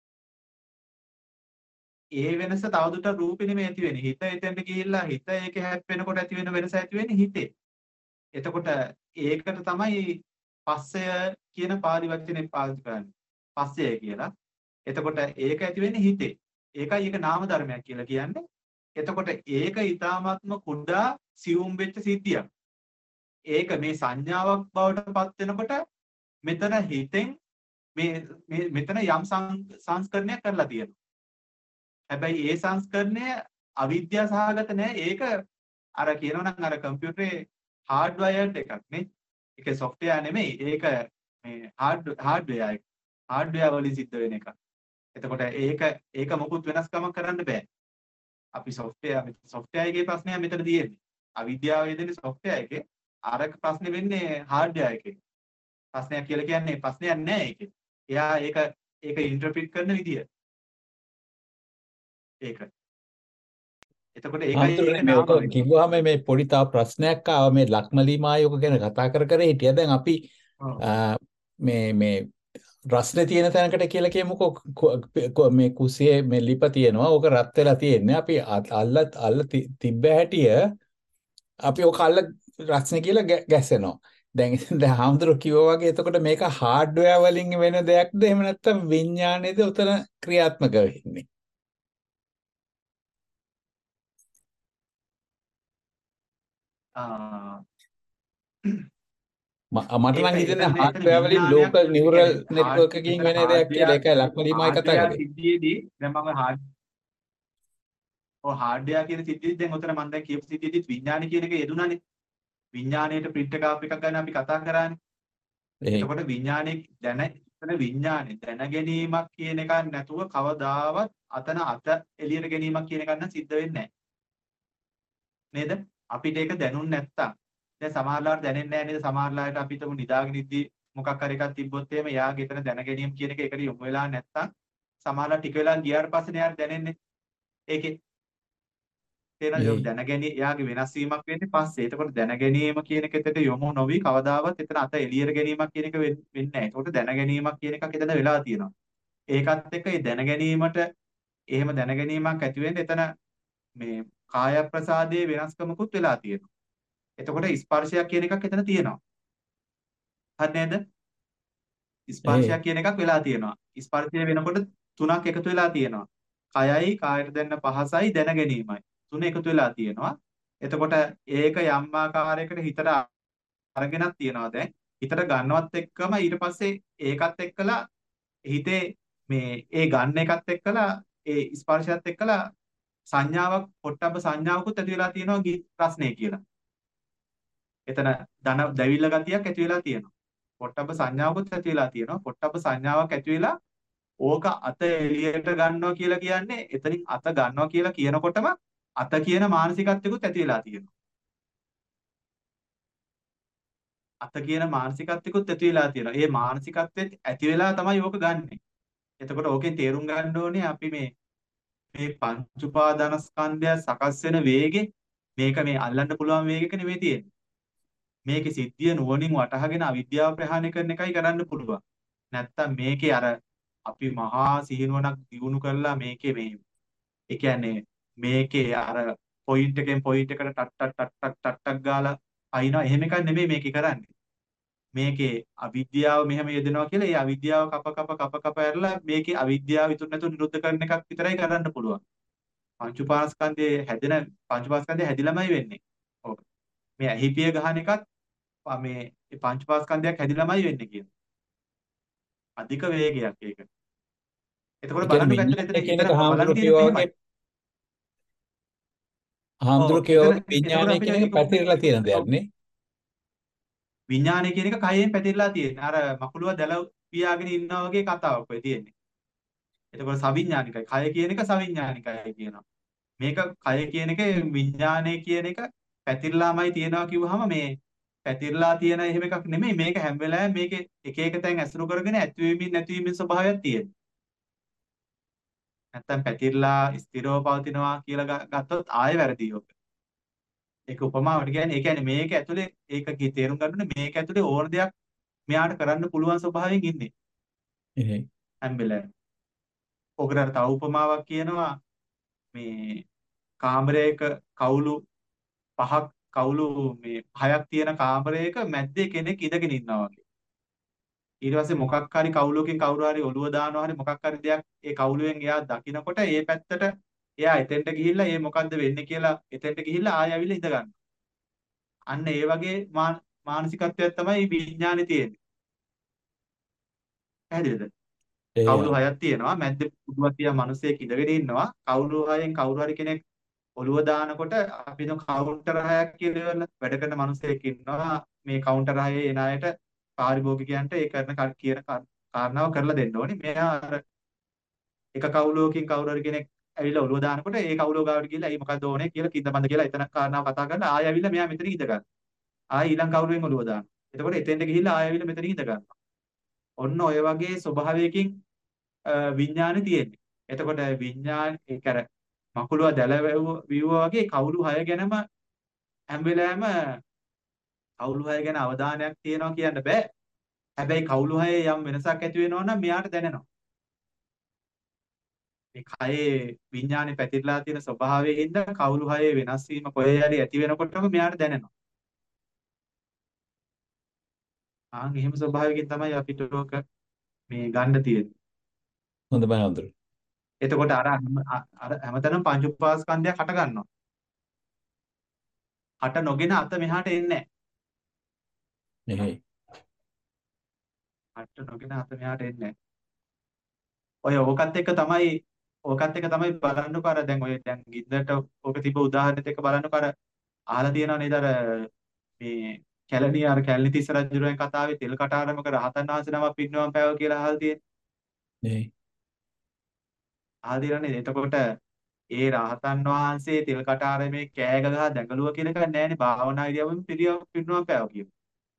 ඒ වෙනස තවදුරටත් රූපෙ නෙමෙයි ඇති වෙන්නේ. හිත එතෙන්ට ගිහිල්ලා හිත ඒකේ හැප්පෙනකොට ඇති වෙන වෙනස ඇති වෙන්නේ හිතේ. එතකොට ඒකට තමයි පස්සය කියන පාලි වචනේ පාවිච්චි කරන්නේ. පස්සය කියලා. එතකොට ඒක ඇති වෙන්නේ හිතේ. ඒකයි ඒක නාම ධර්මයක් කියලා කියන්නේ. එතකොට ඒක ඊ타මාත්ම කුඩා සියුම් වෙච්ච සිද්ධියක්. ඒක මේ සංඥාවක් බවට පත් වෙනකොට මෙතන හිතෙන් මේ මෙතන යම් සංස්කරණයක් කරලා තියෙනවා. හැබැයි ඒ සංස්කරණය අවිද්‍යා සහගත නෑ. ඒක අර කියනවනම් අර කම්පියුටරේ හાર્ඩ්වයර්ඩ් එකක් නේ. ඒක සොෆ්ට්වෙයාර් නෙමෙයි. ඒක මේ හાર્ඩ් හાર્ඩ්වෙයාර් එක. හાર્ඩ්වෙයාර් වලින් සිද්ධ වෙන එකක්. එතකොට ඒක ඒක මොකුත් වෙනස්කමක් කරන්න බෑ. අපි සොෆ්ට්වෙයාර් සොෆ්ට්වෙයාර් එකේ ප්‍රශ්නය මෙතන තියෙන්නේ. අවිද්‍යාව වේදෙන්නේ සොෆ්ට්වෙයාර් එකේ. අරක ප්‍රශ්නේ වෙන්නේ හાર્ඩ්වෙයාර් එකේ. ප්‍රශ්නයක් කියලා කියන්නේ ප්‍රශ්නයක් නෑ ඒකේ. එයා ඒක ඒක ඉන්ටර්ප්‍රිට් කරන විදිය. ඒක. එතකොට ඒකයි ආන්තරනේ ඒක මේ නාම ඔක වෙන්නේ. කිව්වහම මේ පොඩි තව ප්‍රශ්නයක් ආවා මේ ලක්මලී මායෝක ගැන කතා කර කර හිටියා. දැන් අපි ඔව්. ආ, මේ මේ රස්නේ තියෙන තැනකට කියලා කියමුකෝ කො- කො- මේ කුසියේ මේ ලිප තියෙනවා. ඕක රත් වෙලා තියෙන්නේ. අපි අ- අල්ල අල්ල ති- තිබ්බ හැටිය අපි ඕක අල්ල රස්නේ කියලා ගැ- ගැස්සෙනවා. දැන් දැන් හාමුදුරුවෝ කිව්වා වගේ එතකොට මේක හાર્ඩ්වෙයාර් වලින් වෙන දෙයක්ද එහෙම නැත්නම් විඥානයේද උතන ක්‍රියාත්මක වෙන්නේ? ආ ම- මට ඒක නම් හිතෙන්නේ එතන එතන හાર્ඩ්වෙයාර් වලින් විඥානයක් ලෝකල් ඒ නියුරල් කියන්නේ නෙට්වර්ක් හાર્ඩ් එකකින් එතන වෙන දෙයක් කියලා. හાર્ඩ්වෙයාර් ඒකයි ලක්මලීමයි කතා හાર્ඩ්වෙයාර් කරේ. සිද්ධියේදී දැන් මම හાર્ඩ් ඔය හાર્ඩ්වෙයාර් කියන සිද්ධියේදී දැන් උතන මම දැන් කියපු සිද්ධියේදී විඥාන කියන එක යෙදුණානේ. විඥාණයට print එක ආප් එකක් ගන්න අපි කතා කරානේ. එහෙයි. එතකොට විඥානයේ දැන එතන විඥානේ දැන ගැනීමක් කියන එකක් නැතුව කවදාවත් අතන අත එළියට ගැනීමක් කියන එකක් නම් සිද්ධ වෙන්නේ නැහැ. නේද? අපිට ඒක දැනුන් නැත්තම් දැන් සමහරලාට දැනෙන්නේ නැහැ නේද? සමහරලාට අපි හිතමු නිදාගෙන ඉද්දි මොකක් හරි එකක් තිබ්බොත් එහෙම යාගේ එතන දැන ගැනීම කියන එක එකට යොමු වෙලා නැත්තම් සමහරලාට ටික වෙලා ගියාට පස්සේ යාට දැනෙන්නේ ඒකේ තේරෙනවද? එහෙයි. දැන ගැනීම එයාගේ වෙනස් වීමක් වෙන්නේ පස්සේ. එතකොට දැන ගැනීම කියන එක එතට යොමු නොවි කවදාවත් එතන අත එළියට ගැනීමක් කියන එක වෙන්නේ නැහැ. එතකොට දැන ගැනීමක් කියන එකක් එතන වෙලා තියෙනවා. ඒකත් එක්ක ඒ දැන ගැනීමට එහෙම දැන ගැනීමක් ඇති වෙන්නේ එතන මේ කාය ප්‍රසාදයේ වෙනස්කමකුත් වෙලා තියෙනවා. එතකොට ස්පර්ශයක් කියන එකක් එතන තියෙනවා. හරි නේද? එහෙයි. ස්පර්ශයක් කියන එකක් වෙලා තියෙනවා. ස්පර්ශය වෙනකොට තුනක් එකතු වෙලා තියෙනවා. කයයි කායට දැනෙන පහසයි දැන ගැනීමයි. තුන එකතු වෙලා තියෙනවා. එතකොට ඒක යම් ආකාරයකට හිතට අරගෙනක් තියෙනවා දැන්. හිතට ගන්නවත් එක්කම ඊට පස්සේ ඒකත් එක්කලා හිතේ මේ ඒ ගන්න එකත් එක්කලා ඒ ස්පර්ශයත් එක්කලා සංඥාවක් පොට්ටබ්බ සංඥාවකුත් ඇති වෙලා තියෙනවා ප්‍රශ්නේ කියලා. එතන ධන දැවිල්ල ගතියක් ඇති වෙලා තියෙනවා. පොට්ටබ්බ සංඥාවකුත් ඇති වෙලා තියෙනවා. පොට්ටබ්බ සංඥාවක් ඇති වෙලා ඕක අත එළියට ගන්නවා කියලා කියන්නේ එතනින් අත ගන්නවා කියලා කියනකොටම අත කියන මානසිකත්වයකුත් ඇති වෙලා තියෙනවා. අත කියන මානසිකත්විකුත් ඇති වෙලා තියෙනවා. ඒ මානසිකත්වෙත් ඇති වෙලා තමයි ඕක ගන්නෙ. එතකොට ඕකෙන් තේරුම් ගන්න ඕනේ අපි මේ මේ පංච උපාදානස්කන්ධය සකස් වෙන වේගෙ මේක මේ අල්ලන්න පුළුවන් වේගයක නෙමෙයි තියෙන්නේ. මේකේ සිද්ධිය නුවණින් වටහාගෙන අවිද්‍යාව ප්‍රහාණය කරන එකයි කරන්න පුළුවන්. නැත්තම් මේකේ අර අපි මහා සිහිනුවණක් දියුණු කරලා මේකේ මේ ඒ කියන්නේ මේකේ අර පොයින්ට් එකෙන් පොයින්ට් එකට ටක් ටක් ටක් ටක් ටක් ටක් ගාලා අයින්නවා එහෙම එකක් නෙමෙයි මේකේ කරන්නේ. මේකේ අවිද්‍යාව මෙහෙම යෙදෙනවා කියලා ඒ අවිද්‍යාව කප කප කප කප ඇරලා මේකේ අවිද්‍යාව ඉතුරු නැතුව නිරුද්ධ කරන එකක් විතරයි කරන්න පුළුවන්. පංච උපාස්කන්ධයේ හැදෙන පංච උපාස්කන්ධය හැදිලාමයි වෙන්නේ. ඔව්. මේ ඇහිපිය ගහන එකත් මේ පංච උපාස්කන්ධයක් හැදිලාමයි වෙන්නේ කියන. අධික වේගයක් ඒක. එතකොට ඒ කියන්නේ බලන්න විඥානය පැත්තට කියන එතන එක බලන්න හාමුදුරුවෝ තියෙන්නේ කියවා මෙහෙමයි. වගේ හාමුදුරුවෝ ඔව් කියවා එතන වගේ එතකොට විඥානය අපිට කියන එක ඒක පැතිරලා තියෙන ඔව් දෙයක් නේ. විඥානය කියන එක කයෙන් පැතිරලා තියෙන. අර මකුලුව දැල පියාගෙන ඉන්නා වගේ කතාවක් ඔය තියෙන්නේ. එතකොට සවිඥානිකයි. කය කියන එක සවිඥානිකයි කියනවා. මේක කය කියන එක විඥානය කියන එක පැතිරලාමයි තියෙනවා කිව්වහම මේ පැතිරලා තියෙන එහෙම එකක් නෙමෙයි. මේක හැම වෙලාවෙම මේකේ එක එක තැන් ඇසුරු කරගෙන ඇතිවීමින් නැතිවීමින් ස්වභාවයක් තියෙනවා. නැත්තම් පැතිරලා ස්ථිරව පවතිනවා කියලා ග- ගත්තොත් ආයෙ වැරදි ඔක. ඒක උපමාවට කියන්නේ ඒ කියන්නේ මේක ඇතුලේ ඒක කි තේරුම් ගන්න ඕනේ මේක ඇතුලේ ඕන දෙයක් මෙයාට කරන්න පුළුවන් ස්වභාවයෙන් ඉන්නේ එහෙයි. හැම වෙලාවෙම. ඔකට අර තව උපමාවක් කියනවා මේ කාමරයක කවුළු පහක් කවුළු මේ හයක් තියෙන කාමරයක මැද්දේ කෙනෙක් ඉඳගෙන ඉන්නවා වගේ. ඊට පස්සේ මොකක් හරි කවුලකින් කවුරු හරි ඔළුව දානවා හරි මොකක් හරි දෙයක් ඒ කවුලුවෙන් එයා දකිනකොට ඒ පැත්තට එයා එතෙන්ට ගිහිල්ලා ඒ මොකද්ද වෙන්නේ කියලා එතෙන්ට ගිහිල්ලා ආයෙ ඇවිල්ලා ඉඳ ගන්නවා. අන්න ඒ වගේ මාන- මානසිකත්වයක් තමයි විඥානේ තියෙන්නේ. පැහැදිලිද? ඒ කවුළු හයක් තියෙනවා මැද්දේ පුඩුවක් තියා මිනිස්සෙක් ඉඳගෙන ඉන්නවා. කවුළු හයෙන් කවුරු හරි කෙනෙක් ඔළුව දානකොට අපි හිතමු කවුන්ටර් හයක් කියලා ඉවරලා වැඩ කරන මිනිස්සෙක් ඉන්නවා. මේ කවුන්ටර් හයේ එන අයට පාරිභෝගිකයන්ට ඒ කරන කර- කියන කා- කාරණාව කරලා දෙන්න ඕනේ. මෙයා අර එක කවුලුවකින් කවුරු හරි කෙනෙක් ඇවිල්ලා ඔළුව දානකොට ඒ කවුලුව ගාවට ගිහිල්ලා "ඇයි මොකද්ද ඕනේ" කියලා කිඳබඳ කියලා එතන කාරණාව කතා කරලා ආයෙ ඇවිල්ලා මෙයා මෙතන ඉඳ ගන්නවා. ආයෙ ඊළඟ කවුලුවෙන් ඔළුව දානවා. එතකොට එතෙන්ට ගිහිල්ලා ආයෙ ඇවිල්ලා මෙතන ඉඳ ගන්නවා. ඔන්න ඔය වගේ ස්වභාවයකින් අ, විඥානේ තියෙන්නේ. එතකොට විඥාන ඒක අර මකුලුව දැල විවුවා වගේ කවුළු හය ගැනම හැම වෙලාවෙම කවුළු හය ගැන අවධානයක් තියනවා කියන්න බෑ. හැබැයි කවුළු හයේ යම් වෙනසක් ඇති වෙනවා නම් මෙයාට දැනෙනවා. මේ කයේ විඥානේ පැතිරලා තියෙන ස්වභාවයෙන් හින්දා කවුළු හයේ වෙනස් වීම කොහේ හරි ඇති වෙනකොටම මෙයාට දැනෙනවා. ආන් එහෙම ස්වභාවයකින් තමයි අපිට ඕක මේ ගන්න තියෙන්නේ. හොඳයි හාමුදුරුවෝ. එතකොට අර හැම- අර හැමතැනම පංච උපාස්කන්ධයක් හට ගන්නවා. හට නොගෙන අත මෙහාට එන්නේ එහෙයි. නැහැ. හට නොගෙන අත මෙහාට එන්නේ නැහැ. ඔය ඕකත් එක්ක තමයි ඕකත් එක්ක තමයි බලන්නකෝ අර දැන් ඔය දැන් ගින්දරට ඕක තිබ්බ උදාහරණෙත් එක්ක බලන්නකෝ අර අහලා තියෙනව නේද අර මේ කැලණිය අර කැලණි තිස්ස රජුගෙන් කතාවේ තෙල් කටාරමක රහතන් වහන්සේ නමක් පිරිනිවන් පෑව කියලා අහලා තියෙන්නේ. එහෙයි. අහලා තියෙනනේ. එතකොට ඒ රහතන් වහන්සේ තෙල් කටාරමේ කෑ ගහ දැඟලුවා කියන එක නෑනේ භාවනා ඉරියව්වෙම පිරිනිවන් පිරිනිවන් පෑව කියමු.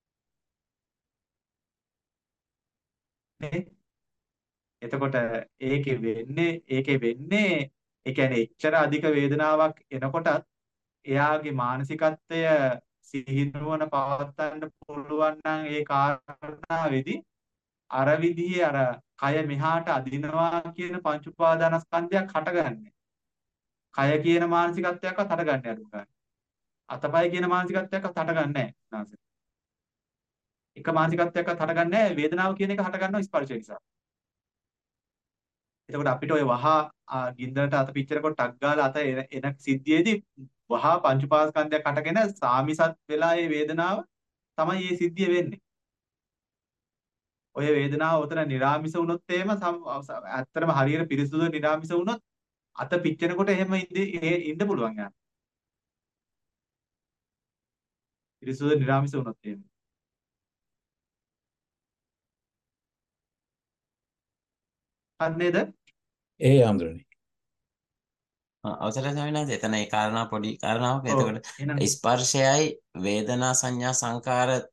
නේ? එතකොට ඒකේ වෙන්නේ ඒකේ වෙන්නේ ඒ කියන්නේ එච්චර අධික වේදනාවක් එනකොටත් එයාගේ මානසිකත්වය සිහිනුවන පවත්වන්න පුළුවන් නම් ඒ කාරණාවේදී අර විදිහේ අර කය මෙහාට අදිනවා කියන පංච උපාදානස්කන්ධයක් හටගන්නේ. කය කියන මානසිකත්වයක්වත් හටගන්නේ අඩු ගන්න. අතපය කියන මානසිකත්වයක්වත් හටගන්නේ නැහැ. නාසය. එක මානසිකත්වයක්වත් හටගන්නේ නැහැ. වේදනාව කියන එක හටගන්නවා ස්පර්ශය නිසා. එතකොට අපිට ඔය වහා ආ, ගින්දරට අත පිච්චෙනකොට ටක් ගාලා අත එන එන සිද්ධියේදී වහා පංච උපාස්කන්ධයක් හටගෙන සාමිසත් වෙලා ඒ වේදනාව තමයි මේ සිද්ධිය වෙන්නේ. ඔය වේදනාව උතන නිරාමිස වුණොත් එහෙම සම්- ඇත්තටම හරියට පිරිසුදු නිරාමිස වුණොත් අත පිච්චෙනකොට එහෙම ඉඳ- ඒ- ඉන්න පුළුවන් යාට. පිරිසුදු නිරාමිස වුණොත් එහෙම. හරි නේද? ඒ හාමුදුරනේ. අ, අවසරයි ස්වාමීන් වහන්සේ එතන ඒ කාරණා පොඩි කාරණාවක්. ඔව්. එතකොට එහෙනම් ස්පර්ශයයි වේදනා සංඥා සංකාර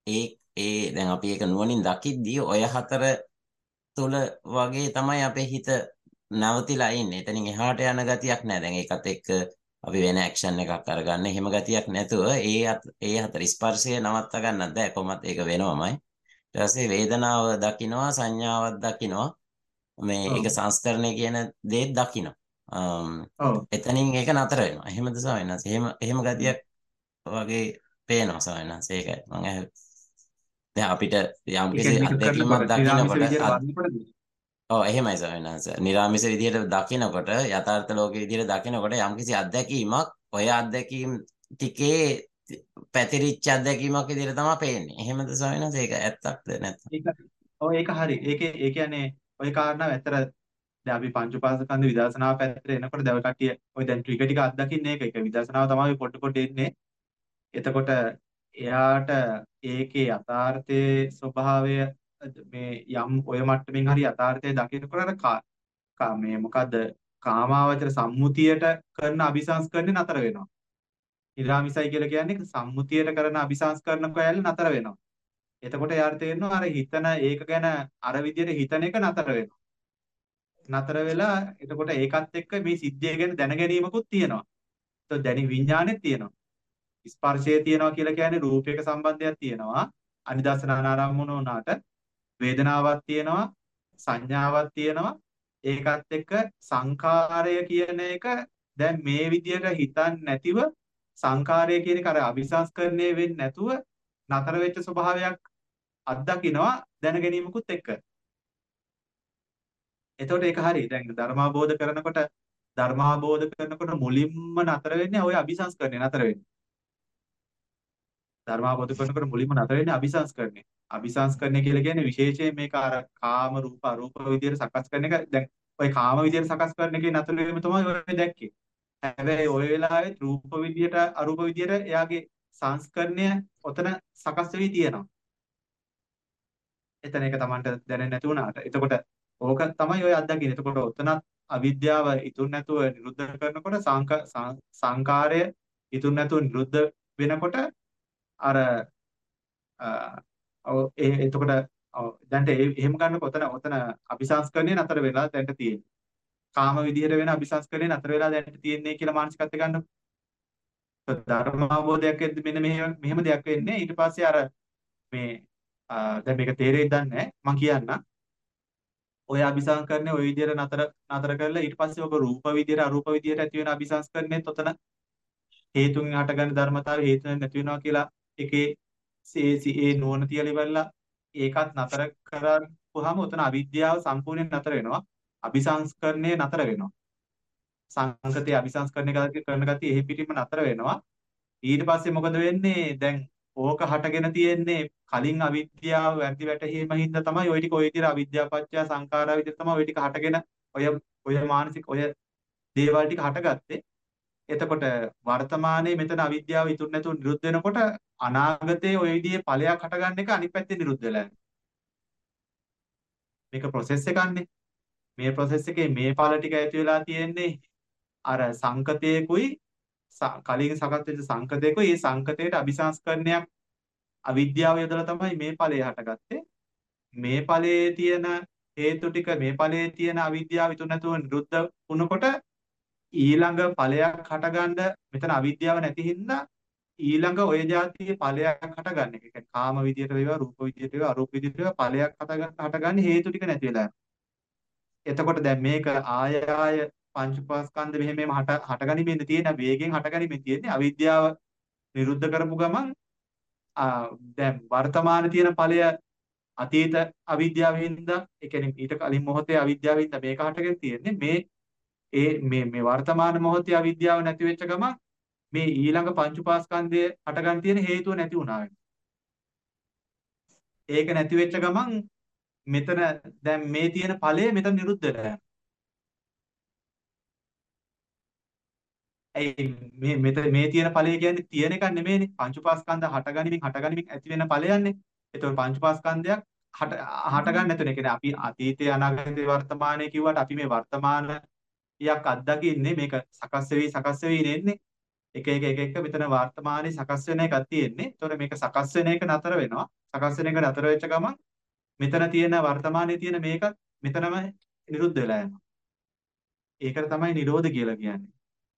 ඒ ඒ දැන් අපි ඒක නුවණින් දකිද්දී ඔය හතර තුල වගේ තමයි අපේ හිත නැවතිලා ඉන්නේ. එතනින් එහාට යන ගතියක් නැහැ. දැන් ඒකත් එක්ක අපි වෙන ඇක්ෂන් එකක් අරගන්න එහෙම ගතියක් නැතුව ඒ අත- ඒ හතර ස්පර්ශය නවත්ත ගන්නත් බෑ. කොහොමත් ඒක වෙනවමයි. ඊට පස්සේ වේදනාව දකින්නවා, සංඥාවක් දකින්නවා. මේ ඔව් ඒක සංස්කරණය කියන දේ දකින්න. ඔව් එතනින් ඒක නතර වෙනවා. එහෙමද ස්වාමීන් වහන්සේ? එහෙම එහෙම ගතියක් වගේ පේනවා ස්වාමීන් වහන්සේ. ඒකයි මම ඇහුවේ. දැන් අපිට ඒ යම්කිසි කියන්නේ මේක අත්දැකීමක් කරනකොට නිරාමිෂ දකිනකොට විදියට අත්- වඩනකොටද ඔව් එහෙමයි ස්වාමීන් වහන්සේ. නිරාමිස විදියට දකිනකොට යථාර්ථ ලෝකයේ විදියට දකිනකොට යම්කිසි අත්දැකීමක් ඔය අත්දැකීම් ටිකේ පැතිරිච්ච අත්දැකීමක් විදියට තමයි පේන්නේ. එහෙමද ස්වාමීන් වහන්සේ? ඒක ඇත්තක්ද නැත්නම්? ඒක ඔව් ඒක හරි. ඒකේ ඒ කියන්නේ ওই කාරණාව ඇත්තට දැන් අපි පංච උපාසකන්ද විදර්ශනාව පැත්තට එනකොට දැන් ඔය කට්ටිය ඔය දැන් ටික ටික අත්දකින්නේ ඒක. ඒක විදර්ශනාව තමයි පොඩ පොඩ එන්නේ. එතකොට එයාට ඒකේ යථාර්ථයේ ස්වභාවය මේ යම් ඔය මට්ටමින් හරි යථාර්ථය දකිනකොට අර කා- කා- මේ මොකද්ද කාමාවචර සම්මුතියට කරන අபிසංස්කරණය නතර වෙනවා. නිරාමිසයි කියලා කියන්නේ සම්මුතියට කරන අபிසංස්කරණ කැලේ නතර වෙනවා. එතකොට යාට තේරෙනවා අර හිතන ඒක ගැන අර විදියට හිතන එක නතර වෙනවා. නතර වෙලා එතකොට ඒකත් එක්ක මේ සිද්ධිය ගැන දැන ගැනීමකුත් තියෙනවා. ඒත් දැනි විඥානෙත් තියෙනවා. ස්පර්ශය තියෙනවා කියලා කියන්නේ රූපයක සම්බන්ධයක් තියෙනවා. අනිදර්ශනානාරම්මන උනාට වේදනාවක් තියෙනවා, සංඥාවක් තියෙනවා. ඒකත් එක්ක සංඛාරය කියන එක දැන් මේ විදියට හිතන්නේ නැතිව සංඛාරය කියන එක අර අபிසංස්කරණය වෙන්නේ නැතුව නතර වෙච්ච ස්වභාවයක් අත්දකින්නවා දැන ගැනීමකුත් එක්ක. එතකොට ඒක හරි. දැන් ධර්මාබෝධ කරනකොට ධර්මාබෝධ කරනකොට මුලින්ම නතර වෙන්නේ ওই අபிසංස්කරණය නතර වෙන්නේ. ධර්මාබෝධ කරනකොට මුලින්ම නතර වෙන්නේ අபிසංස්කරණය. අபிසංස්කරණය කියලා කියන්නේ විශේෂයෙන් මේක අර කාම රූප අරූප විදියට සකස් කරන එක. දැන් ওই කාම විදියට සකස් කරන එකේ නතර වීම තමයි ඔය දැක්කේ. හැබැයි ওই වෙලාවේ රූප විදියට අරූප විදියට එයාගේ සංස්කරණය ඔතන සකස් වෙවි තියෙනවා. එතන ඒක Tamanට දැනෙන්නේ නැති වුණාට. එතකොට ඕක තමයි ඔය අත්දකින්නේ. එතකොට ඔතනත් අවිද්‍යාව ඉතුරු නැතුව නිරුද්ධ කරනකොට සංක සං- සංකාරය ඉතුරු නැතුව නිරුද්ධ වෙනකොට අර අ, ඔව් ඒ එතකොට ඔව් දැන්ට ඒ එහෙම ගන්නකොට ඔතන ඔතන අபிසංස්කරණය නතර වෙලා දැන්ට තියෙන්නේ. කාම විදිහට වෙන අபிසංස්කරණය නතර වෙලා දැන්ට තියෙන්නේ කියලා මානසිකත්වය ගන්න. ධර්ම අවබෝධයක් එද්දි මෙන්න මෙහෙම මෙහෙම දෙයක් වෙන්නේ. ඊට පස්සේ අර මේ අ, දැන් මේක තේරෙයිද දන්නේ නැහැ. මම කියන්නම්. ඔය අபிසංස්කරණය ওই විදිහට නතර නතර කරලා ඊට පස්සේ ඔබ රූප විදිහට අරූප විදිහට ඇති වෙන අபிසංස්කරණයත් ඔතන හේතුන් හටගන්න ධර්මතාවය හේතුන් නැති වෙනවා කියලා එකේ ඒ ඒ නුවණ තියලා ඉවරලා ඒකත් නතර කරපුවාම උතන අවිද්‍යාව සම්පූර්ණයෙන් නතර වෙනවා. අபிසංස්කරණය නතර වෙනවා. සංකතේ අபிසංස්කරණය කරන ගතිය එහි පිටින්ම නතර වෙනවා. ඊට පස්සේ මොකද වෙන්නේ? දැන් ඕක හටගෙන තියෙන්නේ කලින් අවිද්‍යාව වැඩි වැටහීම හින්දා තමයි ওই ටික ওই විදිහට අවිද්‍යාව පත්‍ය සංඛාරා විදිහට තමයි ওই ටික හටගෙන ඔය ඔය මානසික ඔය දේවල් ටික හටගත්තේ. එතකොට වර්තමානයේ මෙතන අවිද්‍යාව ඉතුරු නැතුව නිරුද්ධ වෙනකොට අනාගතයේ ওই විදිහේ ඵලයක් හටගන්න එක අනිත් පැත්තේ නිරුද්ධ වෙලා යනවා. මේක ප්‍රොසෙස් එකක්නේ. මේ ප්‍රොසෙස් එකේ මේ ඵල ටික ඇති වෙලා තියෙන්නේ අර සංකතයකුයි ස- කලින් සකස් වෙච්ච සංකතයකුයි ඒ සංකතයට අபிසංස්කරණයක් අවිද්‍යාව යොදලා තමයි මේ ඵලය හටගත්තේ. මේ ඵලයේ තියෙන හේතු ටික මේ ඵලයේ තියෙන අවිද්‍යාව ඉතුරු නැතුව නිරුද්ධ වුණකොට ඊළඟ ඵලයක් හටගන්න මෙතන අවිද්‍යාව නැති හින්දා ඊළඟ ඔය જાතියේ ඵලයක් හටගන්න එක. ඒ කියන්නේ කාම විදියට වේවා රූප විදියට වේවා අරූප විදියට වේවා ඵලයක් හටගන්න හටගන්නේ හේතු ටික නැති වෙලා. එතකොට දැන් මේක ආය ආය පංච උපාස්කන්ධ මෙහෙම මෙහෙම හට හටගනිමින් තියෙන වේගෙන් හටගනිමින් තියෙන්නේ අවිද්‍යාව නිරුද්ධ කරපු ගමන් ආ, දැන් වර්තමානයේ තියෙන ඵලය අතීත අවිද්‍යාවෙන්ද ඒ කියන්නේ ඊට කලින් මොහොතේ අවිද්‍යාවෙන්ද මේක හටගෙන තියෙන්නේ මේ ඒ මේ මේ වර්තමාන මොහොතේ අවිද්‍යාව නැති වෙච්ච ගමන් මේ ඊළඟ පංච උපාස්කන්ධය හටගන්න තියෙන හේතුව නැති වුණා වෙනවා. ඒක නැති වෙච්ච ගමන් මෙතන දැන් මේ තියෙන ඵලය මෙතන නිරුද්ධ වෙලා යනවා. ඇයි මේ මෙතන මේ තියෙන ඵලය කියන්නේ තියෙන එකක් නෙමෙයිනේ. පංච උපාස්කන්ධ හටගනිමින් හටගනිමින් ඇති වෙන ඵලයන්නේ. ඒතකොට පංච උපාස්කන්ධයක් හට හට ගන්න නැතුනේ. කියන්නේ අපි අතීතයේ අනාගතයේ වර්තමානයේ කිව්වට අපි මේ වර්තමානයක් අත්දකින්නේ මේක සකස් වෙවි සකස් වෙවි නෙන්නේ. එක එක එක එක මෙතන වර්තමානයේ සකස් වෙන එකක් තියෙන්නේ. ඒතකොට මේක සකස් වෙන එක නතර වෙනවා. සකස් වෙන එකට අතර වෙච්ච ගමන් මෙතන තියෙන වර්තමානයේ තියෙන මේකත් මෙතනම නිරුද්ධ වෙලා යනවා. ඒකට තමයි නිරෝධ කියලා කියන්නේ.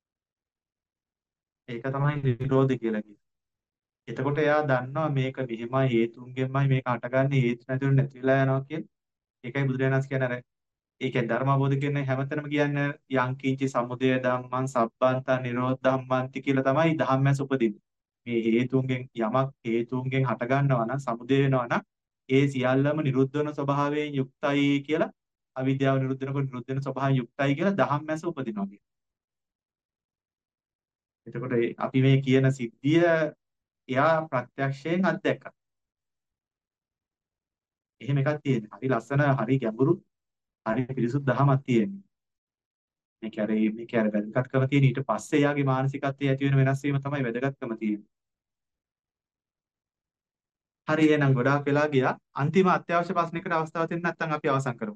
ඒක තමයි නිරෝධ කියලා කියන්නේ. එතකොට එයා දන්නවා මේක මෙහෙමයි හේතුන්ගෙන්මයි මේක හටගන්නේ හේතු නැතුව නැතිලා යනවා කියලා. ඒකයි බුදුරජාණන් වහන්සේ කියන්නේ අර ඒ කියන්නේ ධර්ම අවබෝධ කියන හැමතැනම කියන්නේ යංකින්චි සමුදය ධම්මං සබ්බන්ත නිරෝධ ධම්මන්ති කියලා තමයි ධම්මැස උපදින්නේ. මේ හේතුන්ගෙන් යමක් හේතුන්ගෙන් හට ගන්නවා නම් සමුදය වෙනවා නම් ඒ සියල්ලම නිරුද්ධ වෙන ස්වභාවයෙන් යුක්තයි කියලා අවිද්‍යාව නිරුද්ධ වෙනකොට නිරුද්ධ වෙන ස්වභාවයෙන් යුක්තයි කියලා ධම්මැස උපදිනවා කියන්නේ. එතකොට අපි මේ කියන සිද්ධිය එයා ප්‍රත්‍යක්ෂයෙන් අත්දැක්කා. එහෙම එකක් තියෙනවා. හරි ලස්සන, හරි ගැඹුරු, හරි පිරිසුදු දහමක් තියෙනවා. මේ කියන්නේ මේ කියන්නේ වැදගත්කම තියෙන ඊට පස්සේ යාගේ මානසිකත්වයේ ඇති වෙන වෙනස් වීම තමයි වැදගත්කම තියෙන්නේ. හරි එහෙනම් ගොඩාක් වෙලා ගියා. අන්තිම අත්‍යවශ්‍ය ප්‍රශ්නයකට අවස්ථාවක් දෙන්න නැත්නම් අපි අවසන් කරමු.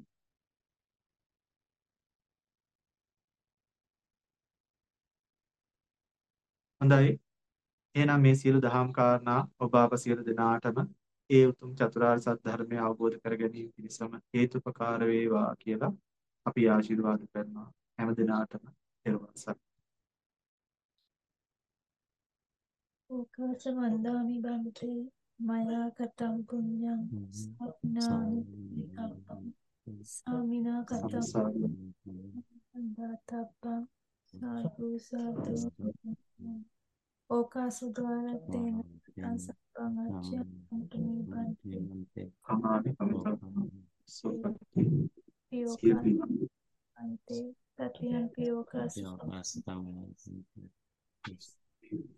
හොඳයි. එහෙනම් මේ සියලු දහම් කාරණා ඔබ අප සියලු දෙනාටම ඒ උතුම් චතුරාර්ය සත්‍ය ධර්මය අවබෝධ කර ගැනීම පිණිසම හේතුපකාර වේවා කියලා අපි ආශිර්වාද කරනවා. හැම දිනාටම පෙරවන් සරණයි. ඕකාච වන්දාමි බන්තේ මයා කතං පුඤ්ඤං සම්නානි විකප්පං සාමිනා කතං දාතප්පං සාදු සාදු ඕකාසු ද්වාරත්තේන සංසප්පං අච්ඡං තුමි බන්තේ කමාමි කමිතං සෝපති පියෝකා අන්තේ තතියන් පියෝකාසු